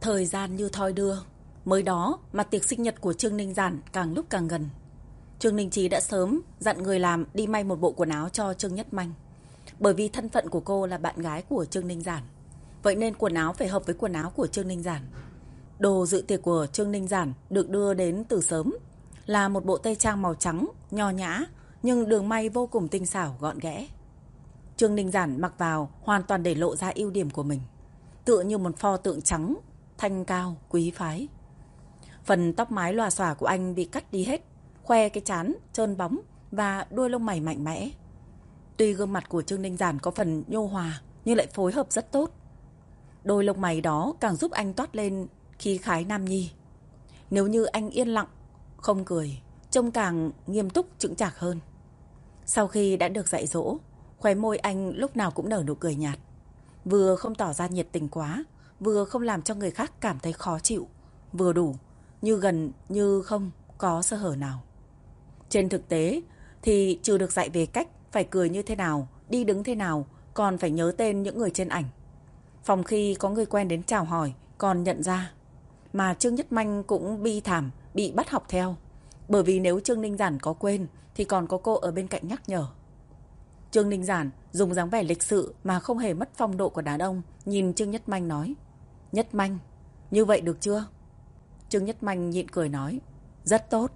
Thời gian như thoi đưa. Mới đó mà tiệc sinh nhật của Trương Ninh Giản càng lúc càng gần. Trương Ninh Chí đã sớm dặn người làm đi may một bộ quần áo cho Trương Nhất Manh. Bởi vì thân phận của cô là bạn gái của Trương Ninh Giản, vậy nên quần áo phải hợp với quần áo của Trương Ninh Giản. Đồ dự tiệc của Trương Ninh Giản được đưa đến từ sớm, là một bộ tây trang màu trắng, nho nhã, nhưng đường may vô cùng tinh xảo, gọn ghẽ. Trương Ninh Giản mặc vào hoàn toàn để lộ ra ưu điểm của mình, tựa như một pho tượng trắng, thanh cao, quý phái. Phần tóc mái lòa xòa của anh bị cắt đi hết, khoe cái trán trơn bóng và đuôi lông mày mạnh mẽ. Tuy gương mặt của Trương Ninh Giản có phần nhô hòa, nhưng lại phối hợp rất tốt. Đôi lông mày đó càng giúp anh toát lên khí khái nam nhi. Nếu như anh yên lặng, không cười, trông càng nghiêm túc chững chạc hơn. Sau khi đã được dạy dỗ, khóe môi anh lúc nào cũng nở nụ cười nhạt, vừa không tỏ ra nhiệt tình quá, vừa không làm cho người khác cảm thấy khó chịu, vừa đủ, như gần như không có sơ hở nào. Trên thực tế thì trừ được dạy về cách phải cười như thế nào, đi đứng thế nào, còn phải nhớ tên những người trên ảnh. Phòng khi có người quen đến chào hỏi còn nhận ra. Mà Trương Nhất Manh cũng bi thảm bị bắt học theo, bởi vì nếu Trương Ninh Giản có quên thì còn có cô ở bên cạnh nhắc nhở. Trương Ninh Giản dùng dáng vẻ lịch sự mà không hề mất phong độ của đàn ông, nhìn Trương Nhất Manh nói: Nhất Manh, như vậy được chưa? Trương Nhất Manh nhịn cười nói: rất tốt.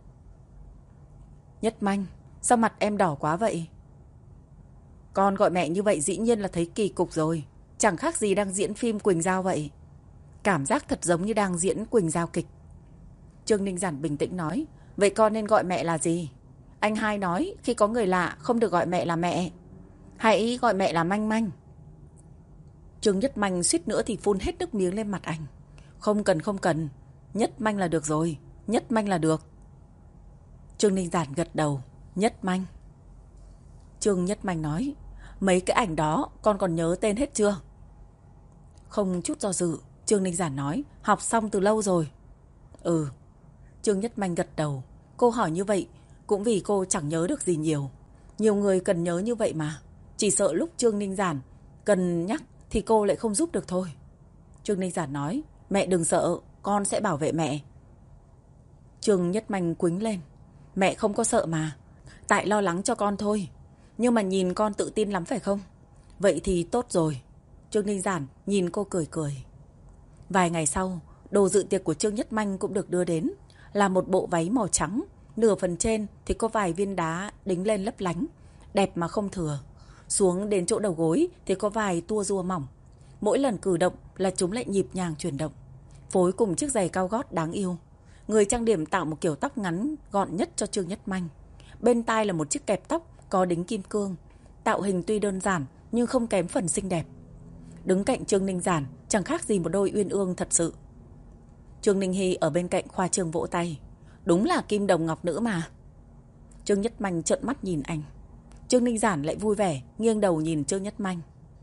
Nhất Manh, sao mặt em đỏ quá vậy? Con gọi mẹ như vậy dĩ nhiên là thấy kỳ cục rồi, chẳng khác gì đang diễn phim Quỳnh Giao vậy. Cảm giác thật giống như đang diễn Quỳnh Giao kịch. Trương Ninh Giản bình tĩnh nói: vậy con nên gọi mẹ là gì? Anh hai nói khi có người lạ không được gọi mẹ là mẹ, hãy gọi mẹ là Manh Manh. Trương Nhất Manh suýt nữa thì phun hết nước miếng lên mặt anh. Không cần, Nhất Manh là được rồi, Nhất Manh là được. Trương Ninh Giản gật đầu: Nhất Manh. Trương Nhất Manh nói: mấy cái ảnh đó con còn nhớ tên hết chưa? Không chút do dự, Trương Ninh Giản nói: học xong từ lâu rồi. Ừ. Trương Nhất Manh gật đầu. Cô hỏi như vậy cũng vì cô chẳng nhớ được gì nhiều. Nhiều người cần nhớ như vậy mà. Chỉ sợ lúc Trương Ninh Giản cần nhắc thì cô lại không giúp được thôi. Trương Ninh Giản nói: mẹ đừng sợ, con sẽ bảo vệ mẹ. Trương Nhất Manh quĩnh lên: mẹ không có sợ mà, tại lo lắng cho con thôi. Nhưng mà nhìn con tự tin lắm phải không? Vậy thì tốt rồi. Trương Ninh Giản nhìn cô cười cười. Vài ngày sau, đồ dự tiệc của Trương Nhất Manh cũng được đưa đến, là một bộ váy màu trắng, nửa phần trên thì có vài viên đá đính lên lấp lánh, đẹp mà không thừa. Xuống đến chỗ đầu gối thì có vài tua rua mỏng. Mỗi lần cử động là chúng lại nhịp nhàng chuyển động, phối cùng chiếc giày cao gót đáng yêu. Người trang điểm tạo một kiểu tóc ngắn gọn nhất cho Trương Nhất Manh. Bên tai là một chiếc kẹp tóc có đính kim cương. Tạo hình tuy đơn giản nhưng không kém phần xinh đẹp. Đứng cạnh Trương Ninh Giản chẳng khác gì một đôi uyên ương thật sự. Trương Ninh Hy ở bên cạnh khoa trương vỗ tay: đúng là kim đồng ngọc nữ mà. Trương Nhất Manh trợn mắt nhìn anh. Trương Ninh Giản lại vui vẻ nghiêng đầu nhìn Trương Nhất Manh.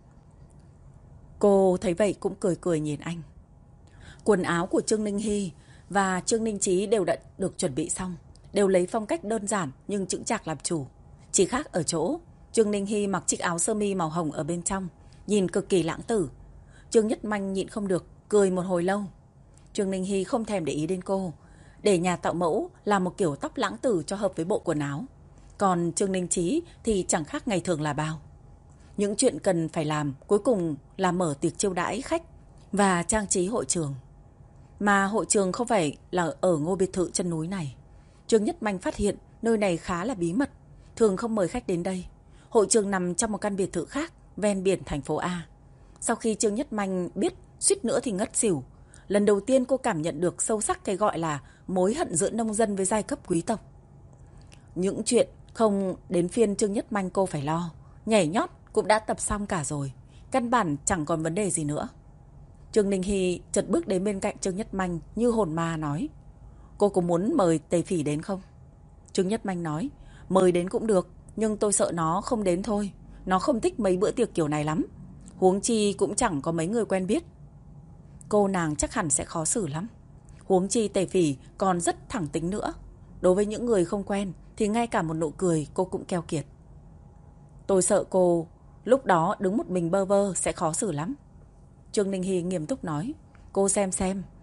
Cô thấy vậy cũng cười cười nhìn anh. Quần áo của Trương Ninh Hy và Trương Ninh Chí đều đã được chuẩn bị xong, đều lấy phong cách đơn giản nhưng chững chạc làm chủ. Chỉ khác ở chỗ Trương Ninh Hy mặc chiếc áo sơ mi màu hồng ở bên trong, nhìn cực kỳ lãng tử. Trương Nhất Manh nhịn không được cười một hồi lâu. Trương Ninh Hy không thèm để ý đến cô, để nhà tạo mẫu làm một kiểu tóc lãng tử cho hợp với bộ quần áo. Còn Trương Ninh Chí thì chẳng khác ngày thường là bao. Những chuyện cần phải làm cuối cùng là mở tiệc chiêu đãi khách và trang trí hội trường. Mà hội trường không phải là ở ngôi biệt thự chân núi này. Trương Nhất Manh phát hiện nơi này khá là bí mật, thường không mời khách đến đây. Hội trường nằm trong một căn biệt thự khác ven biển thành phố A. Sau khi Trương Nhất Manh biết, suýt nữa thì ngất xỉu. Lần đầu tiên cô cảm nhận được sâu sắc cái gọi là mối hận giữa nông dân với giai cấp quý tộc. Những chuyện không đến phiên Trương Nhất Manh cô phải lo. Nhảy nhót cũng đã tập xong cả rồi, căn bản chẳng còn vấn đề gì nữa. Trương Ninh Hy chợt bước đến bên cạnh Trương Nhất Manh như hồn ma nói: cô có muốn mời Tề Phỉ đến không? Trương Nhất Manh nói: mời đến cũng được, nhưng tôi sợ nó không đến thôi. Nó không thích mấy bữa tiệc kiểu này lắm. Huống chi cũng chẳng có mấy người quen biết. Cô nàng chắc hẳn sẽ khó xử lắm. Huống chi Tề Phỉ còn rất thẳng tính nữa. Đối với những người không quen thì ngay cả một nụ cười cô cũng keo kiệt. Tôi sợ cô lúc đó đứng một mình bơ vơ sẽ khó xử lắm. Trương Ninh Hy nghiêm túc nói: cô xem,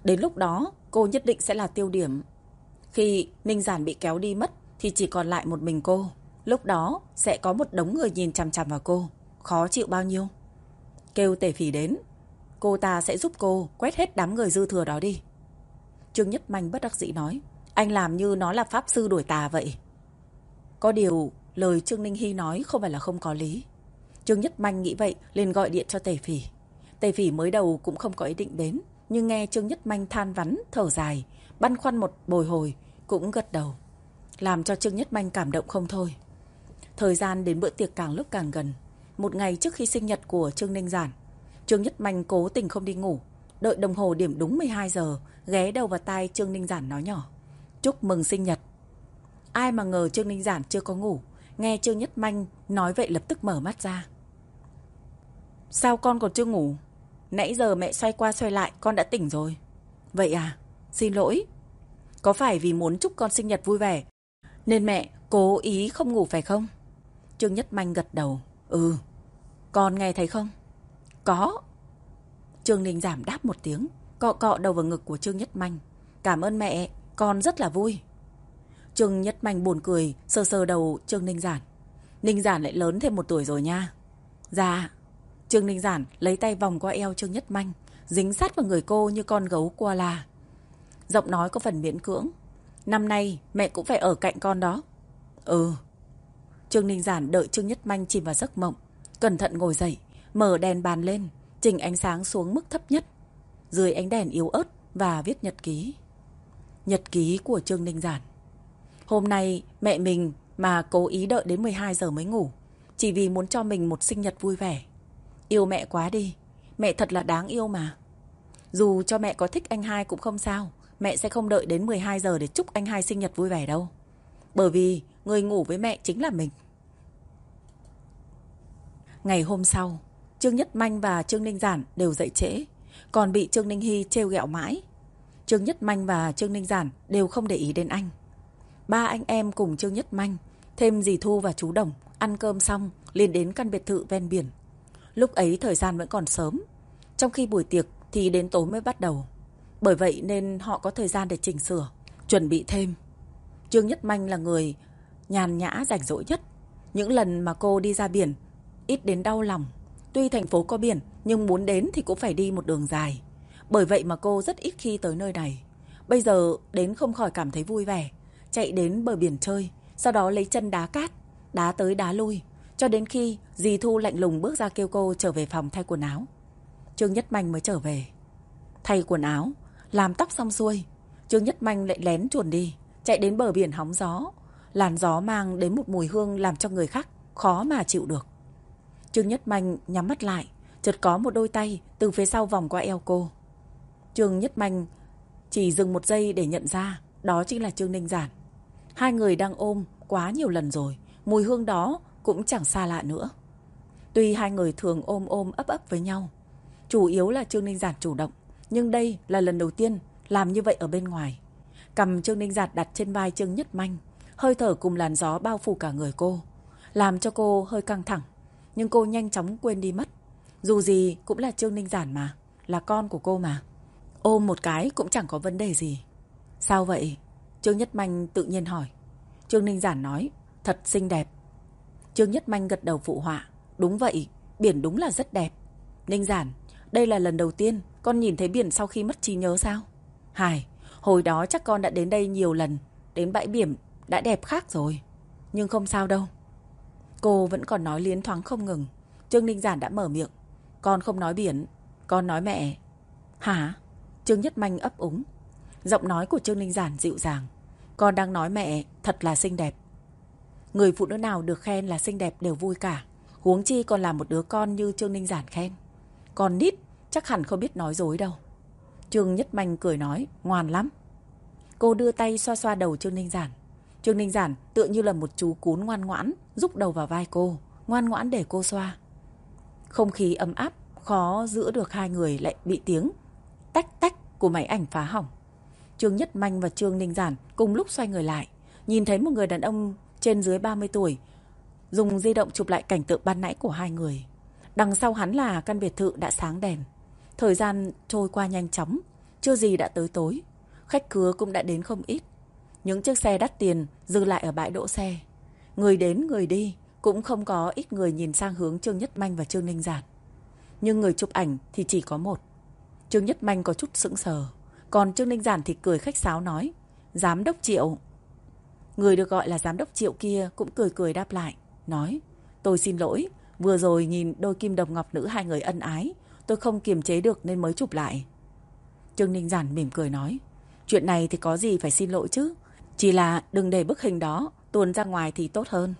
Đến lúc đó, cô nhất định sẽ là tiêu điểm. Khi Ninh Giản bị kéo đi mất thì chỉ còn lại một mình cô. Lúc đó sẽ có một đống người nhìn chằm chằm vào cô. Khó chịu bao nhiêu. Kêu Tể Phỉ đến. Cô ta sẽ giúp cô quét hết đám người dư thừa đó đi. Trương Nhất Manh bất đắc dĩ nói. Anh làm như nó là pháp sư đuổi tà vậy. Có điều lời Trương Ninh Hy nói không phải là không có lý. Trương Nhất Manh nghĩ vậy liền gọi điện cho Tể Phỉ. Tể Phỉ mới đầu cũng không có ý định đến, nhưng nghe Trương Nhất Manh than vắn, thở dài, băn khoăn một bồi hồi, cũng gật đầu, làm cho Trương Nhất Manh cảm động không thôi. Thời gian đến bữa tiệc càng lúc càng gần. Một ngày trước khi sinh nhật của Trương Ninh Giản, Trương Nhất Manh cố tình không đi ngủ, đợi đồng hồ điểm đúng 12 giờ, ghé đầu vào tai Trương Ninh Giản nói nhỏ. Chúc mừng sinh nhật. Ai mà ngờ Trương Ninh Giản chưa có ngủ, nghe Trương Nhất Manh nói vậy lập tức mở mắt ra. Sao con còn chưa ngủ? Nãy giờ mẹ xoay qua xoay lại con đã tỉnh rồi. Vậy à? Xin lỗi. Có phải vì muốn chúc con sinh nhật vui vẻ nên mẹ cố ý không ngủ phải không? Trương Nhất Manh gật đầu. Ừ. Con nghe thấy không? Có. Trương Ninh Giản đáp một tiếng, cọ cọ đầu vào ngực của Trương Nhất Manh. Cảm ơn mẹ, con rất là vui. Trương Nhất Manh buồn cười, sờ sờ đầu Trương Ninh Giản. Ninh Giản lại lớn thêm 1 tuổi rồi nha. Dạ. Trương Ninh Giản lấy tay vòng qua eo Trương Nhất Manh, dính sát vào người cô như con gấu koala. Giọng nói có phần miễn cưỡng. Năm nay mẹ cũng phải ở cạnh con đó. Ừ. Trương Ninh Giản đợi Trương Nhất Manh chìm vào giấc mộng, cẩn thận ngồi dậy, mở đèn bàn lên, chỉnh ánh sáng xuống mức thấp nhất. Dưới ánh đèn yếu ớt và viết nhật ký. Nhật ký của Trương Ninh Giản. Hôm nay mẹ mình mà cố ý đợi đến 12 giờ mới ngủ, chỉ vì muốn cho mình một sinh nhật vui vẻ. Yêu mẹ quá đi, mẹ thật là đáng yêu mà. Dù cho mẹ có thích anh hai cũng không sao, mẹ sẽ không đợi đến 12 giờ để chúc anh hai sinh nhật vui vẻ đâu. Bởi vì người ngủ với mẹ chính là mình. Ngày hôm sau, Trương Nhất Manh và Trương Ninh Giản đều dậy trễ, còn bị Trương Ninh Hy trêu ghẹo mãi. Trương Nhất Manh và Trương Ninh Giản đều không để ý đến anh. 3 anh em cùng Trương Nhất Manh, thêm dì Thu và chú Đồng, ăn cơm xong liền đến căn biệt thự ven biển. Lúc ấy thời gian vẫn còn sớm, trong khi buổi tiệc thì đến tối mới bắt đầu. Bởi vậy nên họ có thời gian để chỉnh sửa, chuẩn bị thêm. Trương Nhất Manh là người nhàn nhã rảnh rỗi nhất. Những lần mà cô đi ra biển, ít đến đau lòng. Tuy thành phố có biển, nhưng muốn đến thì cũng phải đi một đường dài. Bởi vậy mà cô rất ít khi tới nơi này. Bây giờ đến không khỏi cảm thấy vui vẻ. Chạy đến bờ biển chơi, sau đó lấy chân đá cát, đá tới đá lui, cho đến khi dì Thu lạnh lùng bước ra kêu cô trở về phòng thay quần áo. Trương Nhất Manh mới trở về. Thay quần áo, làm tóc xong xuôi, Trương Nhất Manh lại lén chuồn đi, chạy đến bờ biển hóng gió. Làn gió mang đến một mùi hương làm cho người khác khó mà chịu được. Trương Nhất Manh nhắm mắt lại, chợt có một đôi tay từ phía sau vòng qua eo cô. Trương Nhất Manh chỉ dừng một giây để nhận ra đó chính là Trương Ninh Giản. Hai người đang ôm quá nhiều lần rồi, mùi hương đó cũng chẳng xa lạ nữa. Tuy hai người thường ôm ấp với nhau, chủ yếu là Trương Ninh Giản chủ động, nhưng đây là lần đầu tiên làm như vậy ở bên ngoài. Cầm Trương Ninh Giản đặt trên vai Trương Nhất Manh, hơi thở cùng làn gió bao phủ cả người cô, làm cho cô hơi căng thẳng. Nhưng cô nhanh chóng quên đi mất. Dù gì cũng là Trương Ninh Giản mà, là con của cô mà. Ôm một cái cũng chẳng có vấn đề gì. Sao vậy? Trương Nhất Manh tự nhiên hỏi. Trương Ninh Giản nói, thật xinh đẹp. Trương Nhất Manh gật đầu phụ họa. Đúng vậy, biển đúng là rất đẹp. Ninh Giản, đây là lần đầu tiên con nhìn thấy biển sau khi mất trí nhớ sao? Hải, hồi đó chắc con đã đến đây nhiều lần, đến bãi biển đã đẹp khác rồi. Nhưng không sao đâu. Cô vẫn còn nói liến thoáng không ngừng. Trương Ninh Giản đã mở miệng. Con không nói biển, con nói mẹ. Hả? Trương Nhất Manh ấp úng. Giọng nói của Trương Ninh Giản dịu dàng. Con đang nói mẹ thật là xinh đẹp. Người phụ nữ nào được khen là xinh đẹp đều vui cả. Huống chi còn là một đứa con như Trương Ninh Giản khen. Con nít chắc hẳn không biết nói dối đâu. Trương Nhất Manh cười nói, ngoan lắm. Cô đưa tay xoa xoa đầu Trương Ninh Giản. Trương Ninh Giản tựa như là một chú cún ngoan ngoãn, rúc đầu vào vai cô, ngoan ngoãn để cô xoa. Không khí ấm áp, khó giữ được hai người lại bị tiếng tách tách của máy ảnh phá hỏng. Trương Nhất Manh và Trương Ninh Giản cùng lúc xoay người lại, nhìn thấy một người đàn ông trên dưới 30 tuổi dùng di động chụp lại cảnh tượng ban nãy của hai người. Đằng sau hắn là căn biệt thự đã sáng đèn. Thời gian trôi qua nhanh chóng, chưa gì đã tới tối. Khách khứa cũng đã đến không ít. Những chiếc xe đắt tiền dừng lại ở bãi đỗ xe. Người đến người đi, cũng không có ít người nhìn sang hướng Trương Nhất Manh và Trương Ninh Giản. Nhưng người chụp ảnh thì chỉ có một. Trương Nhất Manh có chút sững sờ, còn Trương Ninh Giản thì cười khách sáo nói: Giám đốc Triệu. Người được gọi là giám đốc Triệu kia cũng cười cười đáp lại, nói: Tôi xin lỗi, vừa rồi nhìn đôi kim đồng ngọc nữ hai người ân ái, tôi không kiềm chế được nên mới chụp lại. Trương Ninh Giản mỉm cười nói: Chuyện này thì có gì phải xin lỗi chứ, chỉ là đừng để bức hình đó tuồn ra ngoài thì tốt hơn.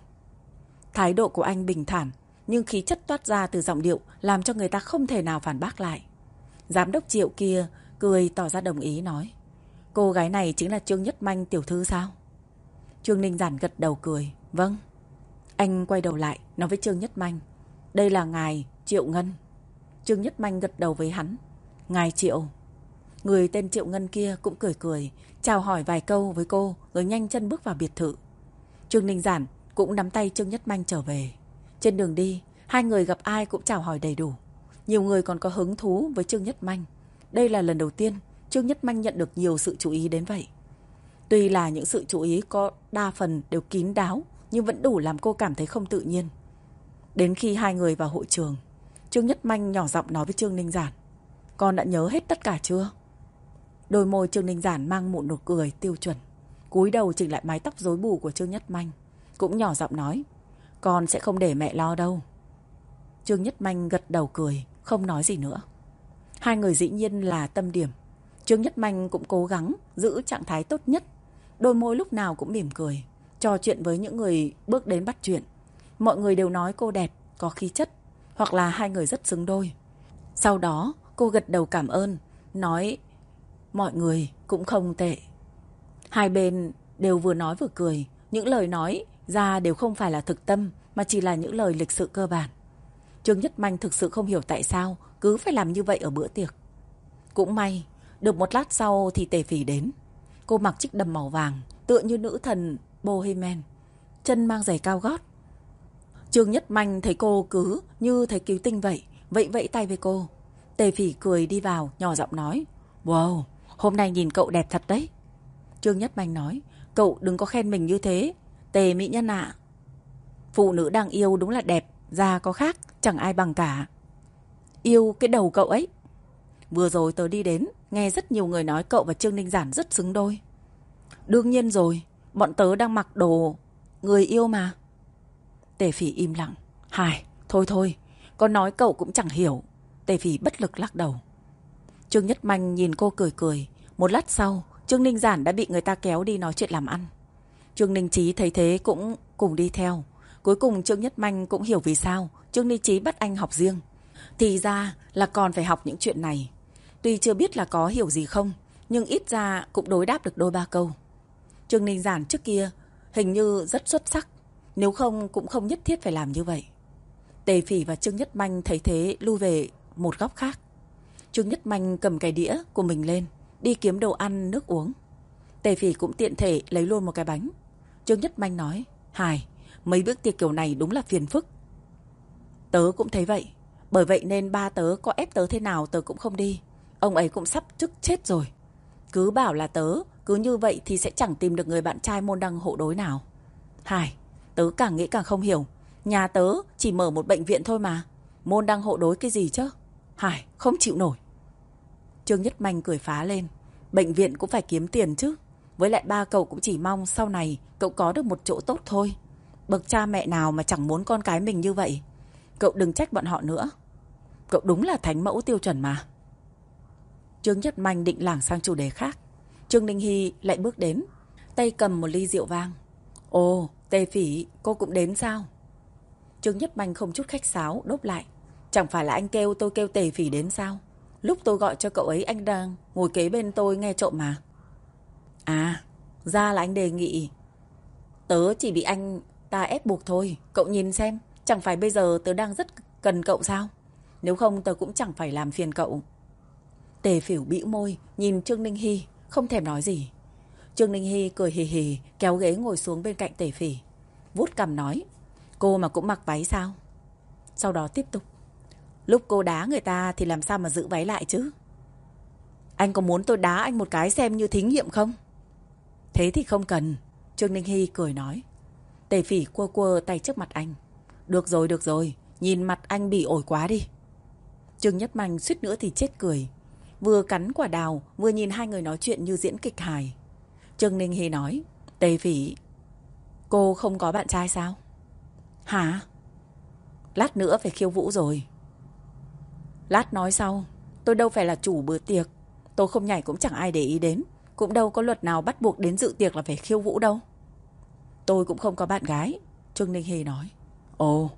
Thái độ của anh bình thản, nhưng khí chất toát ra từ giọng điệu làm cho người ta không thể nào phản bác lại. Giám đốc Triệu kia cười tỏ ra đồng ý nói: Cô gái này chính là Trương Nhất Manh tiểu thư sao? Trương Ninh Giản gật đầu cười: Vâng. Anh quay đầu lại nói với Trương Nhất Manh: Đây là ngài Triệu Ngân. Trương Nhất Manh gật đầu với hắn: Ngài Triệu. Người tên Triệu Ngân kia cũng cười cười, chào hỏi vài câu với cô rồi nhanh chân bước vào biệt thự. Trương Ninh Giản cũng nắm tay Trương Nhất Manh trở về. Trên đường đi, hai người gặp ai cũng chào hỏi đầy đủ. Nhiều người còn có hứng thú với Trương Nhất Manh. Đây là lần đầu tiên Trương Nhất Manh nhận được nhiều sự chú ý đến vậy. Tuy là những sự chú ý có đa phần đều kín đáo, nhưng vẫn đủ làm cô cảm thấy không tự nhiên. Đến khi hai người vào hội trường, Trương Nhất Manh nhỏ giọng nói với Trương Ninh Giản: Con đã nhớ hết tất cả chưa? Đôi môi Trương Ninh Giản mang một nụ cười tiêu chuẩn, cúi đầu chỉnh lại mái tóc rối bù của Trương Nhất Manh, cũng nhỏ giọng nói: Con sẽ không để mẹ lo đâu. Trương Nhất Manh gật đầu cười, không nói gì nữa. Hai người dĩ nhiên là tâm điểm. Trương Nhất Manh cũng cố gắng giữ trạng thái tốt nhất, đôi môi lúc nào cũng mỉm cười, trò chuyện với những người bước đến bắt chuyện. Mọi người đều nói cô đẹp, có khí chất, hoặc là hai người rất xứng đôi. Sau đó cô gật đầu cảm ơn, nói mọi người cũng không tệ. Hai bên đều vừa nói vừa cười, những lời nói ra đều không phải là thực tâm, mà chỉ là những lời lịch sự cơ bản. Trương Nhất Manh thực sự không hiểu tại sao cứ phải làm như vậy ở bữa tiệc. Cũng may, được một lát sau thì Tề Phỉ đến. Cô mặc chiếc đầm màu vàng, tựa như nữ thần Bohemian, chân mang giày cao gót. Trương Nhất Manh thấy cô cứ như thấy cứu tinh vậy, vẫy vẫy tay với cô. Tề Phỉ cười đi vào, nhỏ giọng nói: Wow, hôm nay nhìn cậu đẹp thật đấy. Trương Nhất Manh nói: Cậu đừng có khen mình như thế, Tề mỹ nhân ạ. Phụ nữ đang yêu đúng là đẹp, da có khác, chẳng ai bằng cả. Yêu cái đầu cậu ấy. Vừa rồi tớ đi đến, nghe rất nhiều người nói cậu và Trương Ninh Giản rất xứng đôi. Đương nhiên rồi, bọn tớ đang mặc đồ người yêu mà. Tề Phỉ im lặng. Hài, thôi thôi, con nói cậu cũng chẳng hiểu. Tề Phỉ bất lực lắc đầu. Trương Nhất Manh nhìn cô cười cười. Một lát sau, Trương Ninh Giản đã bị người ta kéo đi nói chuyện làm ăn. Trương Ninh Chí thấy thế cũng cùng đi theo. Cuối cùng Trương Nhất Manh cũng hiểu vì sao Trương Ninh Chí bắt anh học riêng. Thì ra là còn phải học những chuyện này. Tuy chưa biết là có hiểu gì không, nhưng ít ra cũng đối đáp được đôi ba câu. Trương Ninh Giản trước kia hình như rất xuất sắc, nếu không cũng không nhất thiết phải làm như vậy. Tề Phỉ và Trương Nhất Manh thấy thế lui về một góc khác. Trương Nhất Manh cầm cái đĩa của mình lên, đi kiếm đồ ăn, nước uống. Tề Phỉ cũng tiện thể lấy luôn một cái bánh. Trương Nhất Manh nói: Hài, mấy bữa tiệc kiểu này đúng là phiền phức. Tớ cũng thấy vậy, bởi vậy nên ba tớ có ép tớ thế nào tớ cũng không đi. Ông ấy cũng sắp chức chết rồi. Cứ bảo là tớ cứ như vậy thì sẽ chẳng tìm được người bạn trai môn đăng hộ đối nào. Hài, tớ càng nghĩ càng không hiểu. Nhà tớ chỉ mở một bệnh viện thôi mà, môn đăng hộ đối cái gì chứ. Hài, không chịu nổi. Trương Nhất Manh cười phá lên. Bệnh viện cũng phải kiếm tiền chứ. Với lại ba cậu cũng chỉ mong sau này cậu có được một chỗ tốt thôi. Bậc cha mẹ nào mà chẳng muốn con cái mình như vậy. Cậu đừng trách bọn họ nữa. Cậu đúng là thánh mẫu tiêu chuẩn mà. Trương Nhất Manh định lảng sang chủ đề khác. Trương Ninh Hy lại bước đến, tay cầm một ly rượu vang. Ồ, Tề Phỉ, cô cũng đến sao? Trương Nhất Manh không chút khách sáo đốp lại. Chẳng phải là anh kêu tôi kêu Tề Phỉ đến sao? Lúc tôi gọi cho cậu ấy anh đang ngồi kế bên tôi nghe trộm mà. À, ra là anh đề nghị. Tớ chỉ bị anh ta ép buộc thôi. Cậu nhìn xem, chẳng phải bây giờ tớ đang rất cần cậu sao? Nếu không tớ cũng chẳng phải làm phiền cậu. Tề Phỉ bĩu môi nhìn Trương Ninh Hy, không thèm nói gì. Trương Ninh Hy cười hì hì kéo ghế ngồi xuống bên cạnh Tề Phỉ, vuốt cằm nói: Cô mà cũng mặc váy sao? Sau đó tiếp tục: Lúc cô đá người ta thì làm sao mà giữ váy lại chứ? Anh có muốn tôi đá anh một cái xem như thí nghiệm không? Thế thì không cần, Trương Ninh Hy cười nói. Tề Phỉ quơ quơ tay trước mặt anh. Được rồi, nhìn mặt anh bị ổi quá đi. Trương Nhất Manh suýt nữa thì chết cười. Vừa cắn quả đào, vừa nhìn hai người nói chuyện như diễn kịch hài. Trương Ninh Hy nói, Tề Phỉ, cô không có bạn trai sao? Hả? Lát nữa phải khiêu vũ rồi. Lát nói sau, tôi đâu phải là chủ bữa tiệc. Tôi không nhảy cũng chẳng ai để ý đến. Cũng đâu có luật nào bắt buộc đến dự tiệc là phải khiêu vũ đâu. Tôi cũng không có bạn gái, Trương Ninh Hy nói. Ồ,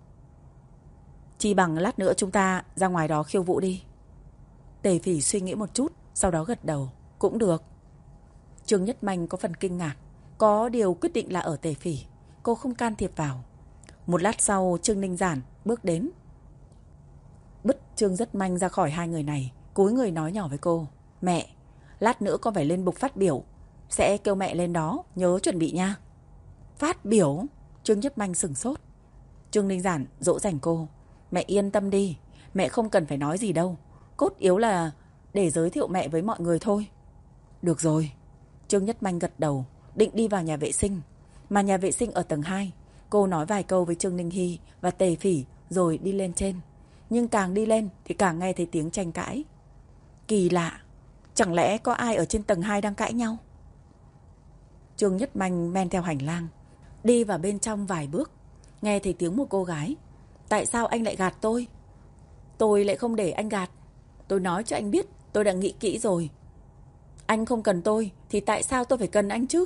chi bằng lát nữa chúng ta ra ngoài đó khiêu vũ đi. Tề Phỉ suy nghĩ một chút, sau đó gật đầu. Cũng được. Trương Nhất Manh có phần kinh ngạc. Có điều quyết định là ở Tề Phỉ. Cô không can thiệp vào. Một lát sau Trương Ninh Giản bước đến, bứt Trương Nhất Manh ra khỏi hai người này, cúi người nói nhỏ với cô. Mẹ, lát nữa con phải lên bục phát biểu. Sẽ kêu mẹ lên đó, nhớ chuẩn bị nha. Phát biểu? Trương Nhất Manh sửng sốt. Trương Ninh Giản dỗ dành cô. Mẹ yên tâm đi, mẹ không cần phải nói gì đâu. Cốt yếu là để giới thiệu mẹ với mọi người thôi. Được rồi. Trương Nhất Manh gật đầu, định đi vào nhà vệ sinh. Mà nhà vệ sinh ở tầng 2. Cô nói vài câu với Trương Ninh Hy và Tề Phỉ rồi đi lên trên. Nhưng càng đi lên thì càng nghe thấy tiếng tranh cãi. Kỳ lạ, chẳng lẽ có ai ở trên tầng 2 đang cãi nhau? Trương Nhất Manh men theo hành lang, đi vào bên trong vài bước, nghe thấy tiếng một cô gái. Tại sao anh lại gạt tôi? Tôi lại không để anh gạt. Tôi nói cho anh biết, tôi đã nghĩ kỹ rồi. Anh không cần tôi thì tại sao tôi phải cần anh chứ?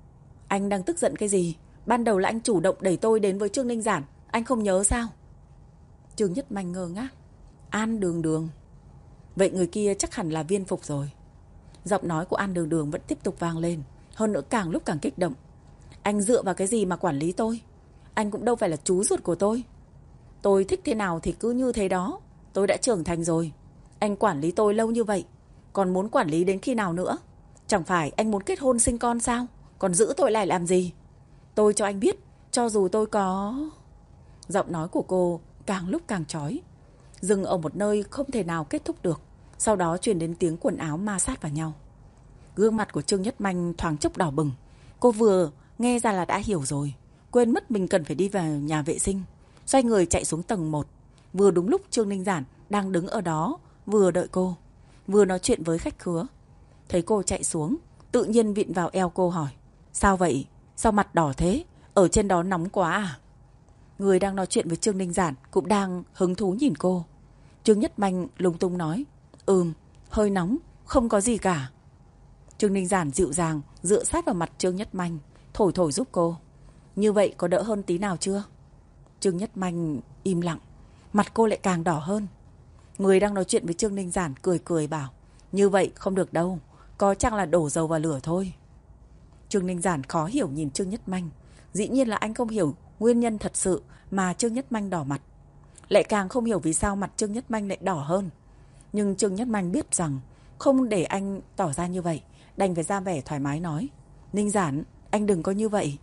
Anh đang tức giận cái gì? Ban đầu là anh chủ động đẩy tôi đến với Trương Ninh Giản, anh không nhớ sao? Trương Nhất Manh ngơ ngác. An Đường Đường. Vậy người kia chắc hẳn là Viên Phục rồi. Giọng nói của An Đường Đường vẫn tiếp tục vang lên, hơn nữa càng lúc càng kích động. Anh dựa vào cái gì mà quản lý tôi? Anh cũng đâu phải là chú ruột của tôi. Tôi thích thế nào thì cứ như thế đó. Tôi đã trưởng thành rồi. Anh quản lý tôi lâu như vậy, còn muốn quản lý đến khi nào nữa? Chẳng phải anh muốn kết hôn sinh con sao? Còn giữ tôi lại làm gì? Tôi cho anh biết, cho dù tôi có... Giọng nói của cô càng lúc càng chói, dừng ở một nơi không thể nào kết thúc được. Sau đó truyền đến tiếng quần áo ma sát vào nhau. Gương mặt của Trương Nhất Manh thoáng chốc đỏ bừng. Cô vừa nghe ra là đã hiểu rồi, quên mất mình cần phải đi vào nhà vệ sinh. Xoay người chạy xuống tầng 1. Vừa đúng lúc Trương Ninh Giản đang đứng ở đó, vừa đợi cô, vừa nói chuyện với khách khứa. Thấy cô chạy xuống, tự nhiên vịn vào eo cô hỏi. Sao vậy? Sao mặt đỏ thế? Ở trên đó nóng quá à? Người đang nói chuyện với Trương Ninh Giản cũng đang hứng thú nhìn cô. Trương Nhất Manh lung tung nói. Hơi nóng, không có gì cả. Trương Ninh Giản dịu dàng dựa sát vào mặt Trương Nhất Manh, thổi thổi giúp cô. Như vậy có đỡ hơn tí nào chưa? Trương Nhất Manh im lặng, mặt cô lại càng đỏ hơn. Người đang nói chuyện với Trương Ninh Giản cười cười bảo. Như vậy không được đâu, có chăng là đổ dầu vào lửa thôi. Trương Ninh Giản khó hiểu nhìn Trương Nhất Manh. Dĩ nhiên là anh không hiểu nguyên nhân thật sự mà Trương Nhất Manh đỏ mặt. Lại càng không hiểu vì sao mặt Trương Nhất Manh lại đỏ hơn. Nhưng Trương Nhất Manh biết rằng không để anh tỏ ra như vậy, đành phải ra vẻ thoải mái nói. Ninh Giản, anh đừng có như vậy.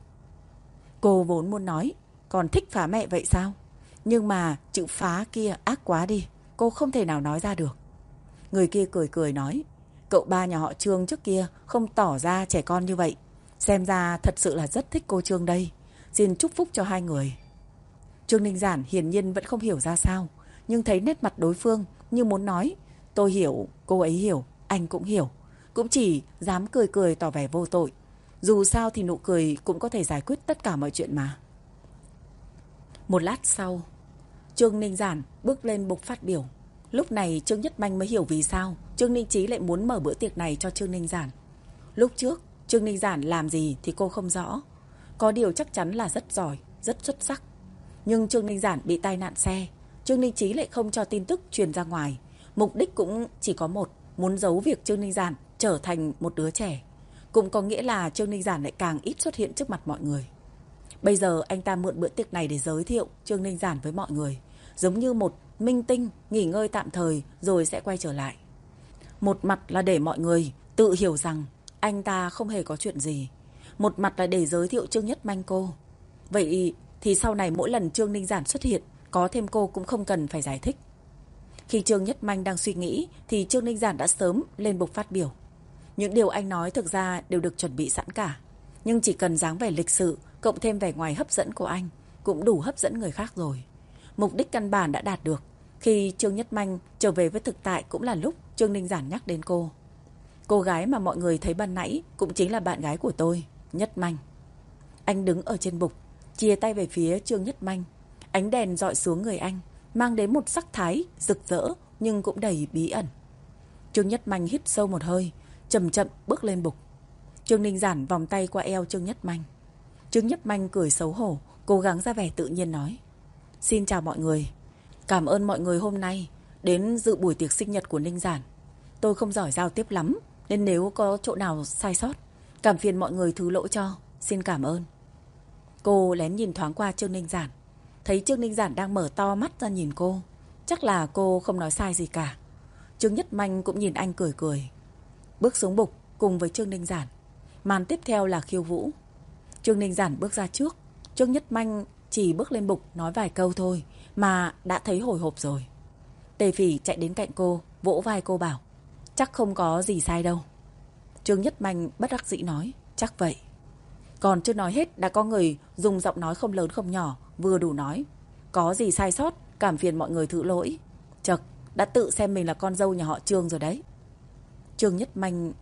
Cô vốn muốn nói, còn thích phá mẹ vậy sao? Nhưng mà chữ phá kia ác quá đi, cô không thể nào nói ra được. Người kia cười cười nói. Cậu ba nhà họ Trương trước kia không tỏ ra trẻ con như vậy. Xem ra thật sự là rất thích cô Trương đây. Xin chúc phúc cho hai người. Trương Ninh Giản hiển nhiên vẫn không hiểu ra sao, nhưng thấy nét mặt đối phương như muốn nói. Tôi hiểu, cô ấy hiểu, anh cũng hiểu. Cũng chỉ dám cười cười tỏ vẻ vô tội. Dù sao thì nụ cười cũng có thể giải quyết tất cả mọi chuyện mà. Một lát sau, Trương Ninh Giản bước lên bục phát biểu. Lúc này Trương Nhất Manh mới hiểu vì sao Trương Ninh Chí lại muốn mở bữa tiệc này cho Trương Ninh Giản. Lúc trước Trương Ninh Giản làm gì thì cô không rõ. Có điều chắc chắn là rất giỏi, rất xuất sắc. Nhưng Trương Ninh Giản bị tai nạn xe, Trương Ninh Chí lại không cho tin tức truyền ra ngoài. Mục đích cũng chỉ có một, muốn giấu việc Trương Ninh Giản trở thành một đứa trẻ. Cũng có nghĩa là Trương Ninh Giản lại càng ít xuất hiện trước mặt mọi người. Bây giờ anh ta mượn bữa tiệc này để giới thiệu Trương Ninh Giản với mọi người, giống như một minh tinh nghỉ ngơi tạm thời rồi sẽ quay trở lại. Một mặt là để mọi người tự hiểu rằng anh ta không hề có chuyện gì, một mặt là để giới thiệu Trương Nhất Manh cô. Vậy thì sau này mỗi lần Trương Ninh Giản xuất hiện, có thêm cô cũng không cần phải giải thích. Khi Trương Nhất Manh đang suy nghĩ thì Trương Ninh Giản đã sớm lên bục phát biểu. Những điều anh nói thực ra đều được chuẩn bị sẵn cả. Nhưng chỉ cần dáng vẻ lịch sự cộng thêm vẻ ngoài hấp dẫn của anh cũng đủ hấp dẫn người khác rồi. Mục đích căn bản đã đạt được. Khi Trương Nhất Manh trở về với thực tại cũng là lúc Trương Ninh Giản nhắc đến cô. Cô gái mà mọi người thấy ban nãy cũng chính là bạn gái của tôi, Nhất Manh. Anh đứng ở trên bục, chia tay về phía Trương Nhất Manh. Ánh đèn dọi xuống người anh, mang đến một sắc thái rực rỡ nhưng cũng đầy bí ẩn. Trương Nhất Manh hít sâu một hơi, chậm chậm bước lên bục. Trương Ninh Giản vòng tay qua eo Trương Nhất Manh. Trương Nhất Manh cười xấu hổ, cố gắng ra vẻ tự nhiên nói: Xin chào mọi người. Cảm ơn mọi người hôm nay đến dự buổi tiệc sinh nhật của Ninh Giản. Tôi không giỏi giao tiếp lắm, nên nếu có chỗ nào sai sót, cảm phiền mọi người thứ lỗi cho. Xin cảm ơn. Cô lén nhìn thoáng qua Trương Ninh Giản. Thấy Trương Ninh Giản đang mở to mắt ra nhìn cô. Chắc là cô không nói sai gì cả. Trương Nhất Manh cũng nhìn anh cười cười. Bước xuống bục cùng với Trương Ninh Giản. Màn tiếp theo là khiêu vũ. Trương Ninh Giản bước ra trước. Trương Nhất Manh chỉ bước lên bục nói vài câu thôi mà đã thấy hồi hộp rồi. Tề Phỉ chạy đến cạnh cô, vỗ vai cô bảo: Chắc không có gì sai đâu. Trương Nhất Manh bất đắc dĩ nói: Chắc vậy. Còn chưa nói hết đã có người dùng giọng nói không lớn không nhỏ vừa đủ nói: Có gì sai sót, cảm phiền mọi người thứ lỗi. Chật, đã tự xem mình là con dâu nhà họ Trương rồi đấy. Trương Nhất Manh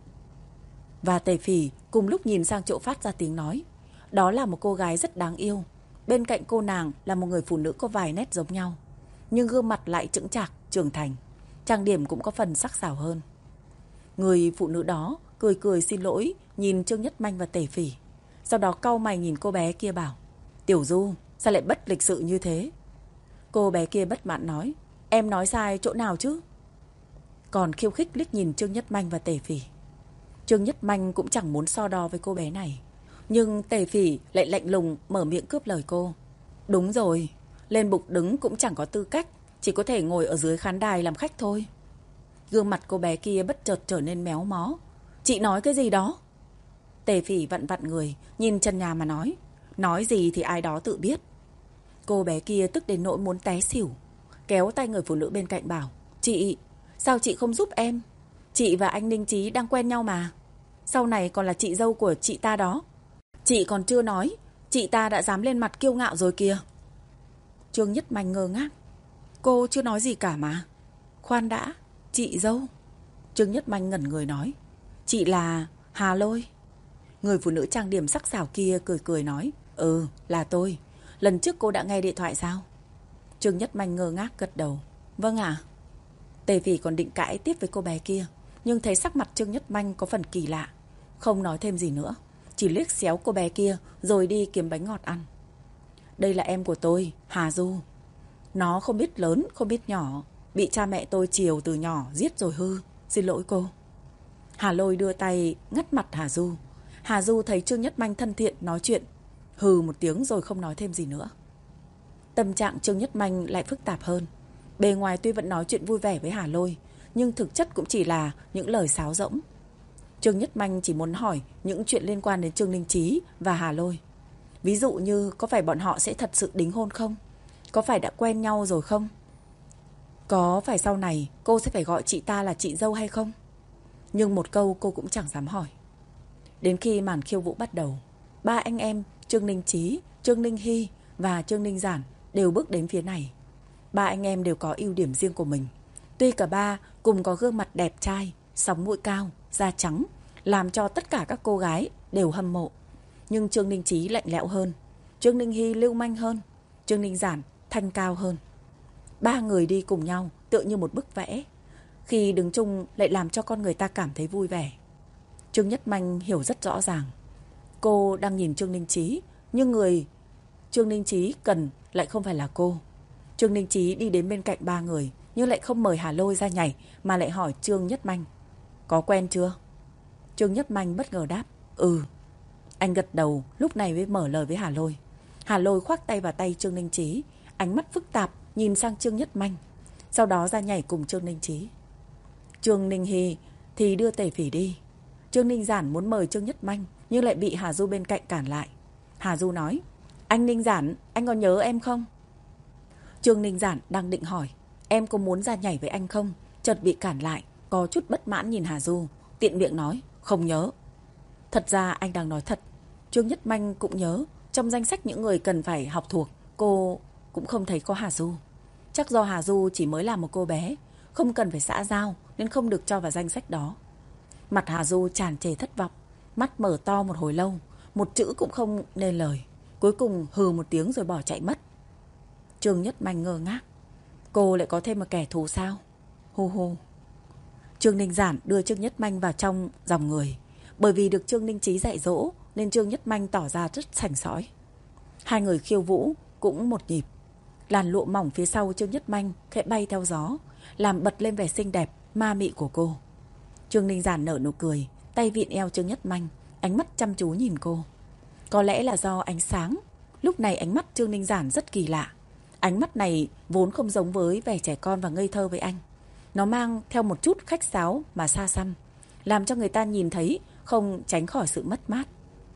và Tề Phỉ cùng lúc nhìn sang chỗ phát ra tiếng nói. Đó là một cô gái rất đáng yêu. Bên cạnh cô nàng là một người phụ nữ có vài nét giống nhau, nhưng gương mặt lại chững chạc, trưởng thành. Trang điểm cũng có phần sắc sảo hơn. Người phụ nữ đó cười cười xin lỗi nhìn Trương Nhất Manh và Tề Phỉ. Sau đó cau mày nhìn cô bé kia bảo: Tiểu Du, sao lại bất lịch sự như thế? Cô bé kia bất mãn nói: Em nói sai chỗ nào chứ? Còn khiêu khích liếc nhìn Trương Nhất Manh và Tề Phỉ. Trương Nhất Manh cũng chẳng muốn so đo với cô bé này, nhưng Tề Phỉ lại lạnh lùng mở miệng cướp lời cô. Đúng rồi, lên bục đứng cũng chẳng có tư cách, chỉ có thể ngồi ở dưới khán đài làm khách thôi. Gương mặt cô bé kia bất chợt trở nên méo mó. Chị nói cái gì đó? Tề Phỉ vặn vặn người, nhìn trần nhà mà nói. Nói gì thì ai đó tự biết. Cô bé kia tức đến nỗi muốn té xỉu, kéo tay người phụ nữ bên cạnh bảo: Chị, sao chị không giúp em? Chị và anh Ninh Chí đang quen nhau mà. Sau này còn là chị dâu của chị ta đó. Chị còn chưa nói, chị ta đã dám lên mặt kiêu ngạo rồi kìa. Trương Nhất Manh ngơ ngác. Cô chưa nói gì cả mà. Khoan đã, chị dâu? Trương Nhất Manh ngẩn người nói: Chị là Hà Lôi. Người phụ nữ trang điểm sắc sảo kia cười cười nói: Ừ, là tôi. Lần trước cô đã nghe điện thoại sao? Trương Nhất Manh ngơ ngác gật đầu: Vâng ạ. Tề Phỉ còn định cãi tiếp với cô bé kia, nhưng thấy sắc mặt Trương Nhất Manh có phần kỳ lạ, không nói thêm gì nữa, chỉ liếc xéo cô bé kia rồi đi kiếm bánh ngọt ăn. Đây là em của tôi, Hà Du. Nó không biết lớn, không biết nhỏ, bị cha mẹ tôi chiều từ nhỏ giết rồi hư. Xin lỗi cô. Hà Lôi đưa tay ngắt mặt Hà Du. Hà Du thấy Trương Nhất Manh thân thiện nói chuyện, hừ một tiếng rồi không nói thêm gì nữa. Tâm trạng Trương Nhất Manh lại phức tạp hơn. Bề ngoài tuy vẫn nói chuyện vui vẻ với Hà Lôi, nhưng thực chất cũng chỉ là những lời sáo rỗng. Trương Nhất Manh chỉ muốn hỏi những chuyện liên quan đến Trương Ninh Chí và Hà Lôi. Ví dụ như có phải bọn họ sẽ thật sự đính hôn không? Có phải đã quen nhau rồi không? Có phải sau này cô sẽ phải gọi chị ta là chị dâu hay không? Nhưng một câu cô cũng chẳng dám hỏi. Đến khi màn khiêu vũ bắt đầu, ba anh em Trương Ninh Chí, Trương Ninh Hy và Trương Ninh Giản đều bước đến phía này. Ba anh em đều có ưu điểm riêng của mình. Tuy cả ba cùng có gương mặt đẹp trai, sóng mũi cao, da trắng, làm cho tất cả các cô gái đều hâm mộ. Nhưng Trương Ninh Chí lạnh lẽo hơn, Trương Ninh Hy lưu manh hơn, Trương Ninh Giản thanh cao hơn. Ba người đi cùng nhau tựa như một bức vẽ. Khi đứng chung lại làm cho con người ta cảm thấy vui vẻ. Trương Nhất Manh hiểu rất rõ ràng. Cô đang nhìn Trương Ninh Chí, nhưng người Trương Ninh Chí cần lại không phải là cô. Trương Ninh Chí đi đến bên cạnh ba người, nhưng lại không mời Hà Lôi ra nhảy, mà lại hỏi Trương Nhất Manh: Có quen chưa? Trương Nhất Manh bất ngờ đáp: Ừ. Anh gật đầu, lúc này mới mở lời với Hà Lôi. Hà Lôi khoác tay vào tay Trương Ninh Chí, ánh mắt phức tạp nhìn sang Trương Nhất Manh, sau đó ra nhảy cùng Trương Ninh Chí. Trương Ninh Hy thì đưa Tề Phỉ đi. Trương Ninh Giản muốn mời Trương Nhất Manh, nhưng lại bị Hà Du bên cạnh cản lại. Hà Du nói: Anh Ninh Giản, anh còn nhớ em không? Trương Ninh Giản đang định hỏi: em có muốn ra nhảy với anh không? Chợt bị cản lại, có chút bất mãn nhìn Hà Du, tiện miệng nói, không nhớ. Thật ra anh đang nói thật. Trương Nhất Manh cũng nhớ, trong danh sách những người cần phải học thuộc, cô cũng không thấy có Hà Du. Chắc do Hà Du chỉ mới là một cô bé, không cần phải xã giao nên không được cho vào danh sách đó. Mặt Hà Du tràn trề thất vọng, mắt mở to một hồi lâu, một chữ cũng không nên lời. Cuối cùng hừ một tiếng rồi bỏ chạy mất. Trương Nhất Manh ngơ ngác. Cô lại có thêm một kẻ thù sao? Hu hu. Trương Ninh Giản đưa Trương Nhất Manh vào trong dòng người. Bởi vì được Trương Ninh Chí dạy dỗ nên Trương Nhất Manh tỏ ra rất sành sỏi. Hai người khiêu vũ cũng một nhịp. Làn lụa mỏng phía sau Trương Nhất Manh khẽ bay theo gió, làm bật lên vẻ xinh đẹp, ma mị của cô. Trương Ninh Giản nở nụ cười, tay vịn eo Trương Nhất Manh, ánh mắt chăm chú nhìn cô. Có lẽ là do ánh sáng. Lúc này ánh mắt Trương Ninh Giản rất kỳ lạ. Ánh mắt này vốn không giống với vẻ trẻ con và ngây thơ với anh. Nó mang theo một chút khách sáo mà xa xăm, làm cho người ta nhìn thấy không tránh khỏi sự mất mát.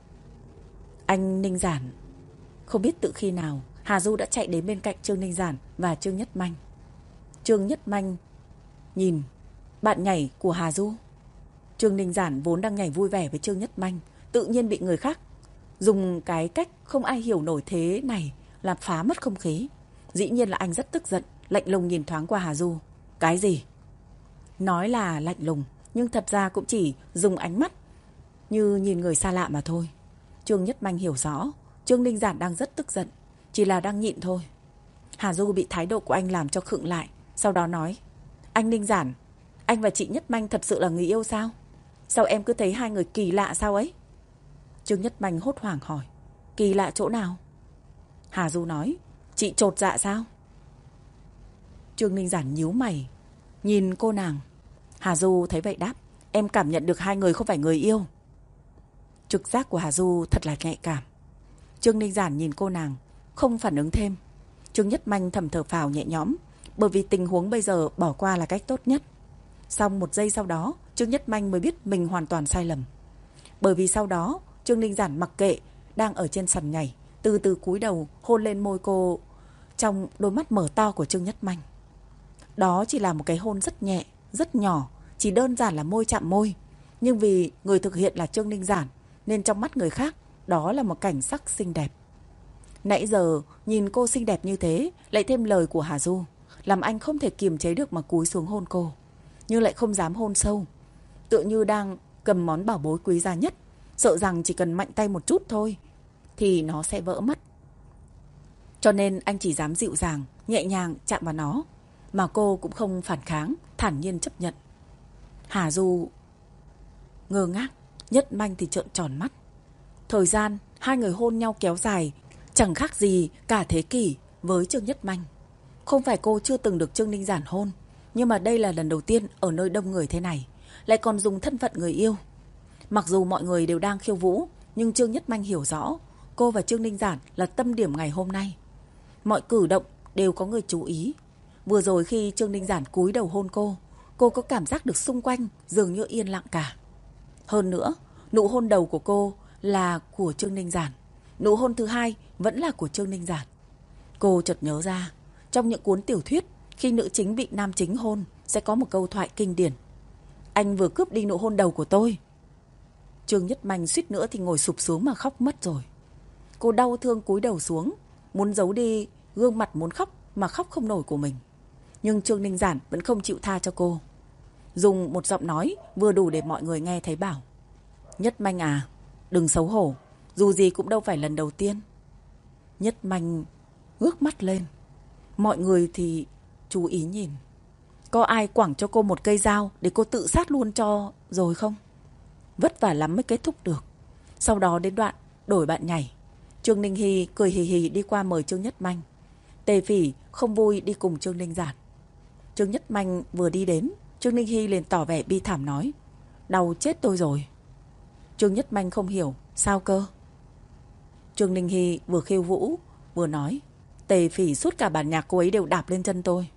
Anh Ninh Giản. Không biết từ khi nào Hà Du đã chạy đến bên cạnh Trương Ninh Giản và Trương Nhất Manh. Trương Nhất Manh nhìn bạn nhảy của Hà Du. Trương Ninh Giản vốn đang nhảy vui vẻ với Trương Nhất Manh, tự nhiên bị người khác dùng cái cách không ai hiểu nổi thế này làm phá mất không khí. Dĩ nhiên là anh rất tức giận, lạnh lùng nhìn thoáng qua Hà Du. Cái gì? Nói là lạnh lùng, nhưng thật ra cũng chỉ dùng ánh mắt như nhìn người xa lạ mà thôi. Trương Nhất Manh hiểu rõ, Trương Ninh Giản đang rất tức giận, chỉ là đang nhịn thôi. Hà Du bị thái độ của anh làm cho khựng lại, sau đó nói, anh Ninh Giản, anh và chị Nhất Manh thật sự là người yêu sao? Sao em cứ thấy hai người kỳ lạ sao ấy? Trương Nhất Manh hốt hoảng hỏi, kỳ lạ chỗ nào? Hà Du nói, chị chột dạ sao? Trương Ninh Giản nhíu mày, nhìn cô nàng. Hà Du thấy vậy đáp, em cảm nhận được hai người không phải người yêu. Trực giác của Hà Du thật là nhạy cảm. Trương Ninh Giản nhìn cô nàng, không phản ứng thêm. Trương Nhất Manh thầm thở phào nhẹ nhõm, bởi vì tình huống bây giờ bỏ qua là cách tốt nhất. Xong một giây sau đó, Trương Nhất Manh mới biết mình hoàn toàn sai lầm. Bởi vì sau đó, Trương Ninh Giản mặc kệ, đang ở trên sàn nhảy, từ từ cúi đầu hôn lên môi cô trong đôi mắt mở to của Trương Nhất Manh. Đó chỉ là một cái hôn rất nhẹ, rất nhỏ, chỉ đơn giản là môi chạm môi. Nhưng vì người thực hiện là Trương Ninh Giản, nên trong mắt người khác, đó là một cảnh sắc xinh đẹp. Nãy giờ, nhìn cô xinh đẹp như thế, lại thêm lời của Hà Du, làm anh không thể kiềm chế được mà cúi xuống hôn cô. Nhưng lại không dám hôn sâu, tựa như đang cầm món bảo bối quý giá nhất, sợ rằng chỉ cần mạnh tay một chút thôi thì nó sẽ vỡ mất. Cho nên anh chỉ dám dịu dàng, nhẹ nhàng chạm vào nó, mà cô cũng không phản kháng, thản nhiên chấp nhận. Hà Du ngơ ngác, Nhất Manh thì trợn tròn mắt. Thời gian hai người hôn nhau kéo dài, chẳng khác gì cả thế kỷ với Trương Nhất Manh. Không phải cô chưa từng được Trương Ninh Giản hôn, nhưng mà đây là lần đầu tiên ở nơi đông người thế này, lại còn dùng thân phận người yêu. Mặc dù mọi người đều đang khiêu vũ, nhưng Trương Nhất Manh hiểu rõ cô và Trương Ninh Giản là tâm điểm ngày hôm nay. Mọi cử động đều có người chú ý. Vừa rồi khi Trương Ninh Giản cúi đầu hôn cô có cảm giác được xung quanh dường như yên lặng cả. Hơn nữa, nụ hôn đầu của cô là của Trương Ninh Giản, nụ hôn thứ hai vẫn là của Trương Ninh Giản. Cô chợt nhớ ra, trong những cuốn tiểu thuyết, khi nữ chính bị nam chính hôn sẽ có một câu thoại kinh điển: anh vừa cướp đi nụ hôn đầu của tôi. Trương Nhất Manh suýt nữa thì ngồi sụp xuống mà khóc mất rồi. Cô đau thương cúi đầu xuống, muốn giấu đi gương mặt muốn khóc mà khóc không nổi của mình. Nhưng Trương Ninh Giản vẫn không chịu tha cho cô. Dùng một giọng nói vừa đủ để mọi người nghe thấy bảo: Nhất Manh à, đừng xấu hổ, dù gì cũng đâu phải lần đầu tiên. Nhất Manh ngước mắt lên. Mọi người thì chú ý nhìn. Có ai quẳng cho cô một cây dao để cô tự sát luôn cho rồi không? Vất vả lắm mới kết thúc được. Sau đó đến đoạn đổi bạn nhảy, Trương Ninh Hy cười hì hì đi qua mời Trương Nhất Manh. Tề Phỉ không vui đi cùng Trương Ninh Giản. Trương Nhất Manh vừa đi đến, Trương Ninh Hy liền tỏ vẻ bi thảm nói: đau chết tôi rồi. Trương Nhất Manh không hiểu, sao cơ? Trương Ninh Hy vừa khiêu vũ vừa nói: Tề Phỉ suốt cả bản nhạc cô ấy đều đạp lên chân tôi.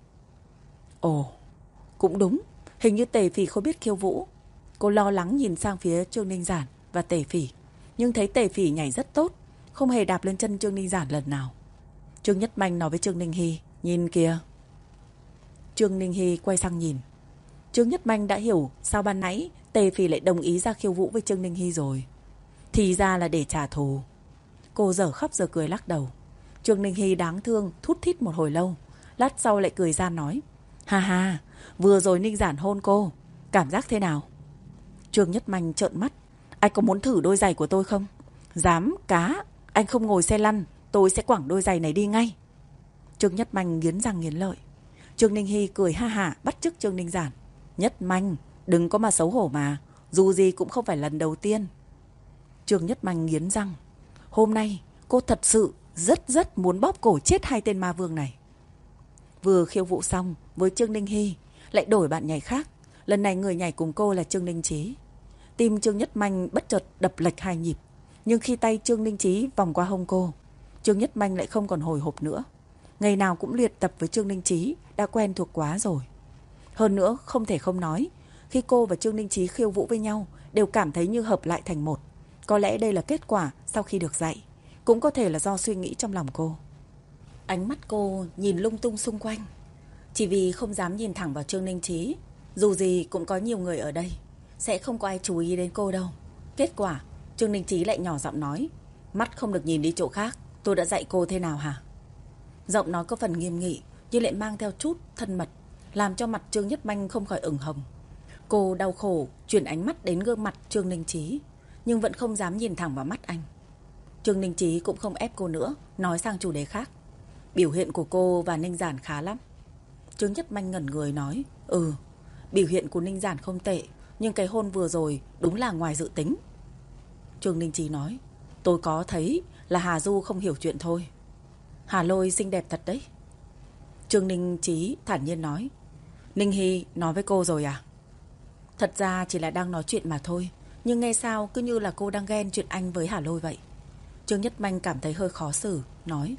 Ồ, cũng đúng, hình như Tề Phỉ không biết khiêu vũ. Cô lo lắng nhìn sang phía Trương Ninh Giản và Tề Phỉ, nhưng thấy Tề Phỉ nhảy rất tốt, không hề đạp lên chân Trương Ninh Giản lần nào. Trương Nhất Manh nói với Trương Ninh Hy: nhìn kìa. Trương Ninh Hy quay sang nhìn. Trương Nhất Manh đã hiểu sao ban nãy Tề Phỉ lại đồng ý ra khiêu vũ với Trương Ninh Hy rồi. Thì ra là để trả thù. Cô dở khóc dở cười lắc đầu. Trương Ninh Hy đáng thương thút thít một hồi lâu. Lát sau lại cười ra nói: Ha ha, vừa rồi Ninh Giản hôn cô, cảm giác thế nào? Trương Nhất Manh trợn mắt. Anh có muốn thử đôi giày của tôi không? Dám cá, anh không ngồi xe lăn, tôi sẽ quẳng đôi giày này đi ngay. Trương Nhất Manh nghiến răng nghiến lợi. Trương Ninh Hy cười ha hả bắt chước Trương Ninh Giản. Nhất Manh, đừng có mà xấu hổ mà, dù gì cũng không phải lần đầu tiên. Trương Nhất Manh nghiến răng. Hôm nay cô thật sự rất muốn bóp cổ chết hai tên ma vương này. Vừa khiêu vũ xong với Trương Ninh Hy, lại đổi bạn nhảy khác. Lần này người nhảy cùng cô là Trương Ninh Chí. Tim Trương Nhất Manh bất chợt đập lệch 2 nhịp. Nhưng khi tay Trương Ninh Chí vòng qua hông cô, Trương Nhất Manh lại không còn hồi hộp nữa. Ngày nào cũng luyện tập với Trương Ninh Chí, đã quen thuộc quá rồi. Hơn nữa không thể không nói, khi cô và Trương Ninh Chí khiêu vũ với nhau đều cảm thấy như hợp lại thành một. Có lẽ đây là kết quả sau khi được dạy, cũng có thể là do suy nghĩ trong lòng cô. Ánh mắt cô nhìn lung tung xung quanh, chỉ vì không dám nhìn thẳng vào Trương Ninh Chí. Dù gì cũng có nhiều người ở đây, sẽ không có ai chú ý đến cô đâu. Kết quả Trương Ninh Chí lại nhỏ giọng nói: Mắt không được nhìn đi chỗ khác, tôi đã dạy cô thế nào hả? Giọng nói có phần nghiêm nghị nhưng lại mang theo chút thân mật, làm cho mặt Trương Nhất Manh không khỏi ửng hồng. Cô đau khổ chuyển ánh mắt đến gương mặt Trương Ninh Chí, nhưng vẫn không dám nhìn thẳng vào mắt anh. Trương Ninh Chí cũng không ép cô nữa, nói sang chủ đề khác. Biểu hiện của cô và Ninh Giản khá lắm. Trương Nhất Manh ngẩn người nói: Biểu hiện của Ninh Giản không tệ, nhưng cái hôn vừa rồi đúng là ngoài dự tính. Trương Ninh Chí nói: Tôi có thấy là Hà Du không hiểu chuyện thôi. Hà Lôi xinh đẹp thật đấy. Trương Ninh Chí thản nhiên nói: Ninh Hy nói với cô rồi à? Thật ra chỉ là đang nói chuyện mà thôi, nhưng nghe sao cứ như là cô đang ghen chuyện anh với Hà Lôi vậy. Trương Nhất Manh cảm thấy hơi khó xử, nói: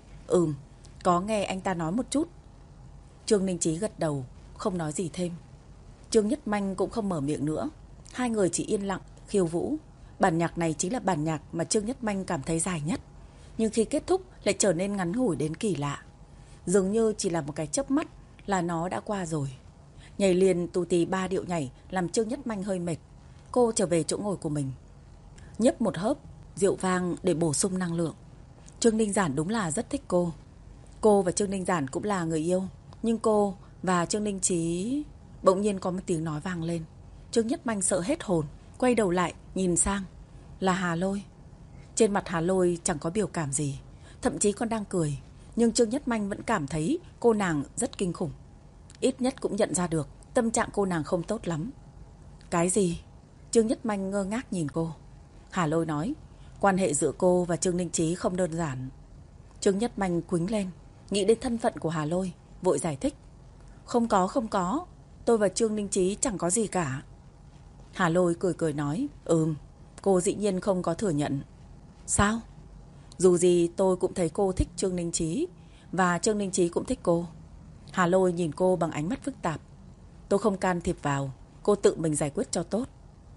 Có nghe anh ta nói một chút. Trương Ninh Chí gật đầu, không nói gì thêm. Trương Nhất Manh cũng không mở miệng nữa. Hai người chỉ yên lặng khiêu vũ. Bản nhạc này chính là bản nhạc mà Trương Nhất Manh cảm thấy dài nhất, nhưng khi kết thúc lại trở nên ngắn ngủi đến kỳ lạ. Dường như chỉ là một cái chớp mắt là nó đã qua rồi. Nhảy liền tù tì 3 điệu nhảy làm Trương Nhất Manh hơi mệt. Cô trở về chỗ ngồi của mình, nhấp một hớp rượu vang để bổ sung năng lượng. Trương Ninh Giản đúng là rất thích cô. Cô và Trương Ninh Giản cũng là người yêu, nhưng cô và Trương Ninh Chí... Bỗng nhiên có một tiếng nói vang lên. Trương Nhất Manh sợ hết hồn, quay đầu lại nhìn sang. Là Hà Lôi. Trên mặt Hà Lôi chẳng có biểu cảm gì, thậm chí còn đang cười. Nhưng Trương Nhất Manh vẫn cảm thấy cô nàng rất kinh khủng. Ít nhất cũng nhận ra được tâm trạng cô nàng không tốt lắm. Cái gì? Trương Nhất Manh ngơ ngác nhìn cô. Hà Lôi nói: Quan hệ giữa cô và Trương Ninh Chí không đơn giản. Trương Nhất Manh quýnh lên, nghĩ đến thân phận của Hà Lôi, vội giải thích: Không có, tôi và Trương Ninh Chí chẳng có gì cả. Hà Lôi cười cười nói: Cô dĩ nhiên không có thừa nhận. Sao? Dù gì tôi cũng thấy cô thích Trương Ninh Chí, và Trương Ninh Chí cũng thích cô. Hà Lôi nhìn cô bằng ánh mắt phức tạp. Tôi không can thiệp vào, cô tự mình giải quyết cho tốt.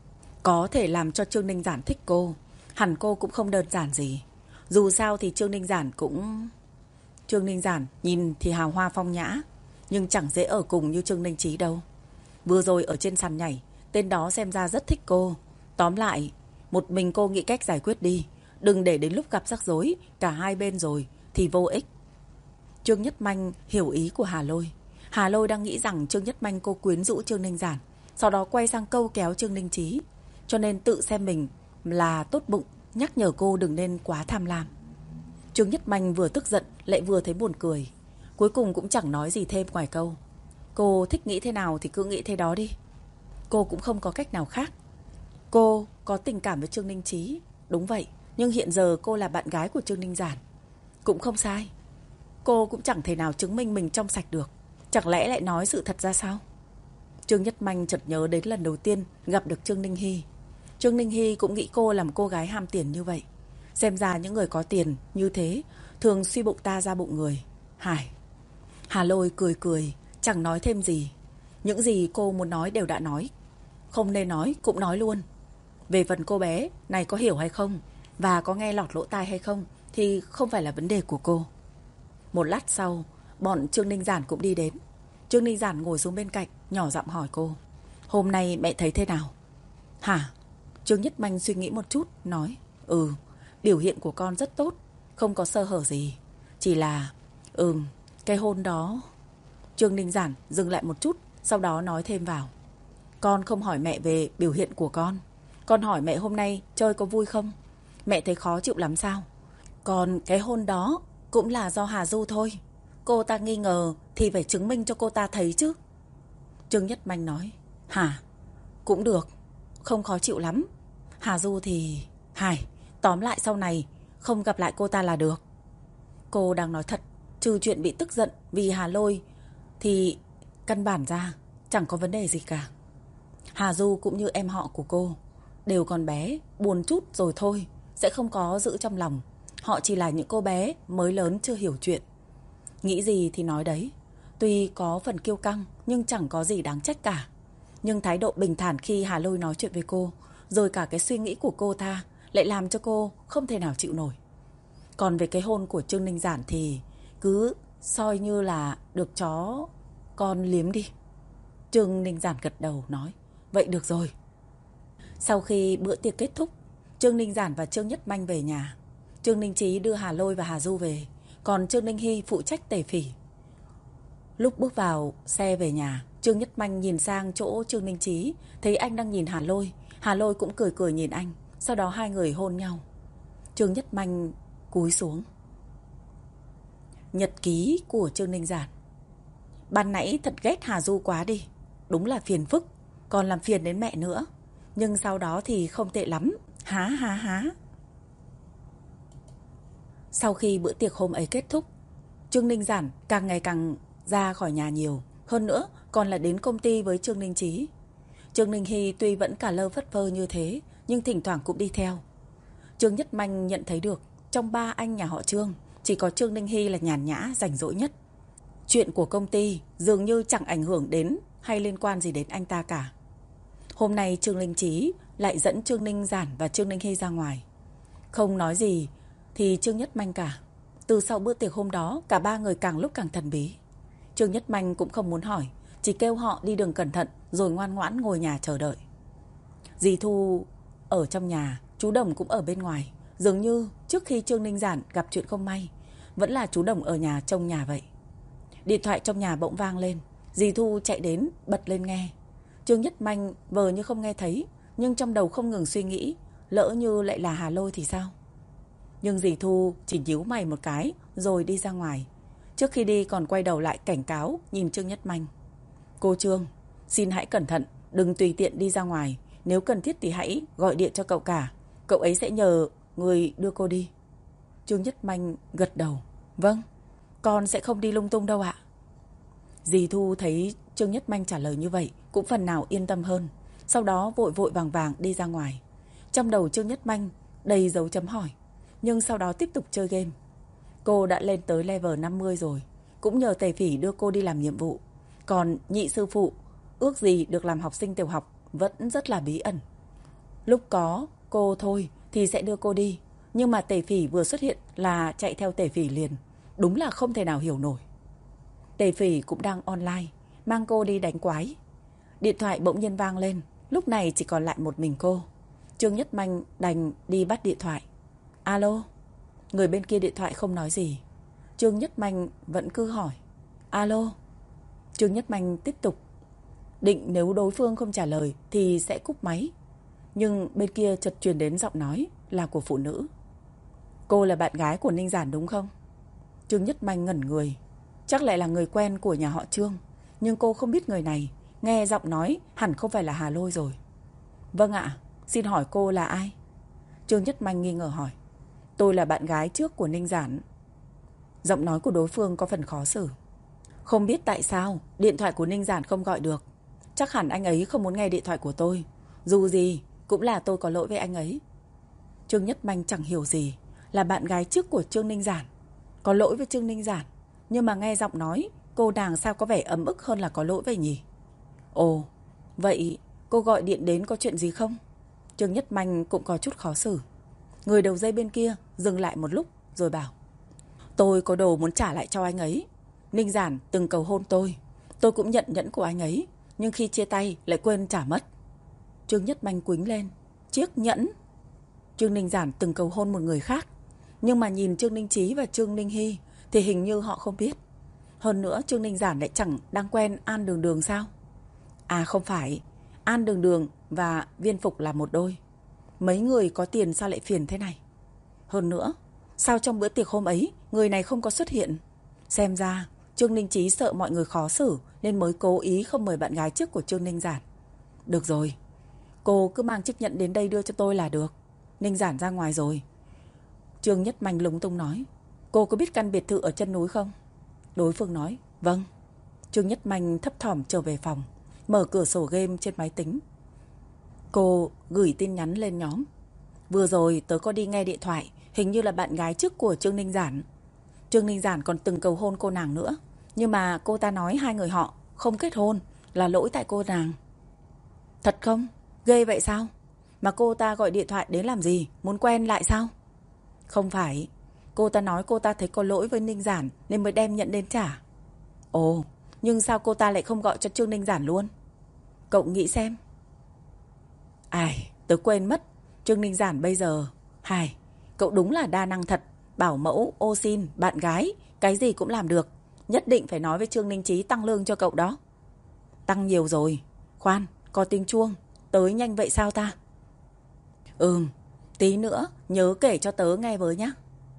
Có thể làm cho Trương Ninh Giản thích cô, hẳn cô cũng không đơn giản gì. Dù sao thì Trương Ninh Giản cũng... Trương Ninh Giản nhìn thì hào hoa phong nhã, nhưng chẳng dễ ở cùng như Trương Ninh Chí đâu. Vừa rồi ở trên sàn nhảy, tên đó xem ra rất thích cô. Tóm lại, một mình cô nghĩ cách giải quyết đi, đừng để đến lúc gặp rắc rối cả hai bên rồi thì vô ích. Trương Nhất Manh hiểu ý của Hà Lôi. Hà Lôi đang nghĩ rằng Trương Nhất Manh cô quyến rũ Trương Ninh Giản, sau đó quay sang câu kéo Trương Ninh Chí, cho nên tự xem mình là tốt bụng, nhắc nhở cô đừng nên quá tham lam. Trương Nhất Manh vừa tức giận lại vừa thấy buồn cười, cuối cùng cũng chẳng nói gì thêm ngoài câu: Cô thích nghĩ thế nào thì cứ nghĩ thế đó đi. Cô cũng không có cách nào khác. Cô có tình cảm với Trương Ninh Chí, đúng vậy, nhưng hiện giờ cô là bạn gái của Trương Ninh Giản. Cũng không sai. Cô cũng chẳng thể nào chứng minh mình trong sạch được. Chẳng lẽ lại nói sự thật ra sao? Trương Nhất Manh chợt nhớ đến lần đầu tiên gặp được Trương Ninh Hy. Trương Ninh Hy cũng nghĩ cô là một cô gái ham tiền như vậy. Xem ra những người có tiền như thế thường suy bụng ta ra bụng người. Hà Lôi cười cười, chẳng nói thêm gì. Những gì cô muốn nói đều đã nói, không nên nói cũng nói luôn. Về phần cô bé này có hiểu hay không và có nghe lọt lỗ tai hay không thì không phải là vấn đề của cô. Một lát sau, bọn Trương Ninh Giản cũng đi đến. Trương Ninh Giản ngồi xuống bên cạnh, nhỏ giọng hỏi cô. Hôm nay mẹ thấy thế nào? Hả? Trương Nhất Manh suy nghĩ một chút, nói. Biểu hiện của con rất tốt, không có sơ hở gì. Chỉ là... cái hôn đó... Trương Ninh Giản dừng lại một chút, sau đó nói thêm vào. Con không hỏi mẹ về biểu hiện của con hỏi mẹ hôm nay chơi có vui không? Mẹ thấy khó chịu lắm sao? Còn cái hôn đó cũng là do Hà Du thôi. Cô ta nghi ngờ thì phải chứng minh cho cô ta thấy chứ. Trương Nhất Manh nói. Hả? Cũng được, không khó chịu lắm. Hà Du thì... tóm lại sau này không gặp lại cô ta là được. Cô đang nói thật, trừ chuyện bị tức giận vì Hà Lôi thì căn bản ra chẳng có vấn đề gì cả. Hà Du cũng như em họ của cô, đều còn bé, buồn chút rồi thôi, sẽ không có giữ trong lòng. Họ chỉ là những cô bé mới lớn chưa hiểu chuyện. Nghĩ gì thì nói đấy. Tuy có phần kiêu căng nhưng chẳng có gì đáng trách cả. Nhưng thái độ bình thản khi Hà Lôi nói chuyện với cô, rồi cả cái suy nghĩ của cô ta, lại làm cho cô không thể nào chịu nổi. Còn về cái hôn của Trương Ninh Giản thì cứ soi như là được chó con liếm đi. Trương Ninh Giản gật đầu nói. Vậy được rồi. Sau khi bữa tiệc kết thúc, Trương Ninh Giản và Trương Nhất Manh về nhà. Trương Ninh Chí đưa Hà Lôi và Hà Du về, còn Trương Ninh Hy phụ trách tề phỉ. Lúc bước vào xe về nhà, Trương Nhất Manh nhìn sang chỗ Trương Ninh Chí, thấy anh đang nhìn Hà Lôi. Hà Lôi cũng cười cười nhìn anh, sau đó hai người hôn nhau. Trương Nhất Manh cúi xuống. Nhật ký của Trương Ninh Giản. Ban nãy thật ghét Hà Du quá đi. Đúng là phiền phức, còn làm phiền đến mẹ nữa. Nhưng sau đó thì không tệ lắm. Há. Sau khi bữa tiệc hôm ấy kết thúc, Trương Ninh Giản càng ngày càng ra khỏi nhà nhiều. Hơn nữa còn là đến công ty với Trương Ninh Chí. Trương Ninh Hy tuy vẫn cả lơ phất phơ như thế, nhưng thỉnh thoảng cũng đi theo. Trương Nhất Manh nhận thấy được, trong ba anh nhà họ Trương, chỉ có Trương Ninh Hy là nhàn nhã, rảnh rỗi nhất. Chuyện của công ty dường như chẳng ảnh hưởng đến hay liên quan gì đến anh ta cả. Hôm nay Trương Ninh Chí lại dẫn Trương Ninh Giản và Trương Ninh Hy ra ngoài. Không nói gì thì Trương Nhất Manh cả. Từ sau bữa tiệc hôm đó, cả ba người càng lúc càng thần bí. Trương Nhất Manh cũng không muốn hỏi, chỉ kêu họ đi đường cẩn thận rồi ngoan ngoãn ngồi nhà chờ đợi. Dì Thu ở trong nhà, chú Đồng cũng ở bên ngoài. Dường như trước khi Trương Ninh Giản gặp chuyện không may, vẫn là chú Đồng ở nhà trông nhà vậy. Điện thoại trong nhà bỗng vang lên. Dì Thu chạy đến bật lên nghe. Trương Nhất Manh vờ như không nghe thấy, nhưng trong đầu không ngừng suy nghĩ, lỡ như lại là Hà Lôi thì sao. Nhưng dì Thu chỉ nhíu mày một cái rồi đi ra ngoài. Trước khi đi còn quay đầu lại cảnh cáo nhìn Trương Nhất Manh. Cô Trương, xin hãy cẩn thận, đừng tùy tiện đi ra ngoài. Nếu cần thiết thì hãy gọi điện cho cậu cả. Cậu ấy sẽ nhờ người đưa cô đi. Trương Nhất Manh gật đầu. Vâng, con sẽ không đi lung tung đâu ạ. Dì Thu thấy Trương Nhất Manh trả lời như vậy cũng phần nào yên tâm hơn. Sau đó vội vội vàng vàng đi ra ngoài. Trong đầu Trương Nhất Manh đầy dấu chấm hỏi, nhưng sau đó tiếp tục chơi game. Cô đã lên tới level 50 rồi, cũng nhờ Tề Phỉ đưa cô đi làm nhiệm vụ. Còn nhị sư phụ ước gì được làm học sinh tiểu học vẫn rất là bí ẩn. Lúc có cô thôi thì sẽ đưa cô đi, nhưng mà Tề Phỉ vừa xuất hiện là chạy theo Tề Phỉ liền. Đúng là không thể nào hiểu nổi. Tề Phỉ cũng đang online, mang cô đi đánh quái. Điện thoại bỗng nhiên vang lên. Lúc này chỉ còn lại một mình cô. Trương Nhất Manh đành đi bắt điện thoại. Alo. Người bên kia điện thoại không nói gì. Trương Nhất Manh vẫn cứ hỏi. Alo. Trương Nhất Manh tiếp tục định nếu đối phương không trả lời thì sẽ cúp máy. Nhưng bên kia chợt truyền đến giọng nói là của phụ nữ. Cô là bạn gái của Ninh Giản đúng không? Trương Nhất Manh ngẩn người. Chắc lại là người quen của nhà họ Trương, nhưng cô không biết người này. Nghe giọng nói hẳn không phải là Hà Lôi rồi. Vâng ạ, xin hỏi cô là ai? Trương Nhất Manh nghi ngờ hỏi. Tôi là bạn gái trước của Ninh Giản. Giọng nói của đối phương có phần khó xử. Không biết tại sao điện thoại của Ninh Giản không gọi được. Chắc hẳn anh ấy không muốn nghe điện thoại của tôi. Dù gì cũng là tôi có lỗi với anh ấy. Trương Nhất Manh chẳng hiểu gì. Là bạn gái trước của Trương Ninh Giản, có lỗi với Trương Ninh Giản. Nhưng mà nghe giọng nói cô nàng sao có vẻ ấm ức hơn là có lỗi vậy nhỉ? Ồ, vậy cô gọi điện đến có chuyện gì không? Trương Nhất Manh cũng có chút khó xử. Người đầu dây bên kia dừng lại một lúc rồi bảo. Tôi có đồ muốn trả lại cho anh ấy. Ninh Giản từng cầu hôn tôi. Tôi cũng nhận nhẫn của anh ấy, nhưng khi chia tay lại quên trả mất. Trương Nhất Manh quýnh lên. Chiếc nhẫn? Trương Ninh Giản từng cầu hôn một người khác, nhưng mà nhìn Trương Ninh Chí và Trương Ninh Hy thì hình như họ không biết. Hơn nữa Trương Ninh Giản lại chẳng đang quen An Đường Đường sao? À không phải, An Đường Đường và Viên Phục là một đôi. Mấy người có tiền sao lại phiền thế này? Hơn nữa, sao trong bữa tiệc hôm ấy người này không có xuất hiện? Xem ra Trương Ninh Chí sợ mọi người khó xử nên mới cố ý không mời bạn gái trước của Trương Ninh Giản. Được rồi, cô cứ mang chiếc nhẫn đến đây đưa cho tôi là được. Ninh Giản ra ngoài rồi. Trương Nhất Manh lúng túng nói. Cô có biết căn biệt thự ở chân núi không? Đối phương nói. Vâng. Trương Nhất Manh thấp thỏm trở về phòng, mở cửa sổ game trên máy tính. Cô gửi tin nhắn lên nhóm. Vừa rồi tớ có đi nghe điện thoại, hình như là bạn gái trước của Trương Ninh Giản. Trương Ninh Giản còn từng cầu hôn cô nàng nữa, nhưng mà cô ta nói hai người họ không kết hôn, là lỗi tại cô nàng. Thật không? Ghê vậy sao? Mà cô ta gọi điện thoại đến làm gì? Muốn quen lại sao? Không phải, cô ta nói cô ta thấy có lỗi với Ninh Giản nên mới đem nhận đến trả. Ồ, nhưng sao cô ta lại không gọi cho Trương Ninh Giản luôn? Cậu nghĩ xem. Ai, tớ quên mất. Trương Ninh Giản bây giờ... cậu đúng là đa năng thật. Bảo mẫu, ô xin, bạn gái, cái gì cũng làm được. Nhất định phải nói với Trương Ninh Chí tăng lương cho cậu đó. Tăng nhiều rồi. Khoan, có tiếng chuông. Tới nhanh vậy sao ta? Tí nữa nhớ kể cho tớ nghe với nhá.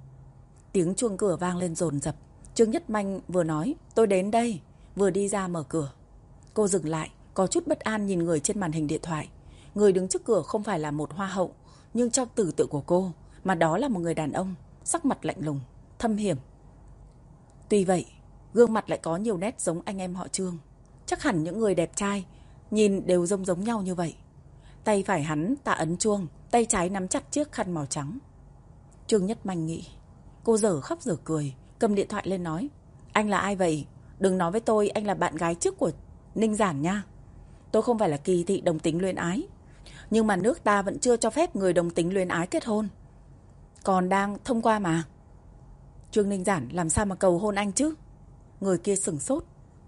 Tiếng chuông cửa vang lên dồn dập. Trương Nhất Manh vừa nói tôi đến đây, vừa đi ra mở cửa. Cô dừng lại, có chút bất an nhìn người trên màn hình điện thoại. Người đứng trước cửa không phải là một hoa hậu, nhưng trong tưởng tượng của cô, mà đó là một người đàn ông, sắc mặt lạnh lùng, thâm hiểm. Tuy vậy, gương mặt lại có nhiều nét giống anh em họ Trương. Chắc hẳn những người đẹp trai nhìn đều giống nhau như vậy. Tay phải hắn tạ ấn chuông, tay trái nắm chặt chiếc khăn màu trắng. Trương Nhất Manh nghĩ. Cô dở khóc dở cười, cầm điện thoại lên nói. Anh là ai vậy? Đừng nói với tôi anh là bạn gái trước của Ninh Giản nha. Tôi không phải là kỳ thị đồng tính luyến ái, nhưng mà nước ta vẫn chưa cho phép người đồng tính luyến ái kết hôn. Còn đang thông qua mà. Trương Ninh Giản làm sao mà cầu hôn anh chứ? Người kia sửng sốt,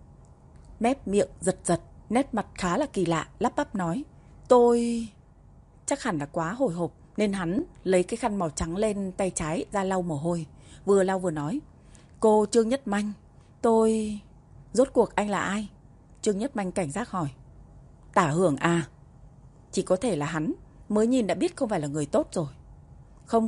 mép miệng giật giật, nét mặt khá là kỳ lạ, lắp bắp nói. Tôi... Chắc hẳn là quá hồi hộp nên hắn lấy cái khăn màu trắng lên tay trái ra lau mồ hôi. Vừa lau vừa nói. Cô Trương Nhất Manh, tôi... Rốt cuộc anh là ai? Trương Nhất Manh cảnh giác hỏi. Tả Hưởng à? Chỉ có thể là hắn, mới nhìn đã biết không phải là người tốt rồi. Không,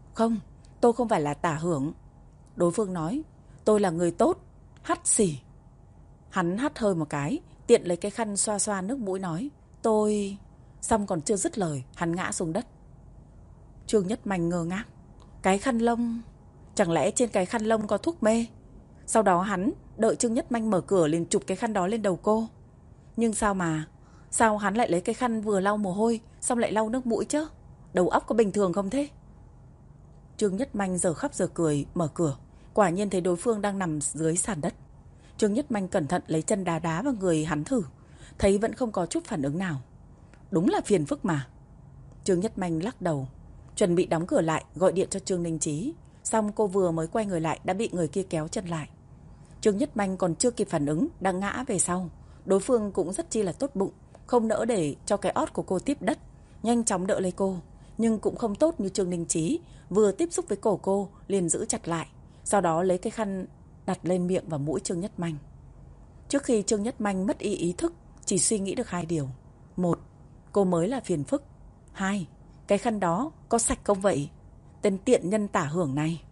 tôi không phải là Tả Hưởng. Đối phương nói. Tôi là người tốt. Hắt xì. Hắn hắt hơi một cái, tiện lấy cái khăn xoa xoa nước mũi nói. Tôi... Xong còn chưa dứt lời, hắn ngã xuống đất. Trương Nhất Manh ngơ ngác. Cái khăn lông... Chẳng lẽ trên cái khăn lông có thuốc mê? Sau đó hắn đợi Trương Nhất Manh mở cửa liền chụp cái khăn đó lên đầu cô. Nhưng sao hắn lại lấy cái khăn vừa lau mồ hôi xong lại lau nước mũi chứ? Đầu óc có bình thường không thế? Trương Nhất Manh giờ khóc giờ cười mở cửa. Quả nhiên thấy đối phương đang nằm dưới sàn đất. Trương Nhất Manh cẩn thận lấy chân đá đá vào người hắn thử. Thấy vẫn không có chút phản ứng nào. Đúng là phiền phức mà. Trương Nhất Manh lắc đầu, chuẩn bị đóng cửa lại gọi điện cho Trương Ninh Chí. Xong cô vừa mới quay người lại đã bị người kia kéo chân lại. Trương Nhất Manh còn chưa kịp phản ứng đã ngã về sau. Đối phương cũng rất chi là tốt bụng, không nỡ để cho cái ót của cô tiếp đất, nhanh chóng đỡ lấy cô. Nhưng cũng không tốt như Trương Ninh Chí, vừa tiếp xúc với cổ cô liền giữ chặt lại, sau đó lấy cái khăn đặt lên miệng và mũi Trương Nhất Manh. Trước khi Trương Nhất Manh mất ý thức, chỉ suy nghĩ được hai điều. Một, cô mới là phiền phức. Hai, cái khăn đó có sạch không vậy? Tên tiện nhân Tả Hưởng này.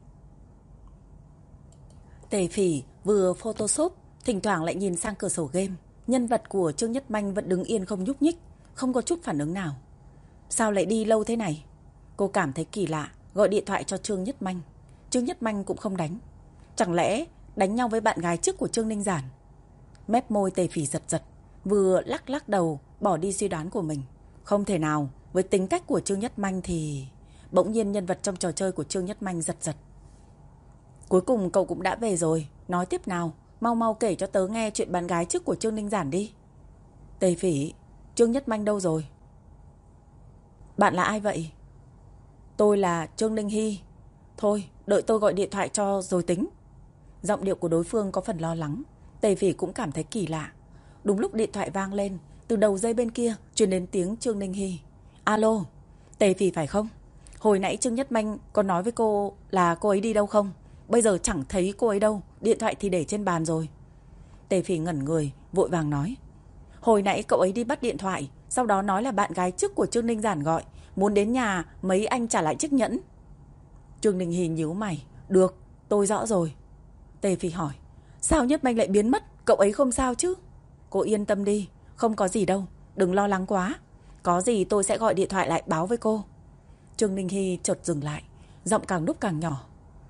Tề Phỉ vừa photoshop, thỉnh thoảng lại nhìn sang cửa sổ game. Nhân vật của Trương Nhất Manh vẫn đứng yên không nhúc nhích, không có chút phản ứng nào. Sao lại đi lâu thế này? Cô cảm thấy kỳ lạ, gọi điện thoại cho Trương Nhất Manh. Trương Nhất Manh cũng không đánh. Chẳng lẽ đánh nhau với bạn gái trước của Trương Ninh Giản? Mép môi Tề Phỉ giật giật, vừa lắc đầu bỏ đi suy đoán của mình. Không thể nào, với tính cách của Trương Nhất Manh thì... Bỗng nhiên nhân vật trong trò chơi của Trương Nhất Manh giật giật. Cuối cùng cậu cũng đã về rồi, nói tiếp nào, mau kể cho tớ nghe chuyện bạn gái trước của Trương Ninh Giản đi. Tề Phỉ, Trương Nhất Manh đâu rồi? Bạn là ai vậy? Tôi là Trương Ninh Hy. Thôi, đợi tôi gọi điện thoại cho rồi tính. Giọng điệu của đối phương có phần lo lắng. Tề Phỉ cũng cảm thấy kỳ lạ. Đúng lúc điện thoại vang lên, từ đầu dây bên kia truyền đến tiếng Trương Ninh Hy. Alo, Tề Phỉ phải không? Hồi nãy Trương Nhất Manh có nói với cô là cô ấy đi đâu không? Bây giờ chẳng thấy cô ấy đâu, điện thoại thì để trên bàn rồi. Tề Phỉ ngẩn người, vội vàng nói. Hồi nãy cậu ấy đi bắt điện thoại, sau đó nói là bạn gái trước của Trương Ninh Giản gọi, muốn đến nhà mấy anh trả lại chiếc nhẫn. Trương Ninh Hy nhíu mày. Được, tôi rõ rồi. Tề Phỉ hỏi. Sao Nhất Manh lại biến mất? Cậu ấy không sao chứ? Cô yên tâm đi, không có gì đâu, đừng lo lắng quá. Có gì tôi sẽ gọi điện thoại lại báo với cô. Trương Ninh Hy chợt dừng lại, giọng càng lúc càng nhỏ.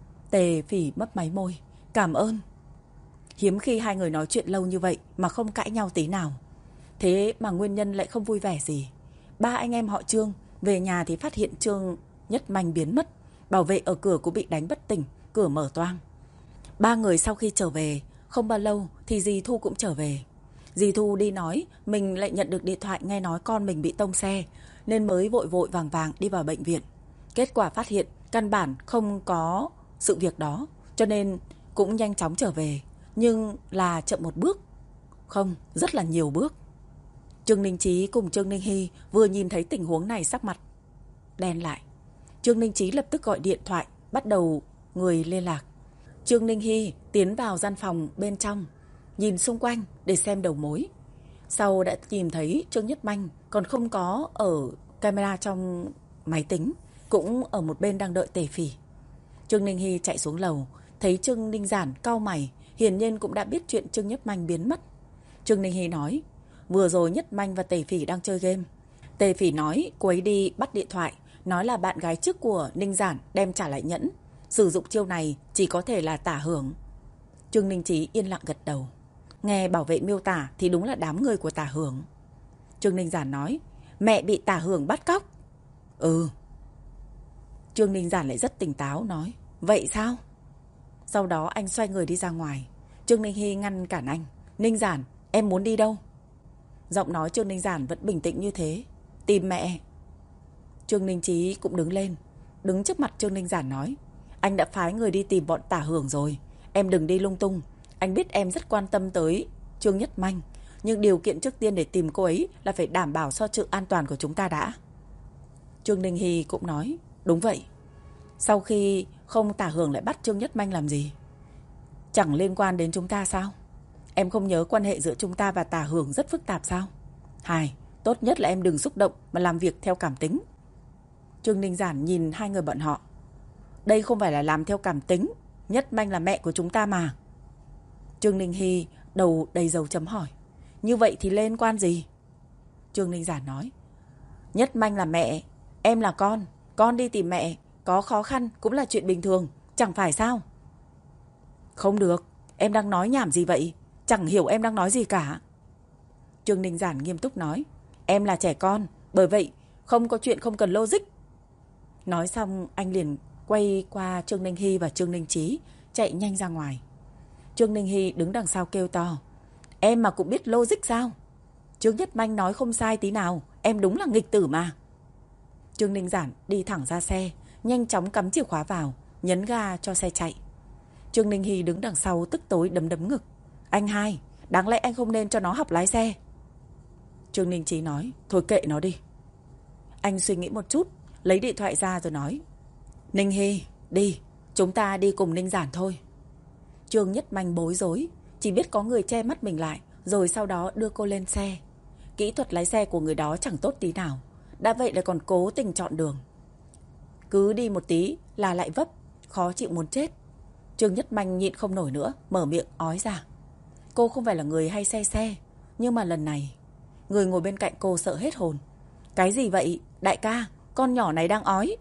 Tề Phỉ mấp máy môi. Cảm ơn. Hiếm khi hai người nói chuyện lâu như vậy mà không cãi nhau tí nào. Thế mà nguyên nhân lại không vui vẻ gì. Ba anh em họ Trương về nhà thì phát hiện Trương Nhất Manh biến mất. Bảo vệ ở cửa cũng bị đánh bất tỉnh, cửa mở toang. Ba người sau khi trở về, không bao lâu thì dì Thu cũng trở về. Dì Thu đi nói mình lại nhận được điện thoại nghe nói con mình bị tông xe, nên mới vội vội vàng vàng đi vào bệnh viện. Kết quả phát hiện căn bản không có sự việc đó, cho nên cũng nhanh chóng trở về. Nhưng là chậm một bước. Không, rất là nhiều bước. Trương Ninh Chí cùng Trương Ninh Hy vừa nhìn thấy tình huống này sắc mặt đen lại. Trương Ninh Chí lập tức gọi điện thoại, bắt đầu người liên lạc. Trương Ninh Hy tiến vào gian phòng bên trong, nhìn xung quanh để xem đầu mối. Sau đã nhìn thấy Trương Nhất Manh còn không có ở camera trong máy tính, cũng ở một bên đang đợi Tề Phỉ. Trương Ninh Hy chạy xuống lầu, thấy Trương Ninh Giản cau mày, hiển nhiên cũng đã biết chuyện Trương Nhất Manh biến mất. Trương Ninh Hy nói, vừa rồi Nhất Manh và Tề Phỉ đang chơi game. Tề Phỉ nói cô ấy đi bắt điện thoại, nói là bạn gái trước của Ninh Giản đem trả lại nhẫn. Sử dụng chiêu này chỉ có thể là Tả Hưởng. Trương Ninh Chí yên lặng gật đầu. Nghe bảo vệ miêu tả thì đúng là đám người của Tả Hưởng. Trương Ninh Giản nói, mẹ bị Tả Hưởng bắt cóc. Ừ. Trương Ninh Giản lại rất tỉnh táo nói, vậy sao? Sau đó anh xoay người đi ra ngoài. Trương Ninh Hy ngăn cản anh. Ninh Giản, em muốn đi đâu? Giọng nói Trương Ninh Giản vẫn bình tĩnh như thế. Tìm mẹ. Trương Ninh Chí cũng đứng lên, đứng trước mặt Trương Ninh Giản nói, anh đã phái người đi tìm bọn Tả Hưởng rồi. Em đừng đi lung tung. Anh biết em rất quan tâm tới Trương Nhất Manh, nhưng điều kiện trước tiên để tìm cô ấy là phải đảm bảo cho sự an toàn của chúng ta đã. Trương Ninh Hy cũng nói, đúng vậy. Sau khi không Tả Hưởng lại bắt Trương Nhất Manh làm gì? Chẳng liên quan đến chúng ta sao? Em không nhớ quan hệ giữa chúng ta và Tả Hưởng rất phức tạp sao? Hài, tốt nhất là em đừng xúc động mà làm việc theo cảm tính. Trương Ninh Giản nhìn hai người bọn họ. Đây không phải là làm theo cảm tính. Nhất Manh là mẹ của chúng ta mà. Trương Ninh Hy đầu đầy dấu chấm hỏi. Như vậy thì liên quan gì? Trương Ninh Giản nói, Nhất Manh là mẹ, em là con đi tìm mẹ, có khó khăn cũng là chuyện bình thường, chẳng phải sao? Không được, em đang nói nhảm gì vậy? Chẳng hiểu em đang nói gì cả. Trương Ninh Giản nghiêm túc nói, em là trẻ con, bởi vậy không có chuyện không cần logic. Nói xong anh liền quay qua Trương Ninh Hy và Trương Ninh Chí, chạy nhanh ra ngoài. Trương Ninh Hy đứng đằng sau kêu to, em mà cũng biết logic sao? Trương Nhất Manh nói không sai tí nào, em đúng là nghịch tử mà. Trương Ninh Giản đi thẳng ra xe, nhanh chóng cắm chìa khóa vào, nhấn ga cho xe chạy. Trương Ninh Hy đứng đằng sau tức tối đấm đấm ngực. Anh hai, đáng lẽ anh không nên cho nó học lái xe. Trương Ninh Chí nói, thôi kệ nó đi. Anh suy nghĩ một chút, lấy điện thoại ra rồi nói, Ninh Hy, đi, chúng ta đi cùng Ninh Giản thôi. Trương Nhất Manh bối rối, chỉ biết có người che mắt mình lại, rồi sau đó đưa cô lên xe. Kỹ thuật lái xe của người đó chẳng tốt tí nào, đã vậy lại còn cố tình chọn đường. Cứ đi một tí là lại vấp, khó chịu muốn chết. Trương Nhất Manh nhịn không nổi nữa, mở miệng ói ra. Cô không phải là người hay say xe, nhưng mà lần này người ngồi bên cạnh cô sợ hết hồn. Cái gì vậy? Đại ca, con nhỏ này đang ói.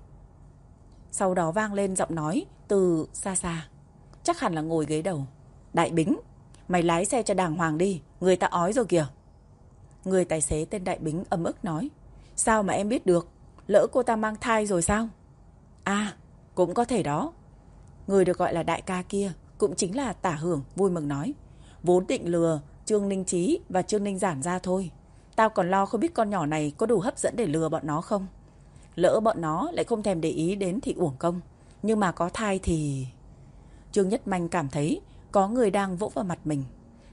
Sau đó vang lên giọng nói từ xa xa, chắc hẳn là ngồi ghế đầu. Đại Bính, mày lái xe cho đàng hoàng đi, người ta ói rồi kìa. Người tài xế tên Đại Bính ấm ức nói, sao mà em biết được? Lỡ cô ta mang thai rồi sao? À, cũng có thể đó. Người được gọi là đại ca kia cũng chính là Tả Hưởng vui mừng nói, vốn định lừa Trương Ninh Chí và Trương Ninh Giản ra thôi. Tao còn lo không biết con nhỏ này có đủ hấp dẫn để lừa bọn nó không. Lỡ bọn nó lại không thèm để ý đến thì uổng công. Nhưng mà có thai thì... Trương Nhất Manh cảm thấy có người đang vỗ vào mặt mình.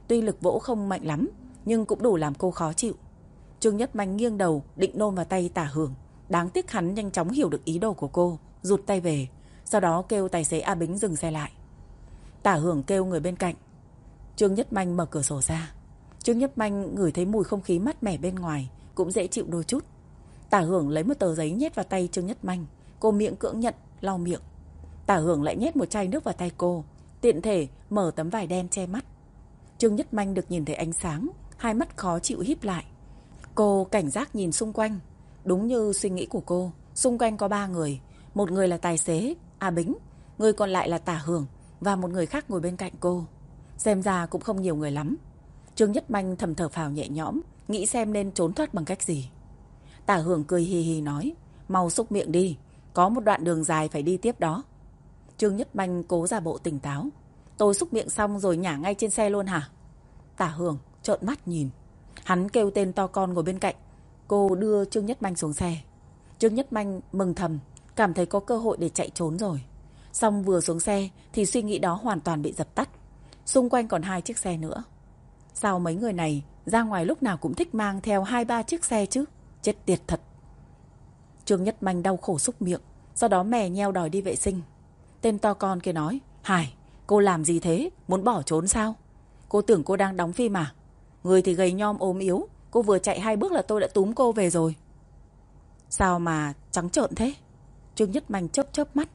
Tuy lực vỗ không mạnh lắm, nhưng cũng đủ làm cô khó chịu. Trương Nhất Manh nghiêng đầu định nôn vào tay Tả Hưởng. Đáng tiếc hắn nhanh chóng hiểu được ý đồ của cô, rụt tay về. Sau đó kêu tài xế A Bính dừng xe lại. Tả Hưởng kêu người bên cạnh. Trương Nhất Manh mở cửa sổ ra. Trương Nhất Manh ngửi thấy mùi không khí mát mẻ bên ngoài, cũng dễ chịu đôi chút. Tả Hưởng lấy một tờ giấy nhét vào tay Trương Nhất Manh. Cô miễn cưỡng nhận, lau miệng. Tả Hưởng lại nhét một chai nước vào tay cô, tiện thể mở tấm vải đen che mắt. Trương Nhất Manh được nhìn thấy ánh sáng, hai mắt khó chịu híp lại. Cô cảnh giác nhìn xung quanh. Đúng như suy nghĩ của cô, xung quanh có 3 người. Một người là tài xế A Bính, người còn lại là Tả Hưởng, và một người khác ngồi bên cạnh cô. Xem ra cũng không nhiều người lắm. Trương Nhất Manh thầm thở phào nhẹ nhõm, nghĩ xem nên trốn thoát bằng cách gì. Tả Hưởng cười hì hì nói, mau xúc miệng đi, có một đoạn đường dài phải đi tiếp đó. Trương Nhất Manh cố giả bộ tỉnh táo. Tôi xúc miệng xong rồi nhả ngay trên xe luôn hả? Tả Hưởng trợn mắt nhìn. Hắn kêu tên to con ngồi bên cạnh. Cô đưa Trương Nhất Manh xuống xe. Trương Nhất Manh mừng thầm, cảm thấy có cơ hội để chạy trốn rồi. Xong vừa xuống xe thì suy nghĩ đó hoàn toàn bị dập tắt. Xung quanh còn 2 chiếc xe nữa. Sao mấy người này ra ngoài lúc nào cũng thích mang theo 2-3 chiếc xe chứ? Chết tiệt thật. Trương Nhất Manh đau khổ xúc miệng, sau đó mè nheo đòi đi vệ sinh. Tên to con kia nói, Hải, cô làm gì thế? Muốn bỏ trốn sao? Cô tưởng cô đang đóng phim à? Người thì gầy nhom ốm yếu, cô vừa chạy 2 bước là tôi đã túm cô về rồi. Sao mà trắng trợn thế? Trương Nhất Manh chớp chớp mắt.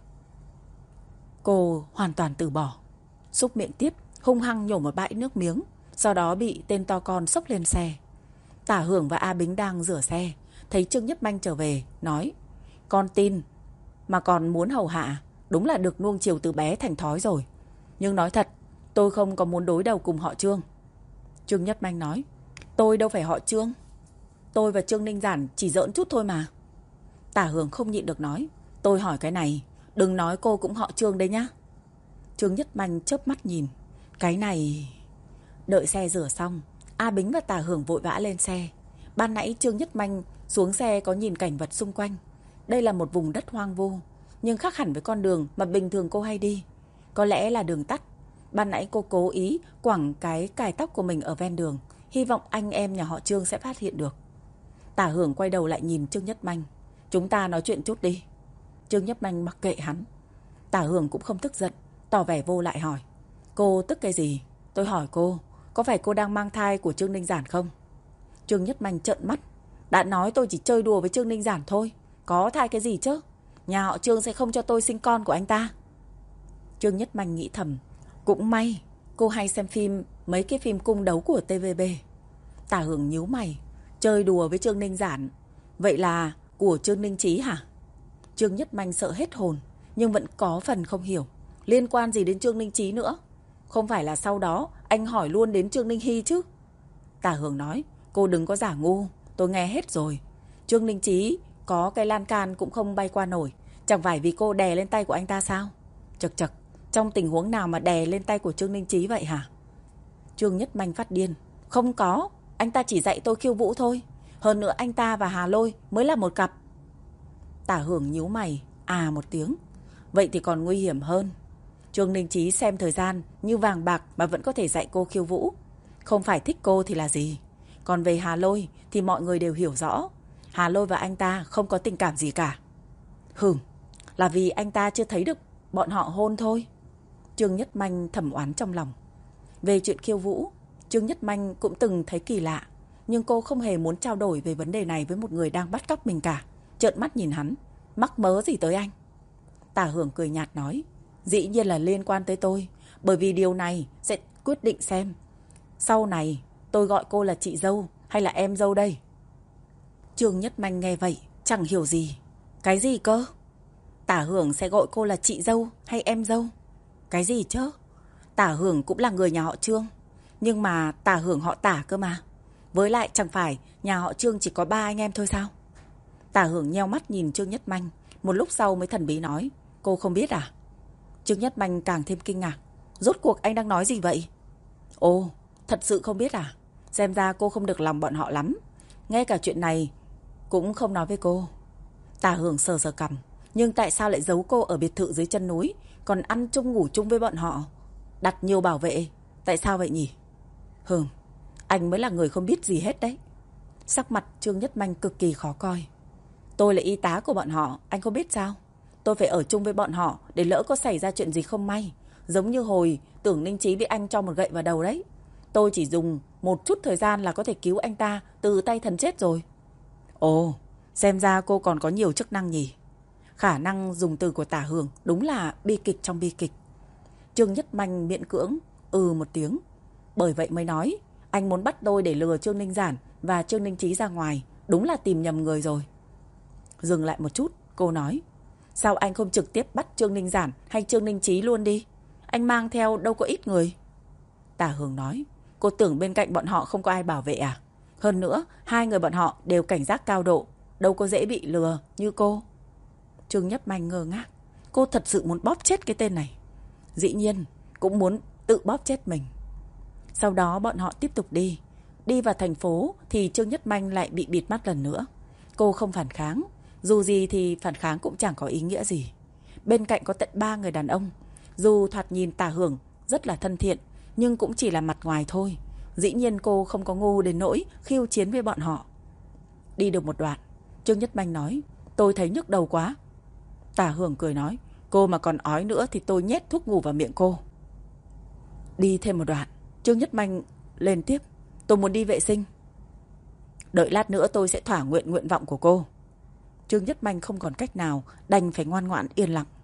Cô hoàn toàn từ bỏ. Xúc miệng tiếp, hung hăng nhổ một bãi nước miếng, sau đó bị tên to con xốc lên xe. Tả Hưởng và A Bính đang rửa xe, thấy Trương Nhất Manh trở về, nói, con tin mà còn muốn hầu hạ, đúng là được nuông chiều từ bé thành thói rồi. Nhưng nói thật, tôi không có muốn đối đầu cùng họ Trương. Trương Nhất Manh nói, tôi đâu phải họ Trương. Tôi và Trương Ninh Giản chỉ giỡn chút thôi mà. Tả Hưởng không nhịn được nói, tôi hỏi cái này, đừng nói cô cũng họ Trương đấy nhá. Trương Nhất Manh chớp mắt nhìn, cái này... Đợi xe rửa xong, A Bính và Tả Hưởng vội vã lên xe. Ban nãy Trương Nhất Manh xuống xe có nhìn cảnh vật xung quanh. Đây là một vùng đất hoang vu, nhưng khác hẳn với con đường mà bình thường cô hay đi. Có lẽ là đường tắt. Ban nãy cô cố ý quẳng cái cài tóc của mình ở ven đường, hy vọng anh em nhà họ Trương sẽ phát hiện được. Tả Hưởng quay đầu lại nhìn Trương Nhất Manh, chúng ta nói chuyện chút đi. Trương Nhất Manh mặc kệ hắn. Tả Hưởng cũng không tức giận, tỏ vẻ vô lại hỏi, cô tức cái gì? Tôi hỏi cô, có phải cô đang mang thai của Trương Ninh Giản không? Trương Nhất Manh trợn mắt, đã nói tôi chỉ chơi đùa với Trương Ninh Giản thôi, có thai cái gì chứ? Nhà họ Trương sẽ không cho tôi sinh con của anh ta. Trương Nhất Manh nghĩ thầm, cũng may cô hay xem phim, mấy cái phim cung đấu của TVB. Tả Hưởng nhíu mày, chơi đùa với Trương Ninh Giản, vậy là của Trương Ninh Chí hả? Trương Nhất Manh sợ hết hồn, nhưng vẫn có phần không hiểu, liên quan gì đến Trương Ninh Chí nữa? Không phải là sau đó anh hỏi luôn đến Trương Ninh Hy chứ? Tả Hưởng nói, cô đừng có giả ngu, tôi nghe hết rồi. Trương Ninh Chí có cái lan can cũng không bay qua nổi, chẳng phải vì cô đè lên tay của anh ta sao? Chật chật, trong tình huống nào mà đè lên tay của Trương Ninh Chí vậy hả? Trương Nhất Manh phát điên, không có, anh ta chỉ dạy tôi khiêu vũ thôi. Hơn nữa anh ta và Hà Lôi mới là một cặp. Tả Hưởng nhíu mày, à một tiếng. Vậy thì còn nguy hiểm hơn. Trương Ninh Chí xem thời gian như vàng bạc mà vẫn có thể dạy cô khiêu vũ. Không phải thích cô thì là gì? Còn về Hà Lôi thì mọi người đều hiểu rõ. Hà Lôi và anh ta không có tình cảm gì cả. Là vì anh ta chưa thấy được bọn họ hôn thôi. Trương Nhất Manh thầm oán trong lòng. Về chuyện khiêu vũ, Trương Nhất Manh cũng từng thấy kỳ lạ, nhưng cô không hề muốn trao đổi về vấn đề này với một người đang bắt cóc mình cả. Trợn mắt nhìn hắn, mắc mớ gì tới anh? Tả Hưởng cười nhạt nói, dĩ nhiên là liên quan tới tôi, bởi vì điều này sẽ quyết định xem sau này tôi gọi cô là chị dâu hay là em dâu đây. Trương Nhất Manh nghe vậy chẳng hiểu gì. Cái gì cơ? Tả Hưởng sẽ gọi cô là chị dâu hay em dâu? Cái gì chứ? Tả Hưởng cũng là người nhà họ Trương, nhưng mà Tả Hưởng họ Tả cơ mà. Với lại chẳng phải nhà họ Trương chỉ có 3 anh em thôi sao? Tả Hưởng nheo mắt nhìn Trương Nhất Manh, một lúc sau mới thần bí nói, cô không biết à? Trương Nhất Manh càng thêm kinh ngạc, rốt cuộc anh đang nói gì vậy? Ồ, thật sự không biết à? Xem ra cô không được lòng bọn họ lắm, ngay cả chuyện này cũng không nói với cô. Tả Hưởng sờ sờ cằm, nhưng tại sao lại giấu cô ở biệt thự dưới chân núi, còn ăn chung ngủ chung với bọn họ, đặt nhiều bảo vệ, tại sao vậy nhỉ? Hừm, anh mới là người không biết gì hết đấy. Sắc mặt Trương Nhất Manh cực kỳ khó coi. Tôi là y tá của bọn họ, anh không biết sao? Tôi phải ở chung với bọn họ để lỡ có xảy ra chuyện gì không may. Giống như hồi Tưởng Ninh Chí bị anh cho một gậy vào đầu đấy. Tôi chỉ dùng một chút thời gian là có thể cứu anh ta từ tay thần chết rồi. Ồ, xem ra cô còn có nhiều chức năng nhỉ. Khả năng dùng từ của Tả Hường đúng là bi kịch trong bi kịch. Trương Nhất Manh miễn cưỡng một tiếng. Bởi vậy mới nói, anh muốn bắt tôi để lừa Trương Ninh Giản và Trương Ninh Chí ra ngoài, đúng là tìm nhầm người rồi. Dừng lại một chút, cô nói, sao anh không trực tiếp bắt Trương Ninh Giản hay Trương Ninh Chí luôn đi? Anh mang theo đâu có ít người. Tả Hường nói, cô tưởng bên cạnh bọn họ không có ai bảo vệ à? Hơn nữa, hai người bọn họ đều cảnh giác cao độ, đâu có dễ bị lừa như cô. Trương Nhất Manh ngơ ngác, cô thật sự muốn bóp chết cái tên này. Dĩ nhiên, cũng muốn tự bóp chết mình. Sau đó bọn họ tiếp tục đi. Đi vào thành phố thì Trương Nhất Manh lại bị bịt mắt lần nữa. Cô không phản kháng. Dù gì thì phản kháng cũng chẳng có ý nghĩa gì. Bên cạnh có tận 3 người đàn ông. Dù thoạt nhìn Tả Hưởng rất là thân thiện, nhưng cũng chỉ là mặt ngoài thôi. Dĩ nhiên cô không có ngu đến nỗi khiêu chiến với bọn họ. Đi được một đoạn, Trương Nhất Manh nói, tôi thấy nhức đầu quá. Tả Hưởng cười nói, cô mà còn ói nữa thì tôi nhét thuốc ngủ vào miệng cô. Đi thêm một đoạn, Trương Nhất Manh lên tiếp, tôi muốn đi vệ sinh. Đợi lát nữa tôi sẽ thỏa nguyện vọng của cô. Trương Nhất Manh không còn cách nào, đành phải ngoan ngoãn yên lặng.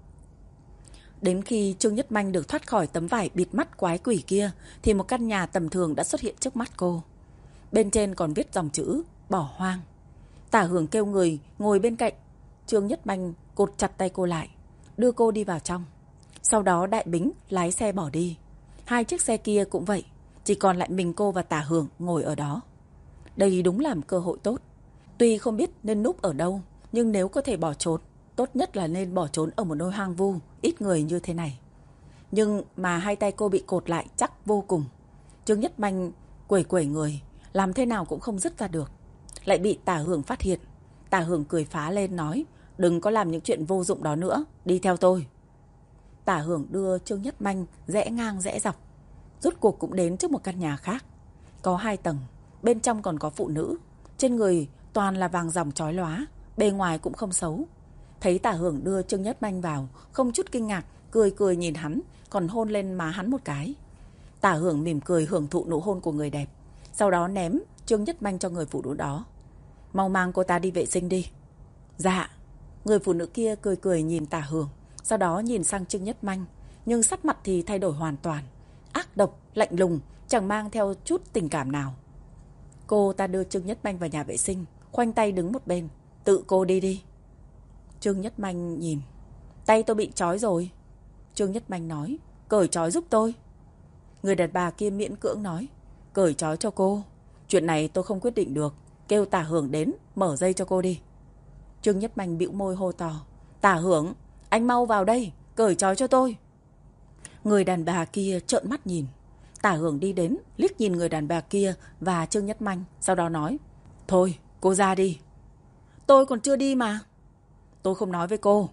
Đến khi Trương Nhất Manh được thoát khỏi tấm vải bịt mắt quái quỷ kia, thì một căn nhà tầm thường đã xuất hiện trước mắt cô. Bên trên còn viết dòng chữ bỏ hoang. Tả Hưởng kêu người ngồi bên cạnh. Trương Nhất Manh cột chặt tay cô lại, đưa cô đi vào trong. Sau đó Đại Bính lái xe bỏ đi. 2 chiếc xe kia cũng vậy, chỉ còn lại mình cô và Tả Hưởng ngồi ở đó. Đây đúng là một cơ hội tốt. Tuy không biết nên núp ở đâu, nhưng nếu có thể bỏ trốn, tốt nhất là nên bỏ trốn ở một nơi hoang vu, ít người như thế này. Nhưng mà 2 tay cô bị cột lại chắc vô cùng. Trương Nhất Manh quẩy người, làm thế nào cũng không dứt ra được. Lại bị Tả Hưởng phát hiện. Tả Hưởng cười phá lên nói, đừng có làm những chuyện vô dụng đó nữa, đi theo tôi. Tả Hưởng đưa Trương Nhất Manh rẽ ngang rẽ dọc. Rốt cuộc cũng đến trước một căn nhà khác. Có 2 tầng, bên trong còn có phụ nữ. Trên người toàn là vàng ròng chói lóa, bề ngoài cũng không xấu. Thấy Tả Hưởng đưa Trương Nhất Manh vào, không chút kinh ngạc, cười nhìn hắn, còn hôn lên má hắn một cái. Tả Hưởng mỉm cười hưởng thụ nụ hôn của người đẹp, sau đó ném Trương Nhất Manh cho người phụ nữ đó. Mau mang cô ta đi vệ sinh đi. Dạ. Người phụ nữ kia cười nhìn Tả Hưởng, sau đó nhìn sang Trương Nhất Manh, nhưng sắc mặt thì thay đổi hoàn toàn. Ác độc, lạnh lùng, chẳng mang theo chút tình cảm nào. Cô ta đưa Trương Nhất Manh vào nhà vệ sinh, khoanh tay đứng một bên. Tự cô đi đi. Trương Nhất Manh nhìn. Tay tôi bị trói rồi. Trương Nhất Manh nói, cởi trói giúp tôi. Người đàn bà kia miễn cưỡng nói, cởi trói cho cô. Chuyện này tôi không quyết định được, kêu Tả Hưởng đến mở dây cho cô đi. Trương Nhất Manh bĩu môi hô to, Tả Hưởng, anh mau vào đây, cởi trói cho tôi. Người đàn bà kia trợn mắt nhìn. Tả Hưởng đi đến, liếc nhìn người đàn bà kia và Trương Nhất Manh, sau đó nói, thôi, cô ra đi. Tôi còn chưa đi mà. Tôi không nói với cô.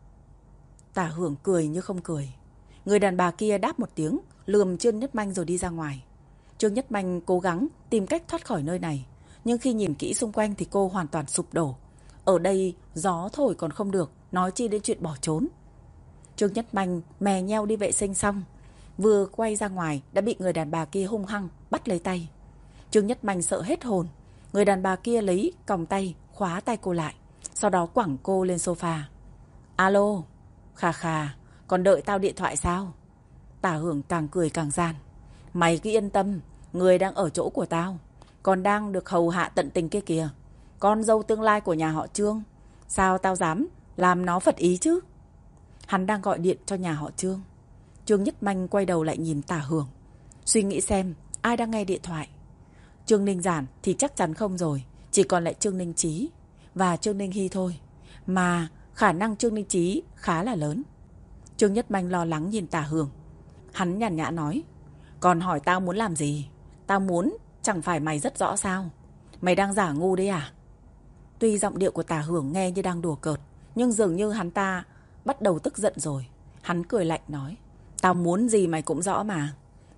Tả Hưởng cười như không cười. Người đàn bà kia đáp một tiếng, lườm Trương Nhất Manh rồi đi ra ngoài. Trương Nhất Manh cố gắng tìm cách thoát khỏi nơi này, nhưng khi nhìn kỹ xung quanh thì cô hoàn toàn sụp đổ. Ở đây gió thổi còn không được, nói chi đến chuyện bỏ trốn. Trương Nhất Manh mè nheo đi vệ sinh xong, vừa quay ra ngoài đã bị người đàn bà kia hung hăng bắt lấy tay. Trương Nhất Manh sợ hết hồn. Người đàn bà kia lấy còng tay khóa tay cô lại, sau đó quẳng cô lên sofa. Alo, khà, còn đợi tao điện thoại sao? Tả Hưởng càng cười càng gian. Mày cứ yên tâm, người đang ở chỗ của tao, còn đang được hầu hạ tận tình kia kìa. Con dâu tương lai của nhà họ Trương, sao tao dám làm nó phật ý chứ? Hắn đang gọi điện cho nhà họ Trương. Trương Nhất Manh quay đầu lại nhìn Tả Hưởng, suy nghĩ xem ai đang nghe điện thoại. Trương Ninh Giản thì chắc chắn không rồi, chỉ còn lại Trương Ninh Chí và Trương Ninh Hy thôi. Mà khả năng Trương Ninh Chí khá là lớn. Trương Nhất Manh lo lắng nhìn Tả Hưởng. Hắn nhàn nhã nói, còn hỏi tao muốn làm gì? Tao muốn, chẳng phải mày rất rõ sao? Mày đang giả ngu đấy à? Tuy giọng điệu của Tả Hưởng nghe như đang đùa cợt, nhưng dường như hắn ta bắt đầu tức giận rồi. Hắn cười lạnh nói, tao muốn gì mày cũng rõ mà.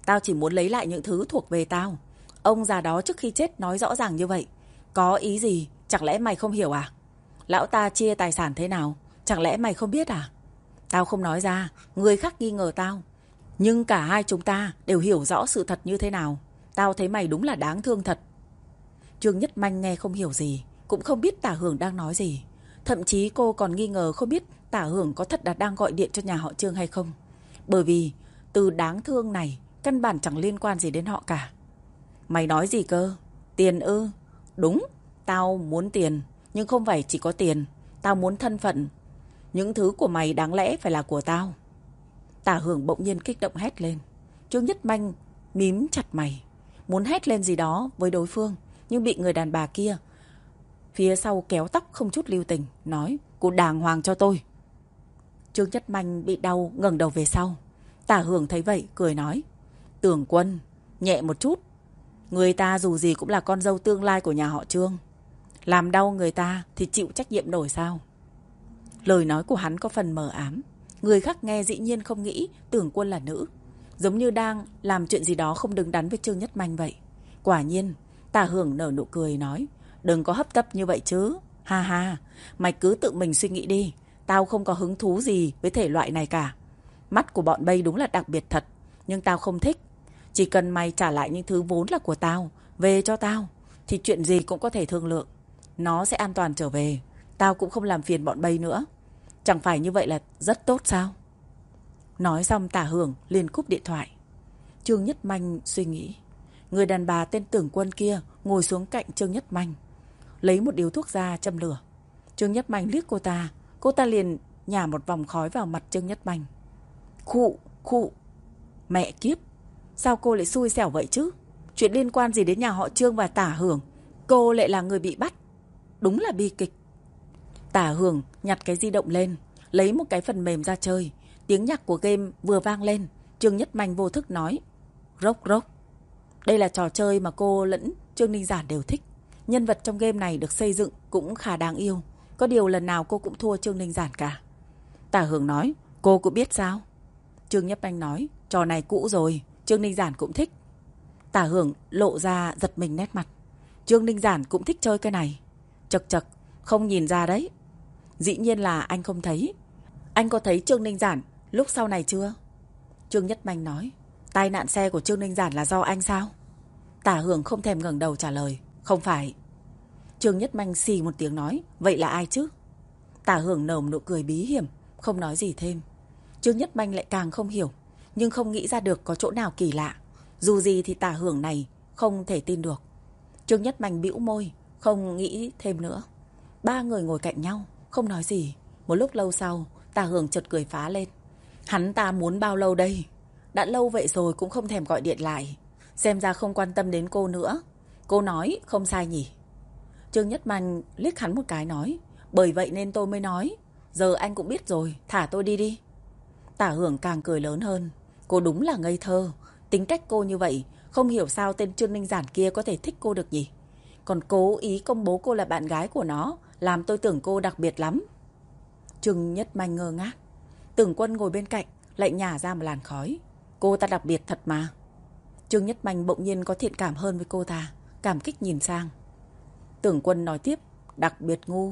Tao chỉ muốn lấy lại những thứ thuộc về tao. Ông già đó trước khi chết nói rõ ràng như vậy. Có ý gì? Chẳng lẽ mày không hiểu à? Lão ta chia tài sản thế nào? Chẳng lẽ mày không biết à? Tao không nói ra, người khác nghi ngờ tao. Nhưng cả hai chúng ta đều hiểu rõ sự thật như thế nào. Tao thấy mày đúng là đáng thương thật. Trương Nhất Manh nghe không hiểu gì, cũng không biết Tả Hưởng đang nói gì. Thậm chí cô còn nghi ngờ không biết Tả Hưởng có thật là đang gọi điện cho nhà họ Trương hay không. Bởi vì từ đáng thương này căn bản chẳng liên quan gì đến họ cả. Mày nói gì cơ? Tiền ư? Đúng, tao muốn tiền. Nhưng không phải chỉ có tiền. Tao muốn thân phận. Những thứ của mày đáng lẽ phải là của tao. Tả Hưởng bỗng nhiên kích động hét lên. Trương Nhất Manh mím chặt mày, muốn hét lên gì đó với đối phương, nhưng bị người đàn bà kia phía sau kéo tóc không chút lưu tình, nói: Cô đàng hoàng cho tôi. Trương Nhất Manh bị đau ngẩng đầu về sau. Tả Hưởng thấy vậy cười nói: Tưởng Quân, nhẹ một chút. Người ta dù gì cũng là con dâu tương lai của nhà họ Trương. Làm đau người ta thì chịu trách nhiệm nổi sao? Lời nói của hắn có phần mờ ám. Người khác nghe dĩ nhiên không nghĩ Tưởng Quân là nữ, giống như đang làm chuyện gì đó không đứng đắn với Trương Nhất Manh vậy. Quả nhiên, Tả Hưởng nở nụ cười nói: Đừng có hấp tấp như vậy chứ. Ha ha, mày cứ tự mình suy nghĩ đi. Tao không có hứng thú gì với thể loại này cả. Mắt của bọn Bay đúng là đặc biệt thật, nhưng tao không thích. Chỉ cần mày trả lại những thứ vốn là của tao về cho tao, thì chuyện gì cũng có thể thương lượng. Nó sẽ an toàn trở về. Tao cũng không làm phiền bọn Bay nữa. Chẳng phải như vậy là rất tốt sao? Nói xong Tả Hưởng liền cúp điện thoại. Trương Nhất Manh suy nghĩ. Người đàn bà tên Tưởng Quân kia ngồi xuống cạnh Trương Nhất Manh, lấy một điếu thuốc ra châm lửa. Trương Nhất Manh liếc cô ta liền nhả một vòng khói vào mặt Trương Nhất Manh. Khụ, khụ. Mẹ kiếp, sao cô lại xui xẻo vậy chứ? Chuyện liên quan gì đến nhà họ Trương và Tả Hưởng, cô lại là người bị bắt. Đúng là bi kịch. Tả Hưởng nhặt cái di động lên, lấy một cái phần mềm ra chơi. Tiếng nhạc của game vừa vang lên. Trương Nhất Manh vô thức nói: Rock rock. Đây là trò chơi mà cô lẫn Trương Ninh Giản đều thích. Nhân vật trong game này được xây dựng cũng khá đáng yêu. Có điều lần nào cô cũng thua Trương Ninh Giản cả. Tả Hưởng nói: Cô cũng biết sao? Trương Nhất Manh nói: Trò này cũ rồi, Trương Ninh Giản cũng thích. Tả Hưởng lộ ra giật mình nét mặt. Trương Ninh Giản cũng thích chơi cái này? Chật chật, không nhìn ra đấy. Dĩ nhiên là anh không thấy. Anh có thấy Trương Ninh Giản lúc sau này chưa? Trương Nhất Manh nói: Tai nạn xe của Trương Ninh Giản là do anh sao? Tả Hưởng không thèm ngẩng đầu trả lời: Không phải. Trương Nhất Manh xì một tiếng nói: Vậy là ai chứ? Tả Hưởng nở một nụ cười bí hiểm, không nói gì thêm. Trương Nhất Manh lại càng không hiểu, nhưng không nghĩ ra được có chỗ nào kỳ lạ. Dù gì thì Tả Hưởng này không thể tin được. Trương Nhất Manh bĩu môi, không nghĩ thêm nữa. Ba người ngồi cạnh nhau, không nói gì. Một lúc lâu sau, Tả Hưởng chợt cười phá lên. Hắn ta muốn bao lâu đây? Đã lâu vậy rồi cũng không thèm gọi điện lại. Xem ra không quan tâm đến cô nữa. Cô nói không sai nhỉ? Trương Nhất Manh liếc hắn một cái nói: Bởi vậy nên tôi mới nói. Giờ anh cũng biết rồi, thả tôi đi đi. Tả Hưởng càng cười lớn hơn. Cô đúng là ngây thơ. Tính cách cô như vậy, không hiểu sao tên Trương Ninh Giản kia có thể thích cô được nhỉ? Còn cố ý công bố cô là bạn gái của nó, làm tôi tưởng cô đặc biệt lắm. Trương Nhất Manh ngơ ngác. Tưởng Quân ngồi bên cạnh lại nhả ra một làn khói. Cô ta đặc biệt thật mà. Trương Nhất Manh bỗng nhiên có thiện cảm hơn với cô ta, cảm kích nhìn sang. Tưởng Quân nói tiếp: Đặc biệt ngu.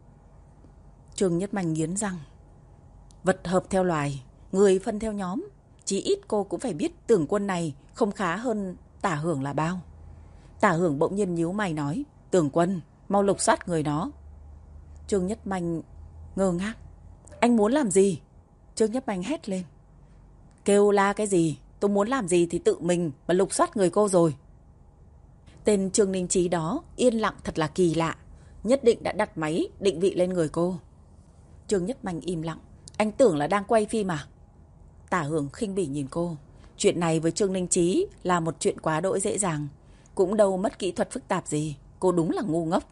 Trương Nhất Manh nghiến răng. Vật hợp theo loài, người phân theo nhóm. Chí ít cô cũng phải biết Tưởng Quân này không khá hơn Tả Hưởng là bao. Tả Hưởng bỗng nhiên nhíu mày nói: Tưởng Quân, mau lục soát người nó. Trương Nhất Manh ngơ ngác. Anh muốn làm gì? Trương Nhất Manh hét lên. Kêu la cái gì? Tôi muốn làm gì thì tự mình mà lục soát người cô rồi. Tên Trương Ninh Trí đó yên lặng thật là kỳ lạ. Nhất định đã đặt máy định vị lên người cô. Trương Nhất Manh im lặng. Anh tưởng là đang quay phim à? Tả Hưởng khinh bỉ nhìn cô. Chuyện này với Trương Ninh Trí là một chuyện quá đỗi dễ dàng. Cũng đâu mất kỹ thuật phức tạp gì. Cô đúng là ngu ngốc.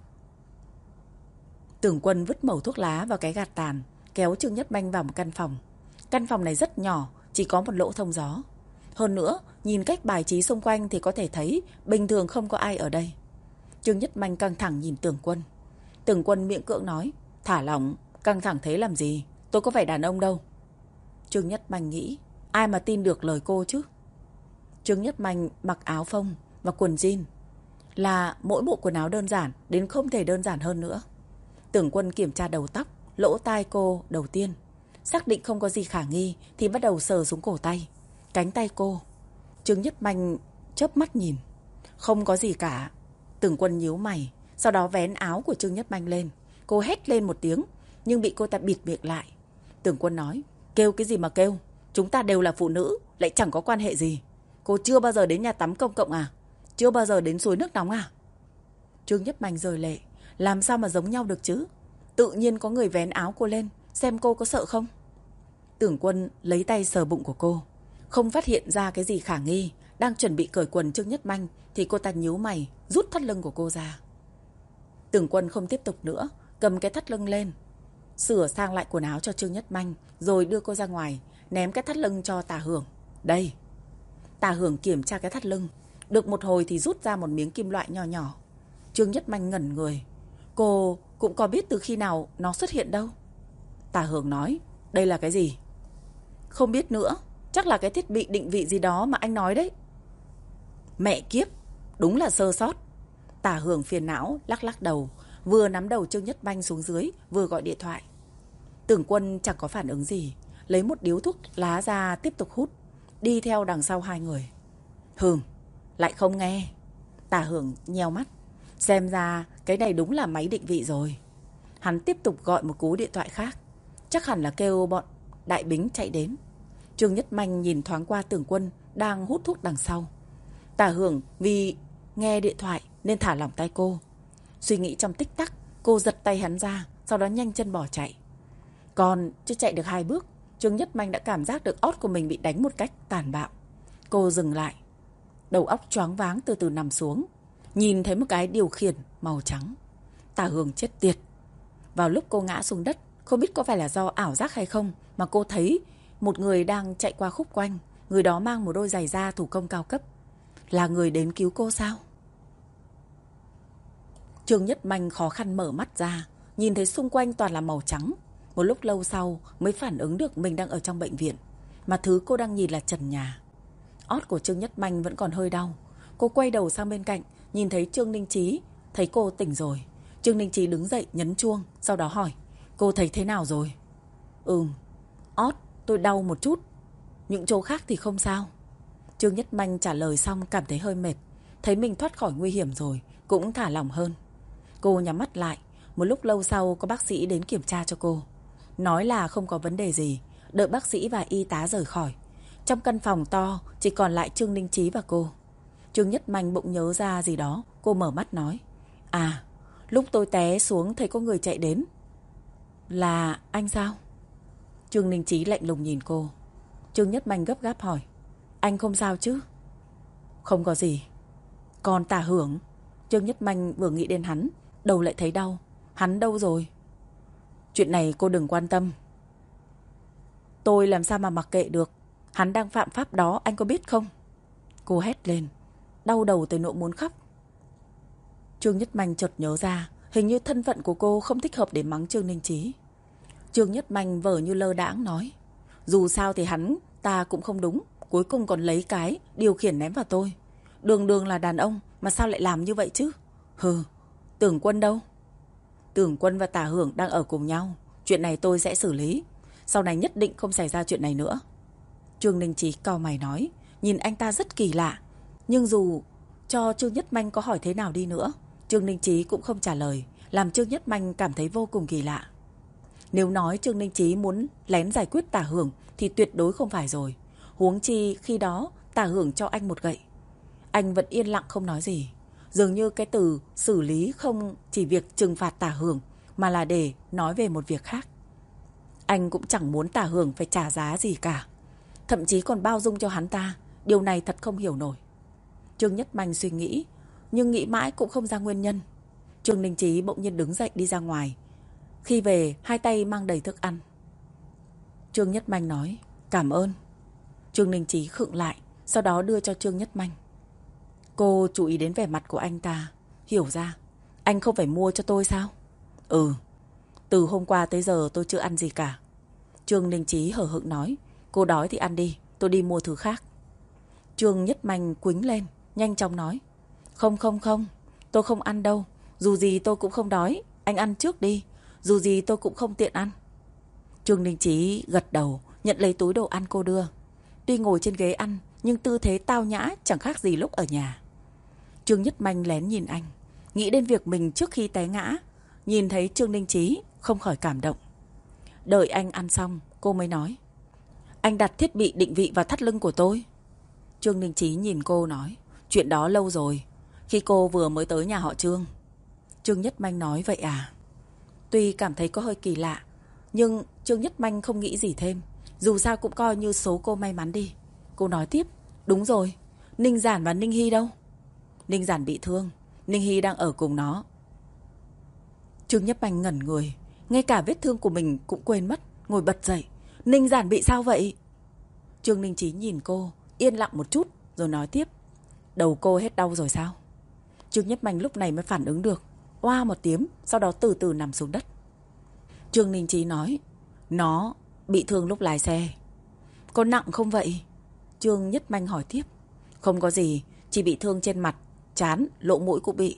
Tưởng Quân vứt mẩu thuốc lá vào cái gạt tàn, kéo Trương Nhất Manh vào một căn phòng. Căn phòng này rất nhỏ, chỉ có một lỗ thông gió. Hơn nữa, nhìn cách bài trí xung quanh thì có thể thấy bình thường không có ai ở đây. Trương Nhất Manh căng thẳng nhìn Tưởng Quân. Tưởng Quân miệng cưỡng nói: Thả lỏng, căng thẳng thế làm gì? Tôi có phải đàn ông đâu. Trương Nhất Manh nghĩ: Ai mà tin được lời cô chứ? Trương Nhất Manh mặc áo phông và quần jean, là mỗi bộ quần áo đơn giản đến không thể đơn giản hơn nữa. Tưởng Quân kiểm tra đầu tóc, lỗ tai cô đầu tiên, xác định không có gì khả nghi thì bắt đầu sờ xuống cổ tay, cánh tay cô. Trương Nhất Manh chớp mắt nhìn, không có gì cả. Tưởng Quân nhíu mày, sau đó vén áo của Trương Nhất Manh lên. Cô hét lên một tiếng, nhưng bị cô ta bịt miệng lại. Tưởng Quân nói, kêu cái gì mà kêu, chúng ta đều là phụ nữ, lại chẳng có quan hệ gì. Cô chưa bao giờ đến nhà tắm công cộng à? Chưa bao giờ đến suối nước nóng à? Trương Nhất Manh rơi lệ, làm sao mà giống nhau được chứ? Tự nhiên có người vén áo cô lên, xem cô có sợ không? Tưởng Quân lấy tay sờ bụng của cô, không phát hiện ra cái gì khả nghi. Đang chuẩn bị cởi quần Trương Nhất Manh thì cô ta nhíu mày, rút thắt lưng của cô ra. Tưởng Quân không tiếp tục nữa, cầm cái thắt lưng lên, sửa sang lại quần áo cho Trương Nhất Manh, rồi đưa cô ra ngoài, ném cái thắt lưng cho Tà Hưởng. Đây. Tà Hưởng kiểm tra cái thắt lưng, được một hồi thì rút ra một miếng kim loại nhỏ nhỏ. Trương Nhất Manh ngẩn người. Cô cũng có biết từ khi nào nó xuất hiện đâu. Tà Hưởng nói, đây là cái gì? Không biết nữa, chắc là cái thiết bị định vị gì đó mà anh nói đấy. Mẹ kiếp, đúng là sơ sót. Tà Hưởng phiền não, lắc lắc đầu, vừa nắm đầu Trương Nhất Manh xuống dưới, vừa gọi điện thoại. Tưởng Quân chẳng có phản ứng gì, lấy một điếu thuốc lá ra tiếp tục hút, đi theo đằng sau hai người. Lại không nghe. Tà Hưởng nheo mắt, xem ra cái này đúng là máy định vị rồi. Hắn tiếp tục gọi một cú điện thoại khác, chắc hẳn là kêu bọn đại bính chạy đến. Trương Nhất Manh nhìn thoáng qua Tưởng Quân đang hút thuốc đằng sau. Tà Hưởng vì nghe điện thoại nên thả lỏng tay cô. Suy nghĩ trong tích tắc, cô giật tay hắn ra, sau đó nhanh chân bỏ chạy. Còn chưa chạy được 2 bước, Trương Nhất Manh đã cảm giác được ót của mình bị đánh một cách tàn bạo. Cô dừng lại, đầu óc choáng váng từ từ nằm xuống, nhìn thấy một cái điều khiển màu trắng. Tà Hưởng chết tiệt. Vào lúc cô ngã xuống đất, không biết có phải là do ảo giác hay không, mà cô thấy một người đang chạy qua khúc quanh. Người đó mang một đôi giày da thủ công cao cấp. Là người đến cứu cô sao? Trương Nhất Manh khó khăn mở mắt ra, nhìn thấy xung quanh toàn là màu trắng. Một lúc lâu sau mới phản ứng được mình đang ở trong bệnh viện, mà thứ cô đang nhìn là trần nhà. Ót của Trương Nhất Manh vẫn còn hơi đau. Cô quay đầu sang bên cạnh, nhìn thấy Trương Ninh Chí, thấy cô tỉnh rồi. Trương Ninh Chí đứng dậy nhấn chuông, sau đó hỏi, cô thấy thế nào rồi? Ót tôi đau một chút, những chỗ khác thì không sao. Trương Nhất Manh trả lời xong cảm thấy hơi mệt, thấy mình thoát khỏi nguy hiểm rồi, cũng thả lỏng hơn. Cô nhắm mắt lại. Một lúc lâu sau có bác sĩ đến kiểm tra cho cô, nói là không có vấn đề gì, đợi bác sĩ và y tá rời khỏi. Trong căn phòng to chỉ còn lại Trương Ninh Chí và cô. Trương Nhất Manh bỗng nhớ ra gì đó, cô mở mắt nói, à, lúc tôi té xuống thấy có người chạy đến. Là anh sao? Trương Ninh Chí lạnh lùng nhìn cô. Trương Nhất Manh gấp gáp hỏi, anh không sao chứ? Không có gì. Còn Tà Hưởng? Trương Nhất Manh vừa nghĩ đến hắn, đầu lại thấy đau. Hắn đâu rồi? Chuyện này cô đừng quan tâm. Tôi làm sao mà mặc kệ được. Hắn đang phạm pháp đó, anh có biết không? Cô hét lên, đau đầu tới nỗi muốn khóc. Trương Nhất Manh chợt nhớ ra, hình như thân phận của cô không thích hợp để mắng Trương Ninh Chí. Trương Nhất Manh vờ như lơ đãng nói, dù sao thì hắn ta cũng không đúng, cuối cùng còn lấy cái điều khiển ném vào tôi. Đường đường là đàn ông mà sao lại làm như vậy chứ? Tưởng Quân đâu? Tưởng Quân và Tà Hưởng đang ở cùng nhau. Chuyện này tôi sẽ xử lý, sau này nhất định không xảy ra chuyện này nữa. Trương Ninh Chí cau mày nói, nhìn anh ta rất kỳ lạ. Nhưng dù cho Trương Nhất Manh có hỏi thế nào đi nữa, Trương Ninh Chí cũng không trả lời, làm Trương Nhất Manh cảm thấy vô cùng kỳ lạ. Nếu nói Trương Ninh Chí muốn lén giải quyết Tà Hưởng thì tuyệt đối không phải rồi. Huống chi khi đó Tà Hưởng cho anh một gậy, anh vẫn yên lặng không nói gì. Dường như cái từ xử lý không chỉ việc trừng phạt Tà Hưởng, mà là để nói về một việc khác. Anh cũng chẳng muốn Tà Hưởng phải trả giá gì cả, thậm chí còn bao dung cho hắn ta. Điều này thật không hiểu nổi. Trương Nhất Manh suy nghĩ, nhưng nghĩ mãi cũng không ra nguyên nhân. Trương Ninh Chí bỗng nhiên đứng dậy đi ra ngoài. Khi về, hai tay mang đầy thức ăn. Trương Nhất Manh nói, cảm ơn. Trương Ninh Chí khựng lại, sau đó đưa cho Trương Nhất Manh. Cô chú ý đến vẻ mặt của anh ta, hiểu ra, anh không phải mua cho tôi sao? Từ hôm qua tới giờ tôi chưa ăn gì cả. Trương Ninh Chí hờ hững nói, cô đói thì ăn đi, tôi đi mua thứ khác. Trương Nhất Manh quĩnh lên, nhanh chóng nói. Không, tôi không ăn đâu. Dù gì tôi cũng không đói, anh ăn trước đi. Dù gì tôi cũng không tiện ăn. Trương Ninh Chí gật đầu, nhận lấy túi đồ ăn cô đưa. Tuy ngồi trên ghế ăn, nhưng tư thế tao nhã chẳng khác gì lúc ở nhà. Trương Nhất Manh lén nhìn anh, nghĩ đến việc mình trước khi té ngã. Nhìn thấy Trương Ninh Chí không khỏi cảm động. Đợi anh ăn xong, cô mới nói. Anh đặt thiết bị định vị vào thắt lưng của tôi. Trương Ninh Chí nhìn cô nói. Chuyện đó lâu rồi, khi cô vừa mới tới nhà họ Trương. Trương Nhất Manh nói vậy à? Tuy cảm thấy có hơi kỳ lạ, nhưng Trương Nhất Manh không nghĩ gì thêm. Dù sao cũng coi như số cô may mắn đi. Cô nói tiếp. Đúng rồi, Ninh Giản và Ninh Hy đâu? Ninh Giản bị thương, Ninh Hy đang ở cùng nó. Trương Nhất Manh ngẩn người, ngay cả vết thương của mình cũng quên mất, ngồi bật dậy. Ninh Giản bị sao vậy? Trương Ninh Chí nhìn cô, yên lặng một chút, rồi nói tiếp. Đầu cô hết đau rồi sao? Trương Nhất Manh lúc này mới phản ứng được. Oa một tiếng, sau đó từ từ nằm xuống đất. Trương Ninh Chí nói. Nó bị thương lúc lái xe. Có nặng không vậy? Trương Nhất Manh hỏi tiếp. Không có gì, chỉ bị thương trên mặt, trán, lỗ mũi cũng bị.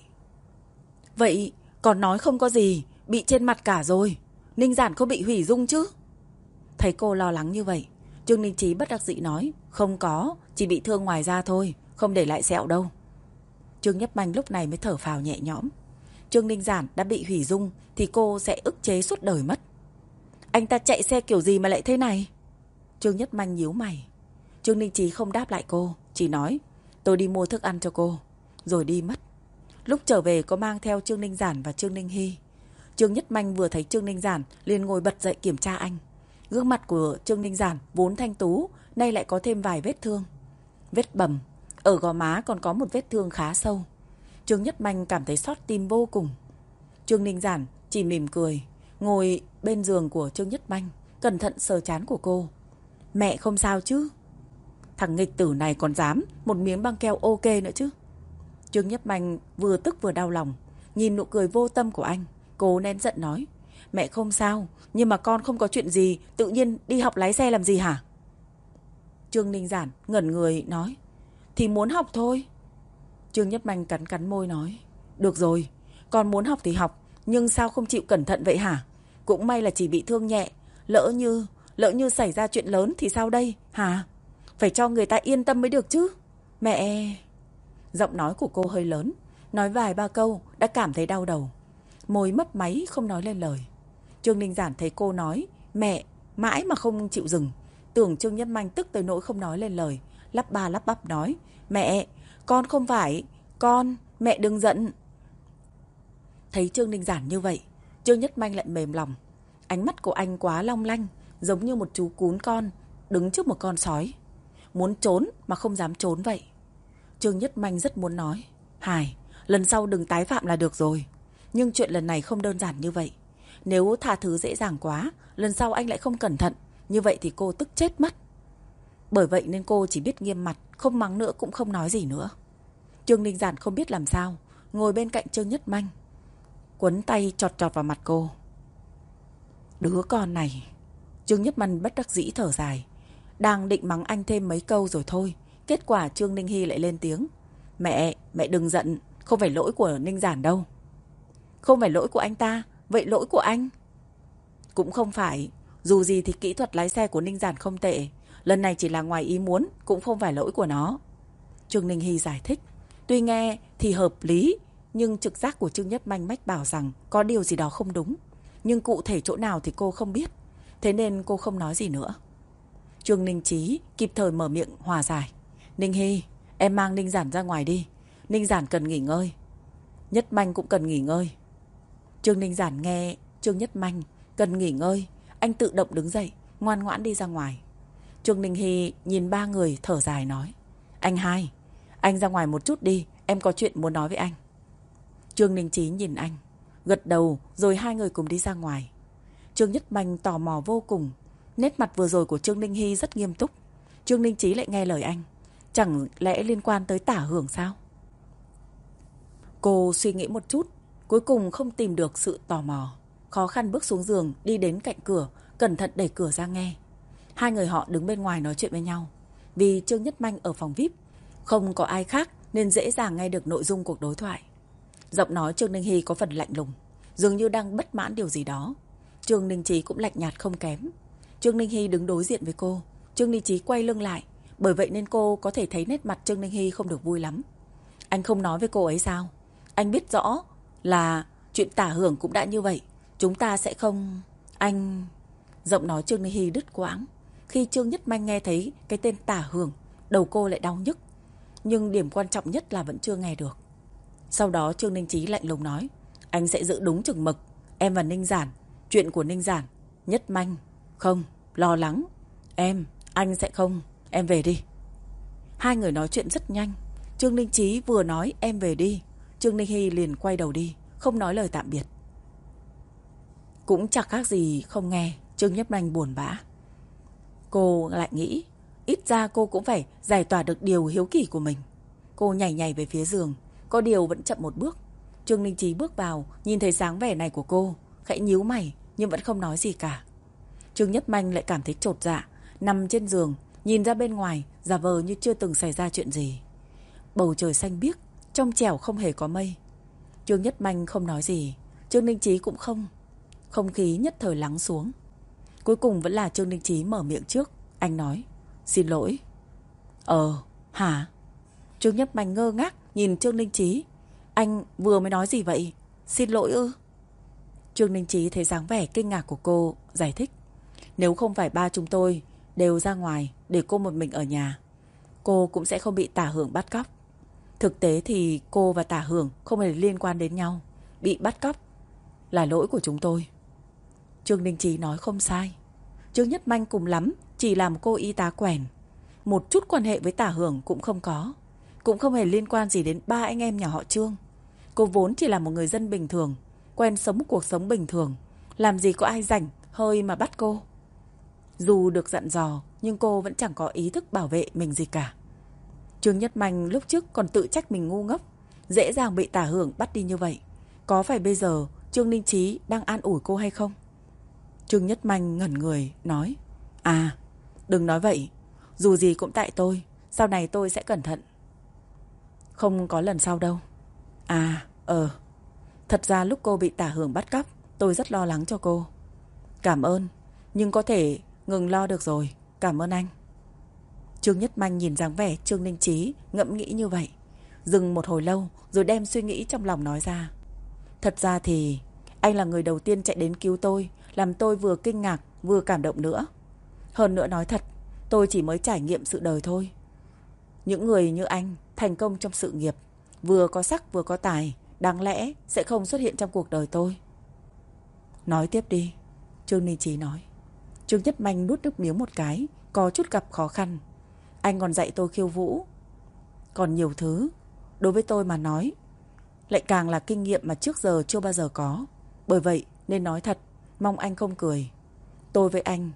Vậy còn nói không có gì, bị trên mặt cả rồi. Ninh Giản không bị hủy dung chứ? Thấy cô lo lắng như vậy, Trương Ninh Chí bất đắc dĩ nói. Không có, chỉ bị thương ngoài da thôi, không để lại sẹo đâu. Trương Nhất Manh lúc này mới thở phào nhẹ nhõm. Trương Ninh Giản đã bị hủy dung thì cô sẽ ức chế suốt đời mất. Anh ta chạy xe kiểu gì mà lại thế này? Trương Nhất Manh nhíu mày. Trương Ninh Chí không đáp lại cô, chỉ nói. Tôi đi mua thức ăn cho cô, rồi đi mất. Lúc trở về có mang theo Trương Ninh Giản và Trương Ninh Hy. Trương Nhất Manh vừa thấy Trương Ninh Giản liền ngồi bật dậy kiểm tra anh. Gương mặt của Trương Ninh Giản vốn thanh tú, nay lại có thêm vài vết thương. Vết bầm, ở gò má còn có một vết thương khá sâu. Trương Nhất Manh cảm thấy xót tim vô cùng. Trương Ninh Giản chỉ mỉm cười, ngồi bên giường của Trương Nhất Manh, cẩn thận sờ trán của cô. Mẹ không sao chứ? Thằng nghịch tử này còn dám một miếng băng keo ok nữa chứ? Trương Nhất Manh vừa tức vừa đau lòng, nhìn nụ cười vô tâm của anh, cô nén giận nói. Mẹ không sao, nhưng mà con không có chuyện gì, tự nhiên đi học lái xe làm gì hả? Trương Ninh Giản ngẩn người nói. Thì muốn học thôi. Trương Nhất Manh cắn cắn môi nói. Được rồi, con muốn học thì học, nhưng sao không chịu cẩn thận vậy hả? Cũng may là chỉ bị thương nhẹ, lỡ như xảy ra chuyện lớn thì sao đây hả? Phải cho người ta yên tâm mới được chứ. Mẹ... Giọng nói của cô hơi lớn, nói vài ba câu đã cảm thấy đau đầu. Môi mấp máy không nói lên lời. Trương Ninh Giản thấy cô nói mẹ mãi mà không chịu dừng, tưởng Trương Nhất Manh tức tới nỗi không nói lên lời, lắp ba lắp bắp nói. Mẹ, con không phải, mẹ đừng giận. Thấy Trương Ninh Giản như vậy, Trương Nhất Manh lại mềm lòng. Ánh mắt của anh quá long lanh, giống như một chú cún con đứng trước một con sói, muốn trốn mà không dám trốn vậy. Trương Nhất Manh rất muốn nói. Hải, lần sau đừng tái phạm là được rồi. Nhưng chuyện lần này không đơn giản như vậy. Nếu tha thứ dễ dàng quá, lần sau anh lại không cẩn thận, như vậy thì cô tức chết mất. Bởi vậy nên cô chỉ biết nghiêm mặt, không mắng nữa cũng không nói gì nữa. Trương Ninh Giản không biết làm sao, ngồi bên cạnh Trương Nhất Manh, quấn tay chọt chọt vào mặt cô. Đứa con này. Trương Nhất Manh bất đắc dĩ thở dài, đang định mắng anh thêm mấy câu rồi thôi. Kết quả Trương Ninh Hy lại lên tiếng. Mẹ đừng giận, không phải lỗi của Ninh Giản đâu. Không phải lỗi của anh ta, vậy lỗi của anh? Cũng không phải, dù gì thì kỹ thuật lái xe của Ninh Giản không tệ. Lần này chỉ là ngoài ý muốn, cũng không phải lỗi của nó. Trương Ninh Hy giải thích. Tuy nghe thì hợp lý, nhưng trực giác của Trương Nhất Manh mách bảo rằng có điều gì đó không đúng. Nhưng cụ thể chỗ nào thì cô không biết, thế nên cô không nói gì nữa. Trương Ninh Chí kịp thời mở miệng hòa giải. Ninh Hy, em mang Ninh Giản ra ngoài đi. Ninh Giản cần nghỉ ngơi. Nhất Manh cũng cần nghỉ ngơi. Trương Ninh Giản nghe Trương Nhất Manh cần nghỉ ngơi, anh tự động đứng dậy, ngoan ngoãn đi ra ngoài. Trương Ninh Hy nhìn ba người thở dài nói. Anh hai, anh ra ngoài một chút đi, em có chuyện muốn nói với anh. Trương Ninh Chí nhìn anh, gật đầu rồi hai người cùng đi ra ngoài. Trương Nhất Manh tò mò vô cùng. Nét mặt vừa rồi của Trương Ninh Hy rất nghiêm túc. Trương Ninh Chí lại nghe lời anh, chẳng lẽ liên quan tới Tả Hưởng sao? Cô suy nghĩ một chút, cuối cùng không tìm được sự tò mò, khó khăn bước xuống giường, đi đến cạnh cửa, cẩn thận đẩy cửa ra nghe. Hai người họ đứng bên ngoài nói chuyện với nhau. Vì Trương Nhất Manh ở phòng VIP Không có ai khác nên dễ dàng nghe được nội dung cuộc đối thoại. Giọng nói Trương Ninh Hy có phần lạnh lùng, dường như đang bất mãn điều gì đó. Trương Ninh Chí cũng lạnh nhạt không kém. Trương Ninh Hy đứng đối diện với cô. Trương Ninh Chí quay lưng lại, bởi vậy nên cô có thể thấy nét mặt Trương Ninh Hy không được vui lắm. Anh không nói với cô ấy sao? Anh biết rõ là chuyện Tả Hưởng cũng đã như vậy. Chúng ta sẽ không... Anh... Giọng nói Trương Ninh Hy đứt quãng. Khi Trương Nhất Manh nghe thấy cái tên Tả Hưởng, đầu cô lại đau nhức. Nhưng điểm quan trọng nhất là vẫn chưa nghe được. Sau đó Trương Ninh Chí lạnh lùng nói, anh sẽ giữ đúng chừng mực. Em và Ninh Giản, chuyện của Ninh Giản, Nhất Manh, không, lo lắng. Anh sẽ không, em về đi. Hai người nói chuyện rất nhanh. Trương Ninh Chí vừa nói em về đi, Trương Ninh Hy liền quay đầu đi, không nói lời tạm biệt. Cũng chẳng khác gì không nghe. Trương Nhất Manh buồn bã. Cô lại nghĩ, ít ra cô cũng phải giải tỏa được điều hiếu kỳ của mình. Cô nhảy nhảy về phía giường, có điều vẫn chậm một bước. Trương Ninh Chí bước vào, nhìn thấy dáng vẻ này của cô, khẽ nhíu mày nhưng vẫn không nói gì cả. Trương Nhất Manh lại cảm thấy chột dạ, nằm trên giường, nhìn ra bên ngoài, giả vờ như chưa từng xảy ra chuyện gì. Bầu trời xanh biếc, trong trẻo không hề có mây. Trương Nhất Manh không nói gì, Trương Ninh Chí cũng không. Không khí nhất thời lắng xuống. Cuối cùng vẫn là Trương Ninh Chí mở miệng trước. Anh nói, xin lỗi. Hả? Trương Nhất Manh ngơ ngác nhìn Trương Ninh Chí. Anh vừa mới nói gì vậy? Xin lỗi ư? Trương Ninh Chí thấy dáng vẻ kinh ngạc của cô, giải thích. Nếu không phải ba chúng tôi đều ra ngoài để cô một mình ở nhà, cô cũng sẽ không bị Tả Hưởng bắt cóc. Thực tế thì cô và Tả Hưởng không hề liên quan đến nhau. Bị bắt cóc là lỗi của chúng tôi. Trương Ninh Chí nói không sai. Trương Nhất Manh cùng lắm chỉ là một cô y tá quèn, một chút quan hệ với Tả Hưởng cũng không có, cũng không hề liên quan gì đến ba anh em nhà họ Trương. Cô vốn chỉ là một người dân bình thường, quen sống một cuộc sống bình thường, làm gì có ai rảnh hơi mà bắt cô. Dù được dặn dò nhưng cô vẫn chẳng có ý thức bảo vệ mình gì cả. Trương Nhất Manh lúc trước còn tự trách mình ngu ngốc, dễ dàng bị Tả Hưởng bắt đi như vậy. Có phải bây giờ Trương Ninh Chí đang an ủi cô hay không? Trương Nhất Manh ngẩn người nói, đừng nói vậy, dù gì cũng tại tôi, sau này tôi sẽ cẩn thận. Không có lần sau đâu. Thật ra lúc cô bị Tả Hưởng bắt cóc, tôi rất lo lắng cho cô. Cảm ơn, nhưng có thể ngừng lo được rồi, cảm ơn anh. Trương Nhất Manh nhìn dáng vẻ Trương Ninh Chí ngẫm nghĩ như vậy, dừng một hồi lâu rồi đem suy nghĩ trong lòng nói ra. Thật ra thì anh là người đầu tiên chạy đến cứu tôi, làm tôi vừa kinh ngạc vừa cảm động nữa. Hơn nữa nói thật, tôi chỉ mới trải nghiệm sự đời thôi. Những người như anh thành công trong sự nghiệp, vừa có sắc vừa có tài, đáng lẽ sẽ không xuất hiện trong cuộc đời tôi. Nói tiếp đi, Trương Ninh Chí nói. Trương Nhất Manh nuốt nước miếng một cái, có chút gặp khó khăn. Anh còn dạy tôi khiêu vũ, còn nhiều thứ, đối với tôi mà nói, lại càng là kinh nghiệm mà trước giờ chưa bao giờ có. Bởi vậy nên nói thật, mong anh không cười. Tôi với anh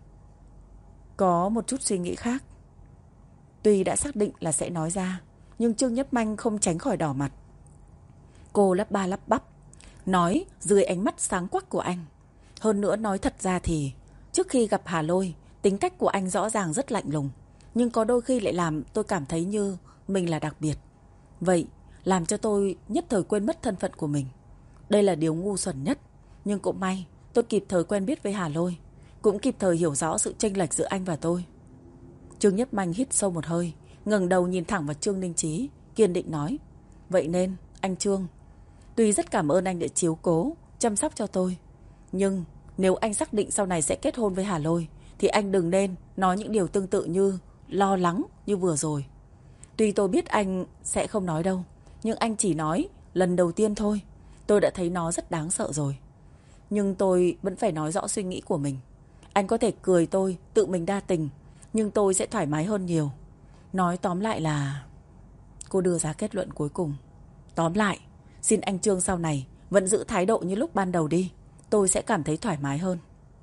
có một chút suy nghĩ khác. Tuy đã xác định là sẽ nói ra, nhưng Trương Nhất Manh không tránh khỏi đỏ mặt. Cô lắp ba lắp bắp, nói dưới ánh mắt sáng quắc của anh. Hơn nữa nói thật ra thì trước khi gặp Hà Lôi, tính cách của anh rõ ràng rất lạnh lùng, nhưng có đôi khi lại làm tôi cảm thấy như mình là đặc biệt. Vậy làm cho tôi nhất thời quên mất thân phận của mình. Đây là điều ngu xuẩn nhất, nhưng cũng may tôi kịp thời quen biết với Hà Lôi, cũng kịp thời hiểu rõ sự chênh lệch giữa anh và tôi. Trương Nhất Manh hít sâu một hơi, ngẩng đầu nhìn thẳng vào Trương Ninh Chí, kiên định nói. Vậy nên anh Trương, tuy rất cảm ơn anh đã chiếu cố, chăm sóc cho tôi, nhưng nếu anh xác định sau này sẽ kết hôn với Hà Lôi, thì anh đừng nên nói những điều tương tự như lo lắng như vừa rồi. Tuy tôi biết anh sẽ không nói đâu, nhưng anh chỉ nói lần đầu tiên thôi. Tôi đã thấy nó rất đáng sợ rồi. Nhưng tôi vẫn phải nói rõ suy nghĩ của mình. Anh có thể cười tôi tự mình đa tình, nhưng tôi sẽ thoải mái hơn nhiều. Nói tóm lại là... Cô đưa ra kết luận cuối cùng. Tóm lại, xin anh Trương sau này vẫn giữ thái độ như lúc ban đầu đi, tôi sẽ cảm thấy thoải mái hơn.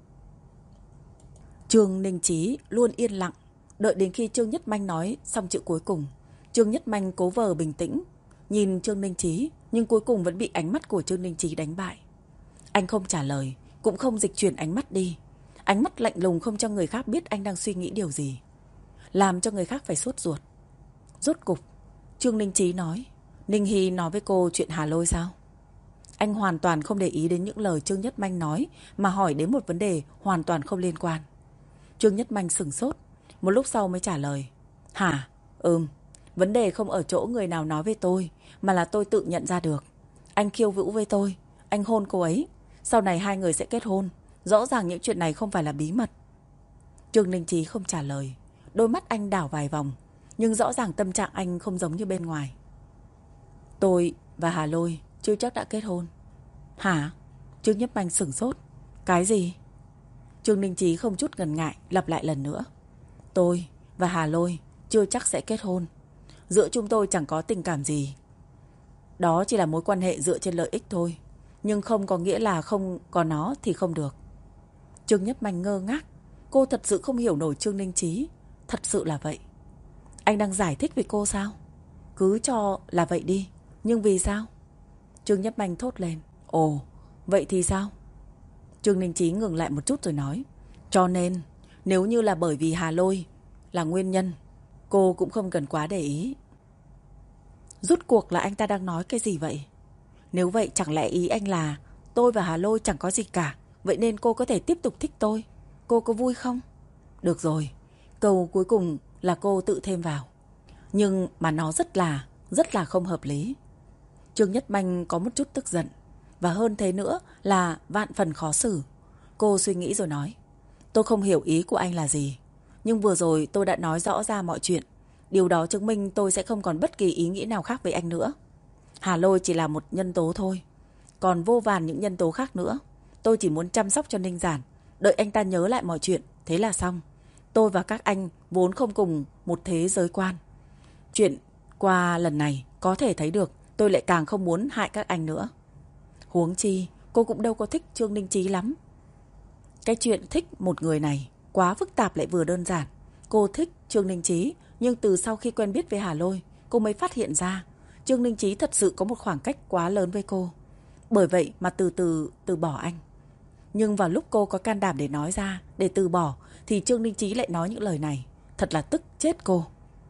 Trương Ninh Chí luôn yên lặng, đợi đến khi Trương Nhất Manh nói xong chữ cuối cùng. Trương Nhất Manh cố vờ bình tĩnh, nhìn Trương Ninh Chí, nhưng cuối cùng vẫn bị ánh mắt của Trương Ninh Chí đánh bại. Anh không trả lời, cũng không dịch chuyển ánh mắt đi. Ánh mắt lạnh lùng không cho người khác biết anh đang suy nghĩ điều gì, làm cho người khác phải sốt ruột. Rốt cục, Trương Ninh Chí nói. Ninh Hy nói với cô chuyện Hà Lôi sao? Anh hoàn toàn không để ý đến những lời Trương Nhất Manh nói, mà hỏi đến một vấn đề hoàn toàn không liên quan. Trương Nhất Manh sửng sốt, một lúc sau mới trả lời. Hả? Vấn đề không ở chỗ người nào nói với tôi, mà là tôi tự nhận ra được. Anh khiêu vũ với tôi, anh hôn cô ấy, sau này hai người sẽ kết hôn. Rõ ràng những chuyện này không phải là bí mật. Trương Ninh Chí không trả lời. Đôi mắt anh đảo vài vòng, nhưng rõ ràng tâm trạng anh không giống như bên ngoài. Tôi và Hà Lôi chưa chắc đã kết hôn. Hả? Trương Nhất Manh sửng sốt. Cái gì? Trương Ninh Chí không chút ngần ngại lặp lại lần nữa. Tôi và Hà Lôi chưa chắc sẽ kết hôn. Giữa chúng tôi chẳng có tình cảm gì. Đó chỉ là mối quan hệ dựa trên lợi ích thôi. Nhưng không có nghĩa là không có nó thì không được. Trương Nhất Manh ngơ ngác. Cô thật sự không hiểu nổi Trương Ninh Chí. Thật sự là vậy. Anh đang giải thích với cô sao? Cứ cho là vậy đi. Nhưng vì sao? Trương Nhất Manh thốt lên. Ồ, vậy thì sao? Trương Ninh Chí ngừng lại một chút rồi nói. Cho nên, nếu như là bởi vì Hà Lôi là nguyên nhân, cô cũng không cần quá để ý. Rút cuộc là anh ta đang nói cái gì vậy? Nếu vậy chẳng lẽ ý anh là tôi và Hà Lôi chẳng có gì cả, vậy nên cô có thể tiếp tục thích tôi. Cô có vui không? Được rồi, câu cuối cùng là cô tự thêm vào. Nhưng mà nó rất là không hợp lý. Trương Nhất Manh có một chút tức giận, và hơn thế nữa là vạn phần khó xử. Cô suy nghĩ rồi nói. Tôi không hiểu ý của anh là gì, nhưng vừa rồi tôi đã nói rõ ra mọi chuyện. Điều đó chứng minh tôi sẽ không còn bất kỳ ý nghĩ nào khác với anh nữa. Hà Lôi chỉ là một nhân tố thôi, còn vô vàn những nhân tố khác nữa. Tôi chỉ muốn chăm sóc cho Ninh Giản, đợi anh ta nhớ lại mọi chuyện, thế là xong. Tôi và các anh vốn không cùng một thế giới quan. Chuyện qua lần này có thể thấy được tôi lại càng không muốn hại các anh nữa. Huống chi cô cũng đâu có thích Trương Ninh Chí lắm. Cái chuyện thích một người này quá phức tạp lại vừa đơn giản. Cô thích Trương Ninh Chí, nhưng từ sau khi quen biết với Hà Lôi, cô mới phát hiện ra Trương Ninh Chí thật sự có một khoảng cách quá lớn với cô. Bởi vậy mà từ bỏ anh. Nhưng vào lúc cô có can đảm để nói ra, để từ bỏ, thì Trương Ninh Chí lại nói những lời này. Thật là tức chết cô.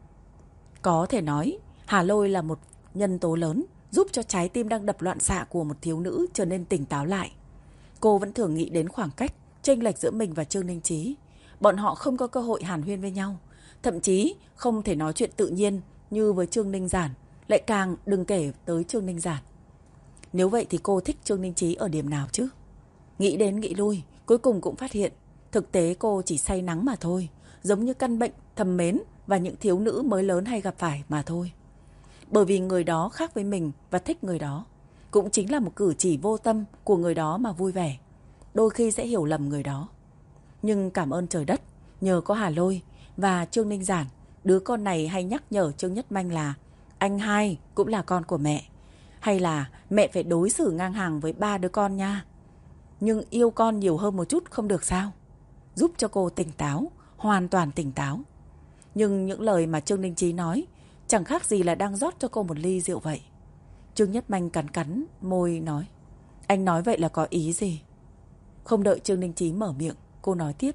Có thể nói Hà Lôi là một nhân tố lớn, giúp cho trái tim đang đập loạn xạ của một thiếu nữ trở nên tỉnh táo lại. Cô vẫn thường nghĩ đến khoảng cách, chênh lệch giữa mình và Trương Ninh Chí. Bọn họ không có cơ hội hàn huyên với nhau, thậm chí không thể nói chuyện tự nhiên như với Trương Ninh Giản, lại càng đừng kể tới Trương Ninh Giản. Nếu vậy thì cô thích Trương Ninh Chí ở điểm nào chứ? Nghĩ đến nghĩ lui, cuối cùng cũng phát hiện thực tế cô chỉ say nắng mà thôi, giống như căn bệnh thầm mến và những thiếu nữ mới lớn hay gặp phải mà thôi. Bởi vì người đó khác với mình và thích người đó, cũng chính là một cử chỉ vô tâm của người đó mà vui vẻ. Đôi khi sẽ hiểu lầm người đó. Nhưng cảm ơn trời đất, nhờ có Hà Lôi và Trương Ninh Giản, đứa con này hay nhắc nhở Trương Nhất Manh là anh hai cũng là con của mẹ, hay là mẹ phải đối xử ngang hàng với 3 đứa con nha. Nhưng yêu con nhiều hơn một chút không được sao? Giúp cho cô tỉnh táo, hoàn toàn tỉnh táo. Nhưng những lời mà Trương Ninh Chí nói chẳng khác gì là đang rót cho cô một ly rượu vậy. Trương Nhất Manh cắn cắn môi nói. Anh nói vậy là có ý gì? Không đợi Trương Ninh Chí mở miệng, cô nói tiếp.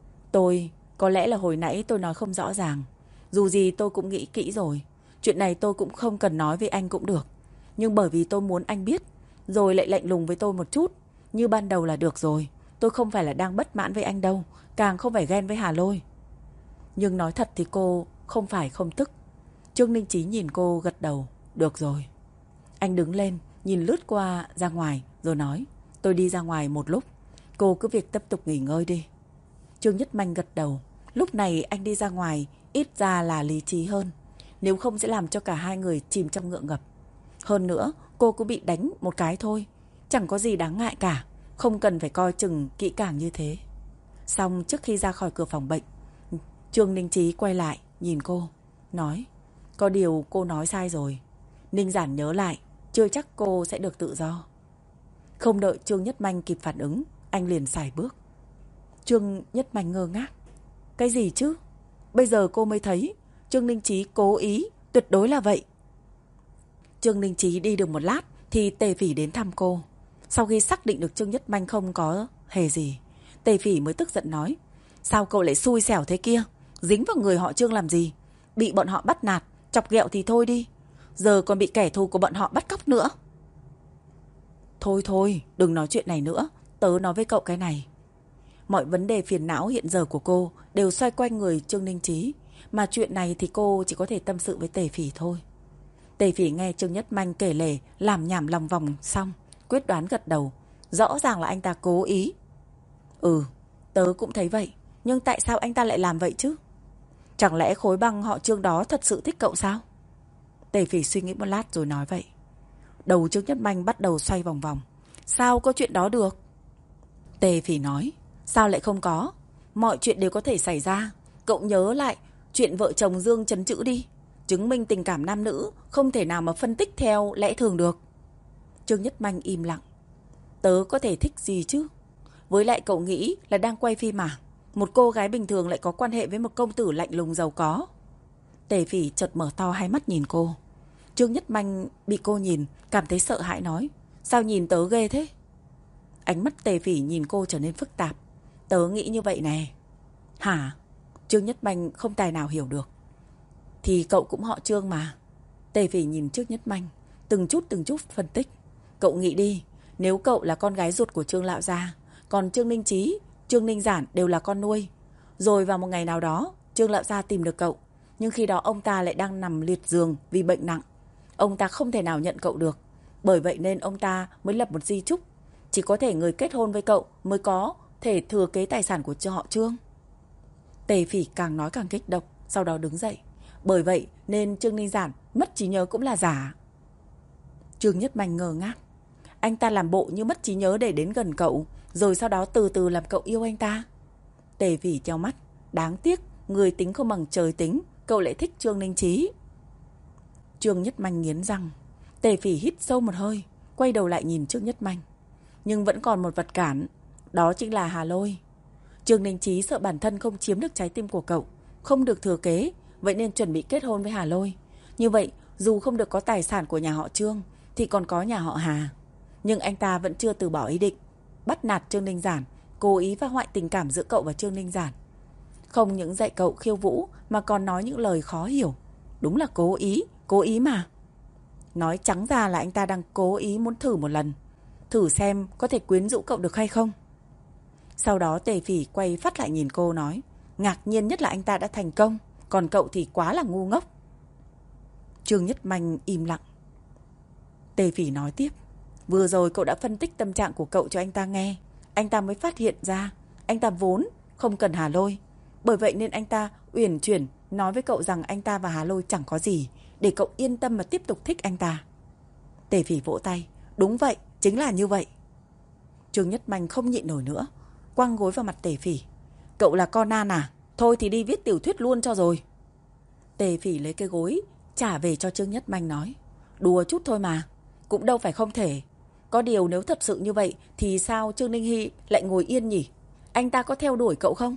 Có lẽ là hồi nãy tôi nói không rõ ràng. Dù gì tôi cũng nghĩ kỹ rồi. Chuyện này tôi cũng không cần nói với anh cũng được. Nhưng bởi vì tôi muốn anh biết, rồi lại lạnh lùng với tôi một chút, như ban đầu là được rồi. Tôi không phải là đang bất mãn với anh đâu, càng không phải ghen với Hà Lôi. Nhưng nói thật thì cô không phải không tức. Trương Ninh Chí nhìn cô gật đầu. Được rồi. Anh đứng lên, nhìn lướt qua ra ngoài rồi nói. Tôi đi ra ngoài một lúc, cô cứ việc tiếp tục nghỉ ngơi đi. Trương Nhất Manh gật đầu. Lúc này anh đi ra ngoài ít ra là lý trí hơn, nếu không sẽ làm cho cả hai người chìm trong ngượng ngập. Hơn nữa cô cũng bị đánh một cái thôi, chẳng có gì đáng ngại cả, không cần phải coi chừng kỹ càng như thế. Xong trước khi ra khỏi cửa phòng bệnh, Trương Ninh Chí quay lại nhìn cô, nói. Có điều cô nói sai rồi. Ninh Giản nhớ lại, chưa chắc cô sẽ được tự do. Không đợi Trương Nhất Manh kịp phản ứng, anh liền sải bước. Trương Nhất Manh ngơ ngác. Cái gì chứ? Bây giờ cô mới thấy Trương Ninh Chí cố ý, tuyệt đối là vậy. Trương Ninh Chí đi được một lát thì Tề Phỉ đến thăm cô. Sau khi xác định được Trương Nhất Manh không có hề gì, Tề Phỉ mới tức giận nói. Sao cậu lại xui xẻo thế kia? Dính vào người họ Trương làm gì? Bị bọn họ bắt nạt, chọc ghẹo thì thôi đi. giờ còn bị kẻ thù của bọn họ bắt cóc nữa. Thôi thôi, đừng nói chuyện này nữa, tớ nói với cậu cái này. Mọi vấn đề phiền não hiện giờ của cô đều xoay quanh người Trương Ninh Chí, mà chuyện này thì cô chỉ có thể tâm sự với Tề Phỉ thôi. Tề Phỉ nghe Trương Nhất Manh kể lể làm nhảm lòng vòng xong, quyết đoán gật đầu. Rõ ràng là anh ta cố ý. Ừ, tớ cũng thấy vậy, nhưng tại sao anh ta lại làm vậy chứ? Chẳng lẽ khối băng họ Trương đó thật sự thích cậu sao? Tề Phỉ suy nghĩ một lát rồi nói vậy. Đầu Trương Nhất Manh bắt đầu xoay vòng vòng. Sao có chuyện đó được? Tề Phỉ nói. Sao lại không có? Mọi chuyện đều có thể xảy ra. Cậu nhớ lại chuyện vợ chồng Dương Chấn Chữ đi. Chứng minh tình cảm nam nữ không thể nào mà phân tích theo lẽ thường được. Trương Nhất Manh im lặng. Tớ có thể thích gì chứ? Với lại cậu nghĩ là đang quay phim mà. Một cô gái bình thường lại có quan hệ với một công tử lạnh lùng giàu có. Tề Phỉ chợt mở to hai mắt nhìn cô. Trương Nhất Manh bị cô nhìn, cảm thấy sợ hãi nói. Sao nhìn tớ ghê thế? Ánh mắt Tề Phỉ nhìn cô trở nên phức tạp. Tớ nghĩ như vậy nè. Hả? Trương Nhất Manh không tài nào hiểu được. Thì cậu cũng họ Trương mà. Tề Phỉ nhìn Trương Nhất Manh, từng chút phân tích. Cậu nghĩ đi, nếu cậu là con gái ruột của Trương Lão gia, còn Trương Ninh Chí, Trương Ninh Giản đều là con nuôi. Rồi vào một ngày nào đó, Trương Lão gia tìm được cậu, nhưng khi đó ông ta lại đang nằm liệt giường vì bệnh nặng. Ông ta không thể nào nhận cậu được. Bởi vậy nên ông ta mới lập một di chúc. Chỉ có thể người kết hôn với cậu mới có thể thừa kế tài sản của họ Trương. Tề Phỉ càng nói càng kích động, sau đó đứng dậy. Bởi vậy nên Trương Ninh Giản mất trí nhớ cũng là giả. Trương Nhất Manh ngơ ngác. Anh ta làm bộ như mất trí nhớ để đến gần cậu, rồi sau đó từ từ làm cậu yêu anh ta. Tề Phỉ treo mắt. Đáng tiếc, người tính không bằng trời tính, cậu lại thích Trương Ninh Chí. Trương Nhất Manh nghiến răng. Tề Phỉ hít sâu một hơi, quay đầu lại nhìn Trương Nhất Manh. Nhưng vẫn còn một vật cản, đó chính là Hà Lôi. Trương Ninh Chí sợ bản thân không chiếm được trái tim của cậu, không được thừa kế, vậy nên chuẩn bị kết hôn với Hà Lôi. Như vậy, dù không được có tài sản của nhà họ Trương, thì còn có nhà họ Hà. Nhưng anh ta vẫn chưa từ bỏ ý định bắt nạt Trương Ninh Giản, cố ý phá hoại tình cảm giữa cậu và Trương Ninh Giản. Không những dạy cậu khiêu vũ mà còn nói những lời khó hiểu. Đúng là cố ý mà. Nói trắng ra là anh ta đang cố ý muốn thử một lần, thử xem có thể quyến rũ cậu được hay không. Sau đó Tề Phỉ quay phát lại nhìn cô nói. Ngạc nhiên nhất là anh ta đã thành công, còn cậu thì quá là ngu ngốc. Trương Nhất Manh im lặng. Tề Phỉ nói tiếp. Vừa rồi cậu đã phân tích tâm trạng của cậu cho anh ta nghe. Anh ta mới phát hiện ra anh ta vốn không cần Hà Lôi. Bởi vậy nên anh ta uyển chuyển nói với cậu rằng anh ta và Hà Lôi chẳng có gì, để cậu yên tâm mà tiếp tục thích anh ta. Tề Phỉ vỗ tay. Đúng vậy, chính là như vậy. Trương Nhất Manh không nhịn nổi nữa, quăng gối vào mặt Tề Phỉ. Cậu là con nan à? Thôi thì đi viết tiểu thuyết luôn cho rồi. Tề Phỉ lấy cái gối trả về cho Trương Nhất Manh nói. Đùa chút thôi mà, cũng đâu phải không thể. Có điều nếu thật sự như vậy thì sao Trương Ninh Hy lại ngồi yên nhỉ? Anh ta có theo đuổi cậu không?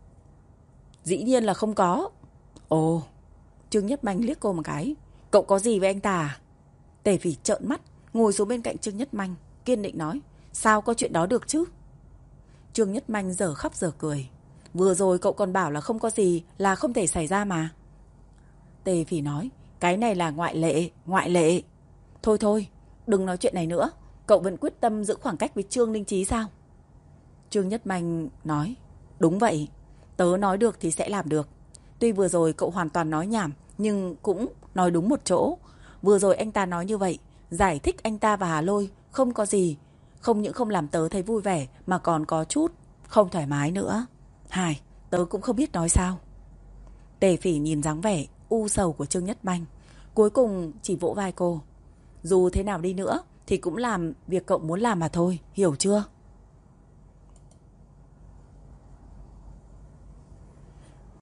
Dĩ nhiên là không có. Ồ. Trương Nhất Manh liếc cô một cái. Cậu có gì với anh ta à? Tề Phỉ trợn mắt, ngồi xuống bên cạnh Trương Nhất Manh, kiên định nói. Sao có chuyện đó được chứ? Trương Nhất Manh giờ khóc giờ cười. Vừa rồi cậu còn bảo là không có gì, là không thể xảy ra mà. Tề Phỉ nói. Cái này là ngoại lệ. Thôi thôi, đừng nói chuyện này nữa. Cậu vẫn quyết tâm giữ khoảng cách với Trương Ninh Chí sao? Trương Nhất Manh nói. Đúng vậy, tớ nói được thì sẽ làm được. Tuy vừa rồi cậu hoàn toàn nói nhảm, nhưng cũng nói đúng một chỗ. Vừa rồi anh ta nói như vậy, giải thích anh ta và Hà Lôi không có gì. Không những không làm tớ thấy vui vẻ, mà còn có chút không thoải mái nữa. Hài, tớ cũng không biết nói sao. Tề Phỉ nhìn dáng vẻ u sầu của Trương Nhất Manh, cuối cùng chỉ vỗ vai cô. Dù thế nào đi nữa thì cũng làm việc cậu muốn làm mà thôi, hiểu chưa?